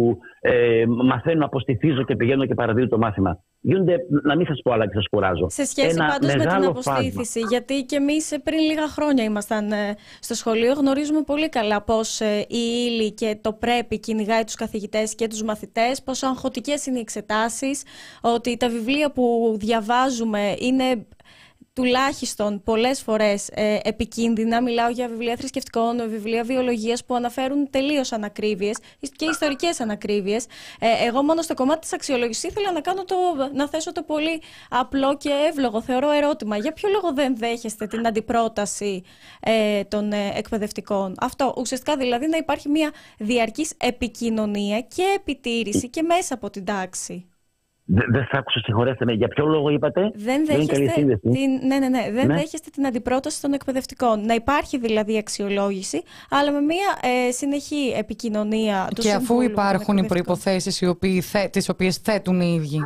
ε, μαθαίνω, αποστηθίζω και πηγαίνω και παραδίδω το μάθημα. Γίνονται, να μην σας πω άλλα και σας κουράζω. Σε σχέση πάντως με την αποστήθηση, φάσμα. Γιατί και εμείς πριν λίγα χρόνια ήμασταν ε, στο σχολείο, γνωρίζουμε πολύ καλά πώς ε, η ύλη και το πρέπει κυνηγάει τους καθηγητές και τους μαθητές, πόσο αγχωτικές είναι οι εξετάσεις, ότι τα βιβλία που διαβάζουμε είναι τουλάχιστον πολλές φορές ε, επικίνδυνα. Μιλάω για βιβλία θρησκευτικών, βιβλία βιολογίας που αναφέρουν τελείως ανακρίβειες και ιστορικές ανακρίβειες. Ε, εγώ μόνο στο κομμάτι της αξιολόγησης ήθελα να, κάνω το, να θέσω το πολύ απλό και εύλογο, θεωρώ, ερώτημα. Για ποιο λόγο δεν δέχεστε την αντιπρόταση ε, των ε, εκπαιδευτικών? Αυτό, ουσιαστικά δηλαδή να υπάρχει μια διαρκής επικοινωνία και επιτήρηση και μέσα από την τάξη. Δεν θα άκουσα, συγχωρέστε με. Για ποιο λόγο είπατε? Δεν δέχεστε, την, ναι, ναι, ναι, δεν ναι. δέχεστε την αντιπρόταση των εκπαιδευτικών. Να υπάρχει δηλαδή αξιολόγηση, αλλά με μια ε, συνεχή επικοινωνία του και αφού υπάρχουν οι προϋποθέσεις τις οποίες θέτουν οι ίδιοι.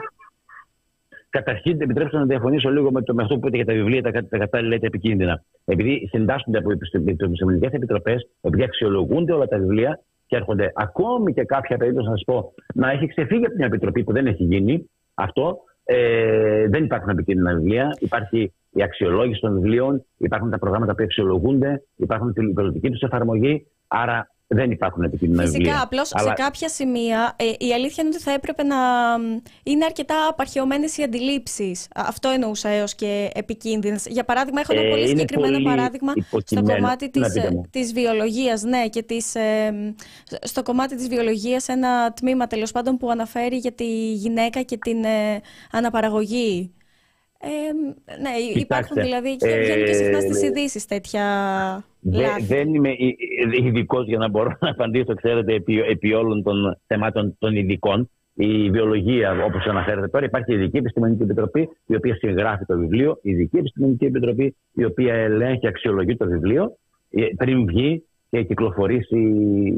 Καταρχήν, επιτρέψτε να διαφωνήσω λίγο με, το, με αυτό που είπατε για τα βιβλία, τα, τα κατάλληλα τα επικίνδυνα. Επειδή συντάσσονται από επιστημονικές επιτροπές, επειδή αξιολογούνται όλα τα βιβλία και έρχονται ακόμη και κάποια περίπτωση, να σας πω, να έχει ξεφύγει από την επιτροπή που δεν έχει γίνει αυτό. Ε, δεν υπάρχουν επικίνδυνα βιβλία. Υπάρχει η αξιολόγηση των βιβλίων, υπάρχουν τα προγράμματα που αξιολογούνται, υπάρχουν την υπηρετική τους εφαρμογή. Άρα δεν υπάρχουν επικίνδυνα βιβλία. Φυσικά, απλώς αλλά... σε κάποια σημεία ε, η αλήθεια είναι ότι θα έπρεπε να είναι αρκετά απαρχαιωμένες οι αντιλήψεις. Αυτό εννοούσα έως και επικίνδυνες. Για παράδειγμα, έχω ένα ε, πολύ συγκεκριμένο πολύ παράδειγμα στο κομμάτι της, της βιολογίας. Ναι, και της, ε, στο κομμάτι της βιολογίας ένα τμήμα τέλος πάντων που αναφέρει για τη γυναίκα και την ε, αναπαραγωγή. Ε, ναι, Κοιτάξτε, υπάρχουν δηλαδή και βγαίνουν και συχνά στις ειδήσεις τέτοια λάθη. Δε, δεν είμαι ειδικός για να μπορώ να απαντήσω, ξέρετε, επί, επί όλων των θεμάτων των ειδικών. Η βιολογία, όπως αναφέρετε τώρα, υπάρχει ειδική επιστημονική επιτροπή η οποία συγγράφει το βιβλίο, ειδική επιστημονική επιτροπή η οποία ελέγχει και αξιολογεί το βιβλίο πριν βγει και κυκλοφορήσει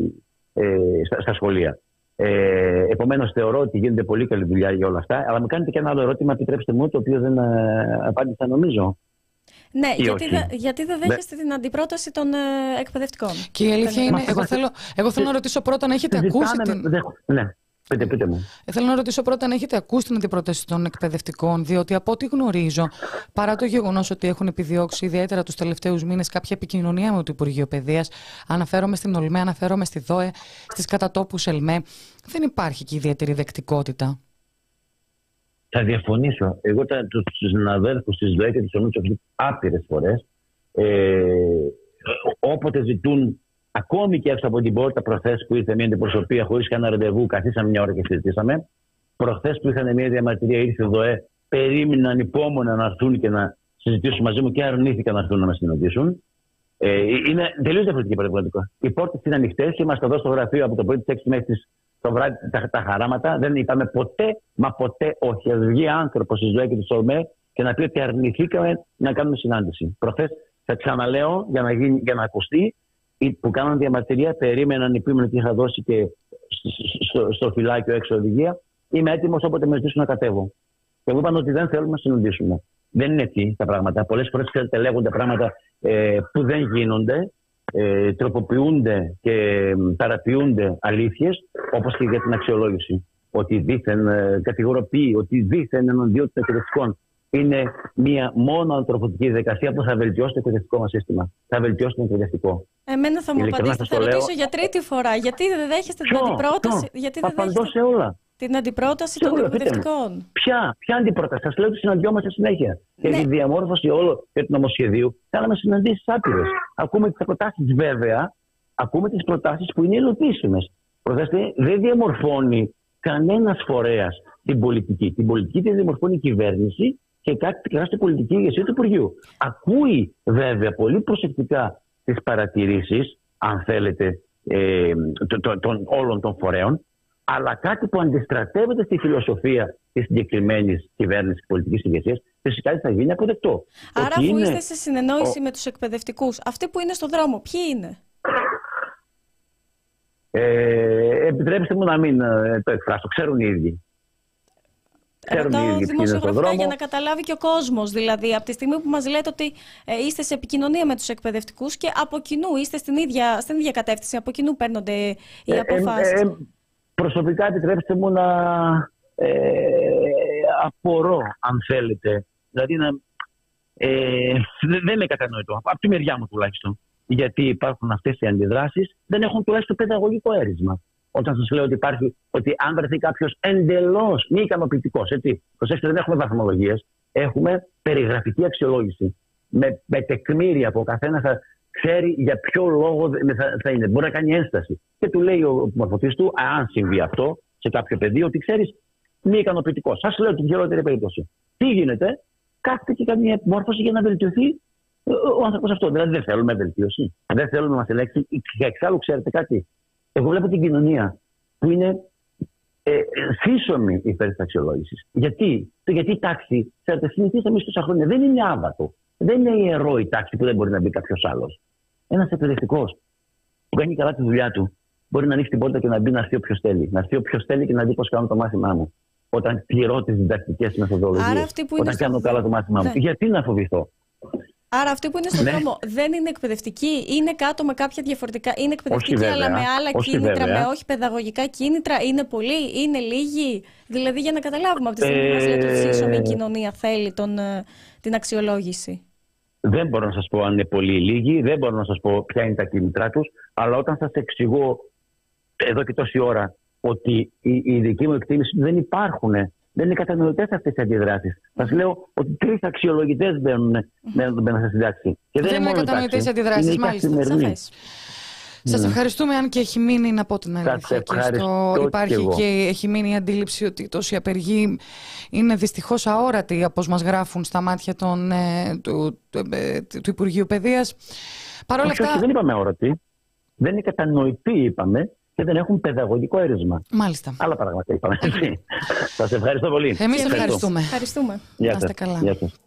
ε, στα, στα σχολεία. Ε, Επομένως, θεωρώ ότι γίνεται πολύ καλή δουλειά για όλα αυτά. Αλλά μου κάνετε και ένα άλλο ερώτημα, επιτρέψτε μου, το οποίο δεν ε, απάντησα, νομίζω. Ναι, γιατί, δε, γιατί δεν δέχεστε ναι. την αντιπρόταση των ε, εκπαιδευτικών? Και η αλήθεια είναι, εγώ θέλω, εγώ θέλω να ρωτήσω πρώτα αν έχετε ακούσει την... Δε, ναι. Πείτε, πείτε μου. Θέλω να ρωτήσω πρώτα αν έχετε ακούσει την αντιπρόταση των εκπαιδευτικών, διότι από ό,τι γνωρίζω, παρά το γεγονός ότι έχουν επιδιώξει ιδιαίτερα τους τελευταίους μήνες κάποια επικοινωνία με το Υπουργείο Παιδείας, αναφέρομαι στην ΟΛΜΕ, αναφέρομαι στη ΔΟΕ, στις κατατόπους ΕΛΜΕ, δεν υπάρχει και ιδιαίτερη δεκτικότητα. Θα διαφωνήσω. Εγώ τους συναδέλφους της ΔΟΕ και της ΟΛΜΕ τους άπειρες φορές, ε, όποτε ζητούν. Ακόμη και έξω από την πόρτα, προχθές που ήρθε μια αντιπροσωπεία χωρίς κανένα ραντεβού, καθίσαμε μια ώρα και συζητήσαμε. Προχθές που είχαν μια διαμαρτυρία, ήρθε η ΔΟΕ, περίμεναν υπόμονα να έρθουν και να συζητήσουν μαζί μου και αρνήθηκαν να έρθουν να μας συναντήσουν. Ε, είναι τελείως διαφορετική πραγματικότητα. Οι πόρτες είναι ανοιχτές. Είμαστε εδώ στο γραφείο από το πρωί της έξι μέχρι το βράδυ τα, τα χαράματα. Δεν είπαμε ποτέ, μα ποτέ όχι. Α βγει άνθρωπος της ΔΟΕ και της ΟΛΜΕ και να πει ότι αρνηθήκαμε να κάνουμε συνάντηση. Προχθές, θα ξαναλέω για να, γίνει, για να ακουστεί. Που κάναν διαμαρτυρία, περίμεναν, υπήρχαν και είχα δώσει και στο, στο φυλάκιο έξω οδηγία. Είμαι έτοιμος όποτε με ζητήσουν να κατέβω. Και μου είπαν ότι δεν θέλουμε να συναντήσουμε. Δεν είναι έτσι τα πράγματα. Πολλές φορές ξέρετε, λέγονται πράγματα ε, που δεν γίνονται, ε, τροποποιούνται και ε, παραποιούνται αλήθειες, όπως και για την αξιολόγηση. Ότι δήθεν ε, κατηγοροποιεί, ότι δήθεν εναντίον των εκπαιδευτικών. Είναι μία μόνο ανθρωποτική διαδικασία που θα βελτιώσει το εκπαιδευτικό μας σύστημα. Θα βελτιώσει το εκπαιδευτικό. Εμένα θα μου απαντήσετε, θα ρωτήσω για τρίτη φορά. Γιατί δεν δέχεστε την αντιπρόταση, γιατί δεν δέχεστε σε όλα. την αντιπρόταση σε των όλα, εκπαιδευτικών? Ποια, ποια αντιπρόταση? Σας λέω ότι συναντιόμαστε συνέχεια. Ναι. Και τη διαμόρφωση όλο του νομοσχεδίου κάναμε συναντήσεις άπειρες. Ακούμε τις προτάσεις, βέβαια, ακούμε τις προτάσεις που είναι υλοποιήσιμες. Προσέξτε, δεν διαμορφώνει κανένας φορέας την πολιτική. Την πολιτική τη διαμορφώνει η κυβέρνηση και κάτι στην πολιτική ηγεσία του Υπουργείου. Ακούει βέβαια πολύ προσεκτικά τις παρατηρήσεις, αν θέλετε, ε, των, των, των όλων των φορέων, αλλά κάτι που αντιστρατεύεται στη φιλοσοφία της συγκεκριμένης κυβέρνησης πολιτικής ηγεσίας, φυσικά θα γίνει αποδεκτό. Άρα, αφού είναι... είστε σε συνεννόηση ο... με τους εκπαιδευτικούς, αυτοί που είναι στον δρόμο, ποιοι είναι? Ε, επιτρέψτε μου να μην ε, το εκφράσω, ξέρουν οι ίδιοι. Ρωτάω δημοσιογραφικά για να καταλάβει και ο κόσμος. Δηλαδή, από τη στιγμή που μας λέτε ότι ε, είστε σε επικοινωνία με τους εκπαιδευτικούς και από κοινού είστε στην ίδια, στην ίδια κατεύθυνση, από κοινού παίρνονται οι αποφάσεις. Ε, ε, ε, προσωπικά επιτρέψτε μου να ε, απορώ, αν θέλετε. Δηλαδή να, ε, δεν είναι κατανοητό, από τη μεριά μου τουλάχιστον. Γιατί υπάρχουν αυτές οι αντιδράσεις, δεν έχουν τουλάχιστον παιδαγωγικό έρισμα. Όταν σας λέω ότι υπάρχει, ότι αν βρεθεί κάποιος εντελώς μη ικανοποιητικός, έτσι, προσέξτε, δεν έχουμε βαθμολογίες, έχουμε περιγραφική αξιολόγηση. Με, με τεκμήρια που ο καθένας θα ξέρει για ποιο λόγο θα, θα είναι. Μπορεί να κάνει ένσταση. Και του λέει ο μορφωτής του, αν συμβεί αυτό σε κάποιο πεδίο, ότι ξέρεις, μη ικανοποιητικός. Σας λέω την χειρότερη περίπτωση. Τι γίνεται, κάθεται και κάνει μια μόρφωση για να βελτιωθεί ο άνθρωπος αυτό. Δηλαδή δεν θέλουμε βελτίωση. Δεν θέλουμε να μας ελέγξει. Και εξάλλου, ξέρετε κάτι. Εγώ βλέπω την κοινωνία που είναι ε, σύσσωμη υπέρ της αξιολόγησης. Γιατί? Γιατί η τάξη, ξέρετε, συνηθίσαμε εμείς τόσα χρόνια, δεν είναι άβατο. Δεν είναι ιερό η τάξη που δεν μπορεί να μπει κάποιος άλλος. Ένας εκπαιδευτικός που κάνει καλά τη δουλειά του μπορεί να ανοίξει την πόρτα και να μπει να έρθει όποιος θέλει. Να έρθει όποιος θέλει και να δει πώς κάνω το μάθημά μου. Όταν πληρώ τις διδακτικές μεθοδολογίες. Όταν κάνω καλά το μάθημά μου. Ναι. Γιατί να φοβηθώ? Άρα αυτοί που είναι στον ναι. δρόμο δεν είναι εκπαιδευτικοί, είναι κάτω με κάποια διαφορετικά. Είναι εκπαιδευτικοί, όχι αλλά βέβαια, με άλλα όχι κίνητρα, βέβαια. με όχι παιδαγωγικά κίνητρα. Είναι πολλοί, είναι λίγοι. Δηλαδή για να καταλάβουμε από τη στιγμή που μας λέτε ότι η σύσσωμη κοινωνία θέλει τον, την αξιολόγηση. Δεν μπορώ να σας πω αν είναι πολύ λίγοι, δεν μπορώ να σας πω ποια είναι τα κίνητρά τους, αλλά όταν σας εξηγώ εδώ και τόση ώρα ότι η, η δική μου εκτίμηση δεν υπάρχουν. Δεν είναι κατανοητές αυτές οι αντιδράσεις. Σας λέω ότι τρεις αξιολογητές μπαίνουν mm-hmm. σε συντάξη. Και δεν, δεν είναι κατανοητές οι αντιδράσεις, μάλιστα. Σας ευχαριστούμε, αν και έχει μείνει, να πω την αλήθεια. Και στο υπάρχει και, και έχει μείνει η αντίληψη ότι τόσοι απεργοί είναι δυστυχώς αόρατοι, όπως μας γράφουν στα μάτια των, ε, του, του, ε, του Υπουργείου Παιδείας. Παρ' όλα αυτά. Δεν είπαμε αόρατοι. Δεν είναι κατανοητοί, είπαμε. Και δεν έχουν παιδαγωγικό έρισμα. Μάλιστα. Άλλα πράγματα είπαμε. Σας ευχαριστώ πολύ. Εμείς ευχαριστούμε. Ευχαριστούμε. Γεια σας. Να είστε καλά. Γεια σας.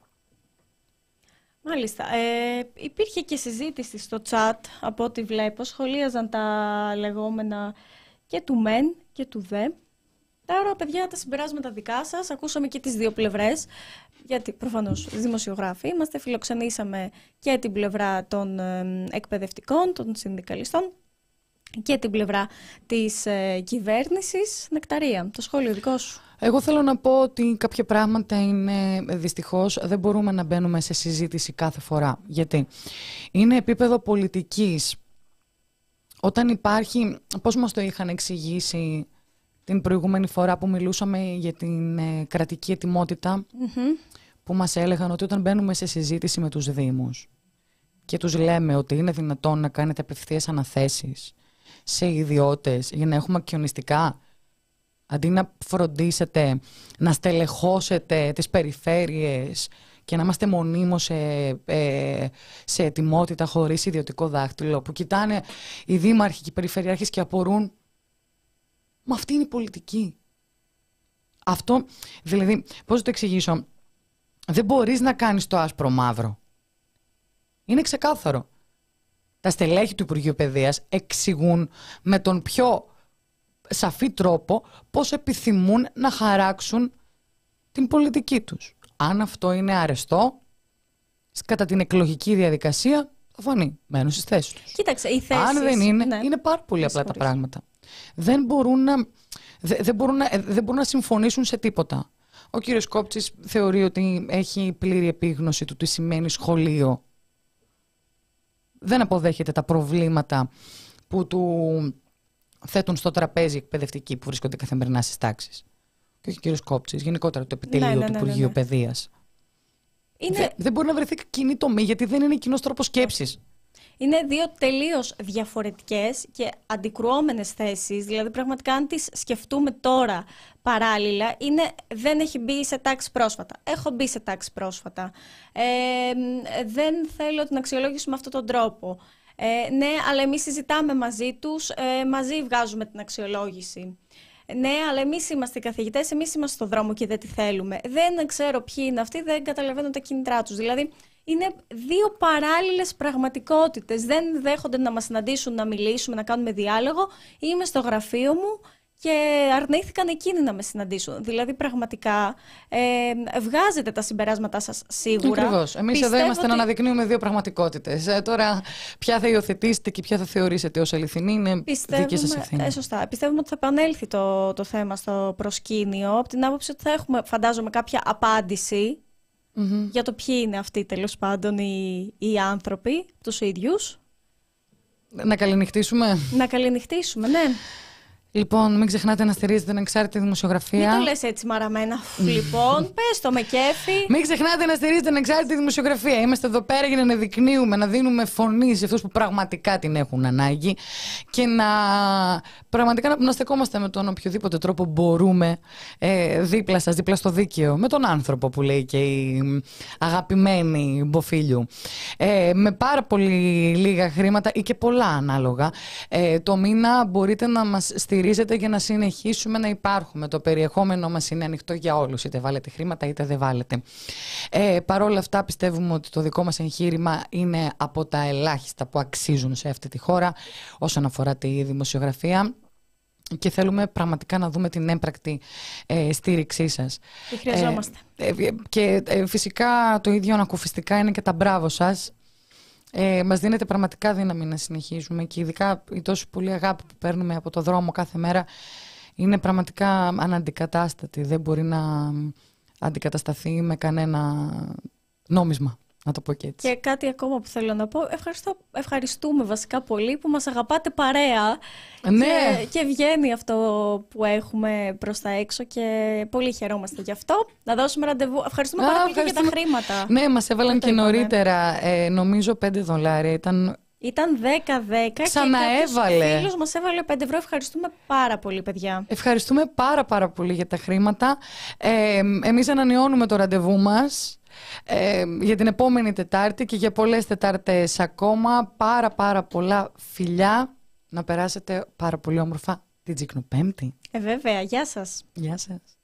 Μάλιστα. Ε, υπήρχε και συζήτηση στο chat, από ό,τι βλέπω. Σχολίαζαν τα λεγόμενα και του μεν και του δε. Τώρα, παιδιά, τα συμπεράσματα δικά σας. Ακούσαμε και τις δύο πλευρές. Γιατί προφανώς δημοσιογράφοι είμαστε. Φιλοξενήσαμε και την πλευρά των εκπαιδευτικών, των συνδικαλιστών, και την πλευρά της ε, κυβέρνησης. Νεκταρία, το σχόλιο δικό σου. Εγώ θέλω να πω ότι κάποια πράγματα είναι, δυστυχώς, δεν μπορούμε να μπαίνουμε σε συζήτηση κάθε φορά. Γιατί είναι επίπεδο πολιτικής. Όταν υπάρχει, πώς μας το είχαν εξηγήσει την προηγούμενη φορά που μιλούσαμε για την ε, κρατική ετοιμότητα, mm-hmm. που μας έλεγαν ότι όταν μπαίνουμε σε συζήτηση με τους Δήμους και τους λέμε ότι είναι δυνατόν να κάνετε απευθείας αναθέσεις σε ιδιώτες για να έχουμε ακιονιστικά, αντί να φροντίσετε να στελεχώσετε τις περιφέρειες και να είμαστε μονίμως σε, ε, σε ετοιμότητα χωρίς ιδιωτικό δάχτυλο, που κοιτάνε οι δήμαρχοι και οι περιφερειάρχες και απορούν, μα αυτή είναι η πολιτική. Αυτό, δηλαδή, πώς το εξηγήσω, δεν μπορείς να κάνεις το άσπρο μαύρο. Είναι ξεκάθαρο. Τα στελέχη του Υπουργείου Παιδείας εξηγούν με τον πιο σαφή τρόπο πώς επιθυμούν να χαράξουν την πολιτική τους. Αν αυτό είναι αρεστό, κατά την εκλογική διαδικασία θα φανεί. Μένουν στις θέσεις τους. Κοίταξε, οι θέσεις, αν δεν είναι, ναι. είναι πάρα πολύ απλά τα πράγματα. Δεν μπορούν να, δεν, δεν μπορούν να, δεν μπορούν να συμφωνήσουν σε τίποτα. Ο κύριος Κόπτσης θεωρεί ότι έχει πλήρη επίγνωση του τι σημαίνει σχολείο. Δεν αποδέχεται τα προβλήματα που του θέτουν στο τραπέζι εκπαιδευτικοί που βρίσκονται καθημερινά στις τάξεις. Και όχι ο κύριος Κόπτσης, γενικότερα το επιτελείο ναι, ναι, ναι, του Υπουργείου ναι, ναι. Παιδείας. Είναι... Δεν, δεν μπορεί να βρεθεί κοινή τομή, γιατί δεν είναι κοινός τρόπος σκέψης. Είναι δύο τελείως διαφορετικές και αντικρουόμενες θέσεις. Δηλαδή, πραγματικά, αν τις σκεφτούμε τώρα παράλληλα, είναι, δεν έχει μπει σε τάξη πρόσφατα. Έχω μπει σε τάξη πρόσφατα. Ε, δεν θέλω την αξιολόγηση με αυτόν τον τρόπο. Ε, ναι, αλλά εμείς συζητάμε μαζί τους, ε, μαζί βγάζουμε την αξιολόγηση. Ναι, αλλά εμείς είμαστε οι καθηγητές, εμείς είμαστε στο δρόμο και δεν τη θέλουμε. Δεν ξέρω ποιοι είναι αυτοί, δεν καταλαβαίνω τα κίνητρά τους. Δηλαδή, είναι δύο παράλληλες πραγματικότητες. Δεν δέχονται να μας συναντήσουν, να μιλήσουμε, να κάνουμε διάλογο. Είμαι στο γραφείο μου και αρνήθηκαν εκείνοι να με συναντήσουν. Δηλαδή, πραγματικά ε, βγάζετε τα συμπεράσματά σας σίγουρα. Ακριβώς. Εμείς εδώ είμαστε ότι... να αναδεικνύουμε δύο πραγματικότητες. Ε, τώρα, ποια θα υιοθετήσετε και ποια θα θεωρήσετε ως αληθινή είναι δική σας ευθύνη. Ε, σωστά. Πιστεύουμε ότι θα επανέλθει το, το θέμα στο προσκήνιο, από την άποψη ότι θα έχουμε, φαντάζομαι, κάποια απάντηση mm-hmm. για το ποιοι είναι αυτοί, τέλος πάντων, οι, οι άνθρωποι, τους ίδιους. Να καληνυχτήσουμε. Να καληνυχτήσουμε, ναι. Λοιπόν, μην ξεχνάτε να στηρίζετε την ανεξάρτητη δημοσιογραφία. Μην το λες έτσι μαραμένα. Λοιπόν, πες το με κέφι. Μην ξεχνάτε να στηρίζετε την ανεξάρτητη δημοσιογραφία. Είμαστε εδώ πέρα για να αναδεικνύουμε, να δίνουμε φωνή σε αυτούς που πραγματικά την έχουν ανάγκη και να πραγματικά να στεκόμαστε με τον οποιοδήποτε τρόπο μπορούμε ε, δίπλα σας, δίπλα στο δίκαιο, με τον άνθρωπο που λέει και η αγαπημένη Μποφίλιου. Ε, με πάρα πολύ λίγα χρήματα ή και πολλά ανάλογα. Ε, το μήνα μπορείτε να μας στηρίζετε για να συνεχίσουμε να υπάρχουμε. Το περιεχόμενο μας είναι ανοιχτό για όλους, είτε βάλετε χρήματα είτε δεν βάλετε. Ε, Παρ' όλα αυτά πιστεύουμε ότι το δικό μας εγχείρημα είναι από τα ελάχιστα που αξίζουν σε αυτή τη χώρα όσον αφορά τη δημοσιογραφία και θέλουμε πραγματικά να δούμε την έμπρακτη ε, στήριξή σας. Τι χρειαζόμαστε. Ε, ε, και ε, φυσικά το ίδιο ανακουφιστικά είναι και τα μπράβο σας. Ε, μας δίνεται πραγματικά δύναμη να συνεχίζουμε και ειδικά η τόσο πολύ αγάπη που παίρνουμε από το δρόμο κάθε μέρα είναι πραγματικά αναντικατάστατη. Δεν μπορεί να αντικατασταθεί με κανένα νόμισμα, να το πω και έτσι. Και κάτι ακόμα που θέλω να πω, ευχαριστώ, ευχαριστούμε βασικά πολύ που μας αγαπάτε παρέα. Ναι. Και, και βγαίνει αυτό που έχουμε προς τα έξω και πολύ χαιρόμαστε γι' αυτό. Να δώσουμε ραντεβού. Ευχαριστούμε Α, πάρα πολύ για τα χρήματα. Ναι, μας έβαλαν και νωρίτερα, ε, νομίζω πέντε δολάρια. Ήταν... Ήταν δέκα δέκα Ξαναέβαλε. Και ο φίλος μας έβαλε πέντε ευρώ. Ευχαριστούμε πάρα πολύ, παιδιά. Ευχαριστούμε πάρα πάρα πολύ για τα χρήματα. Ε, εμείς ανανεώνουμε το ραντεβού μας ε, για την επόμενη Τετάρτη και για πολλές Τετάρτες ακόμα. Πάρα πάρα πολλά φιλιά. Να περάσετε πάρα πολύ όμορφα την Τζικνοπέμπτη. Ε, βέβαια. Γεια σας. Γεια σας.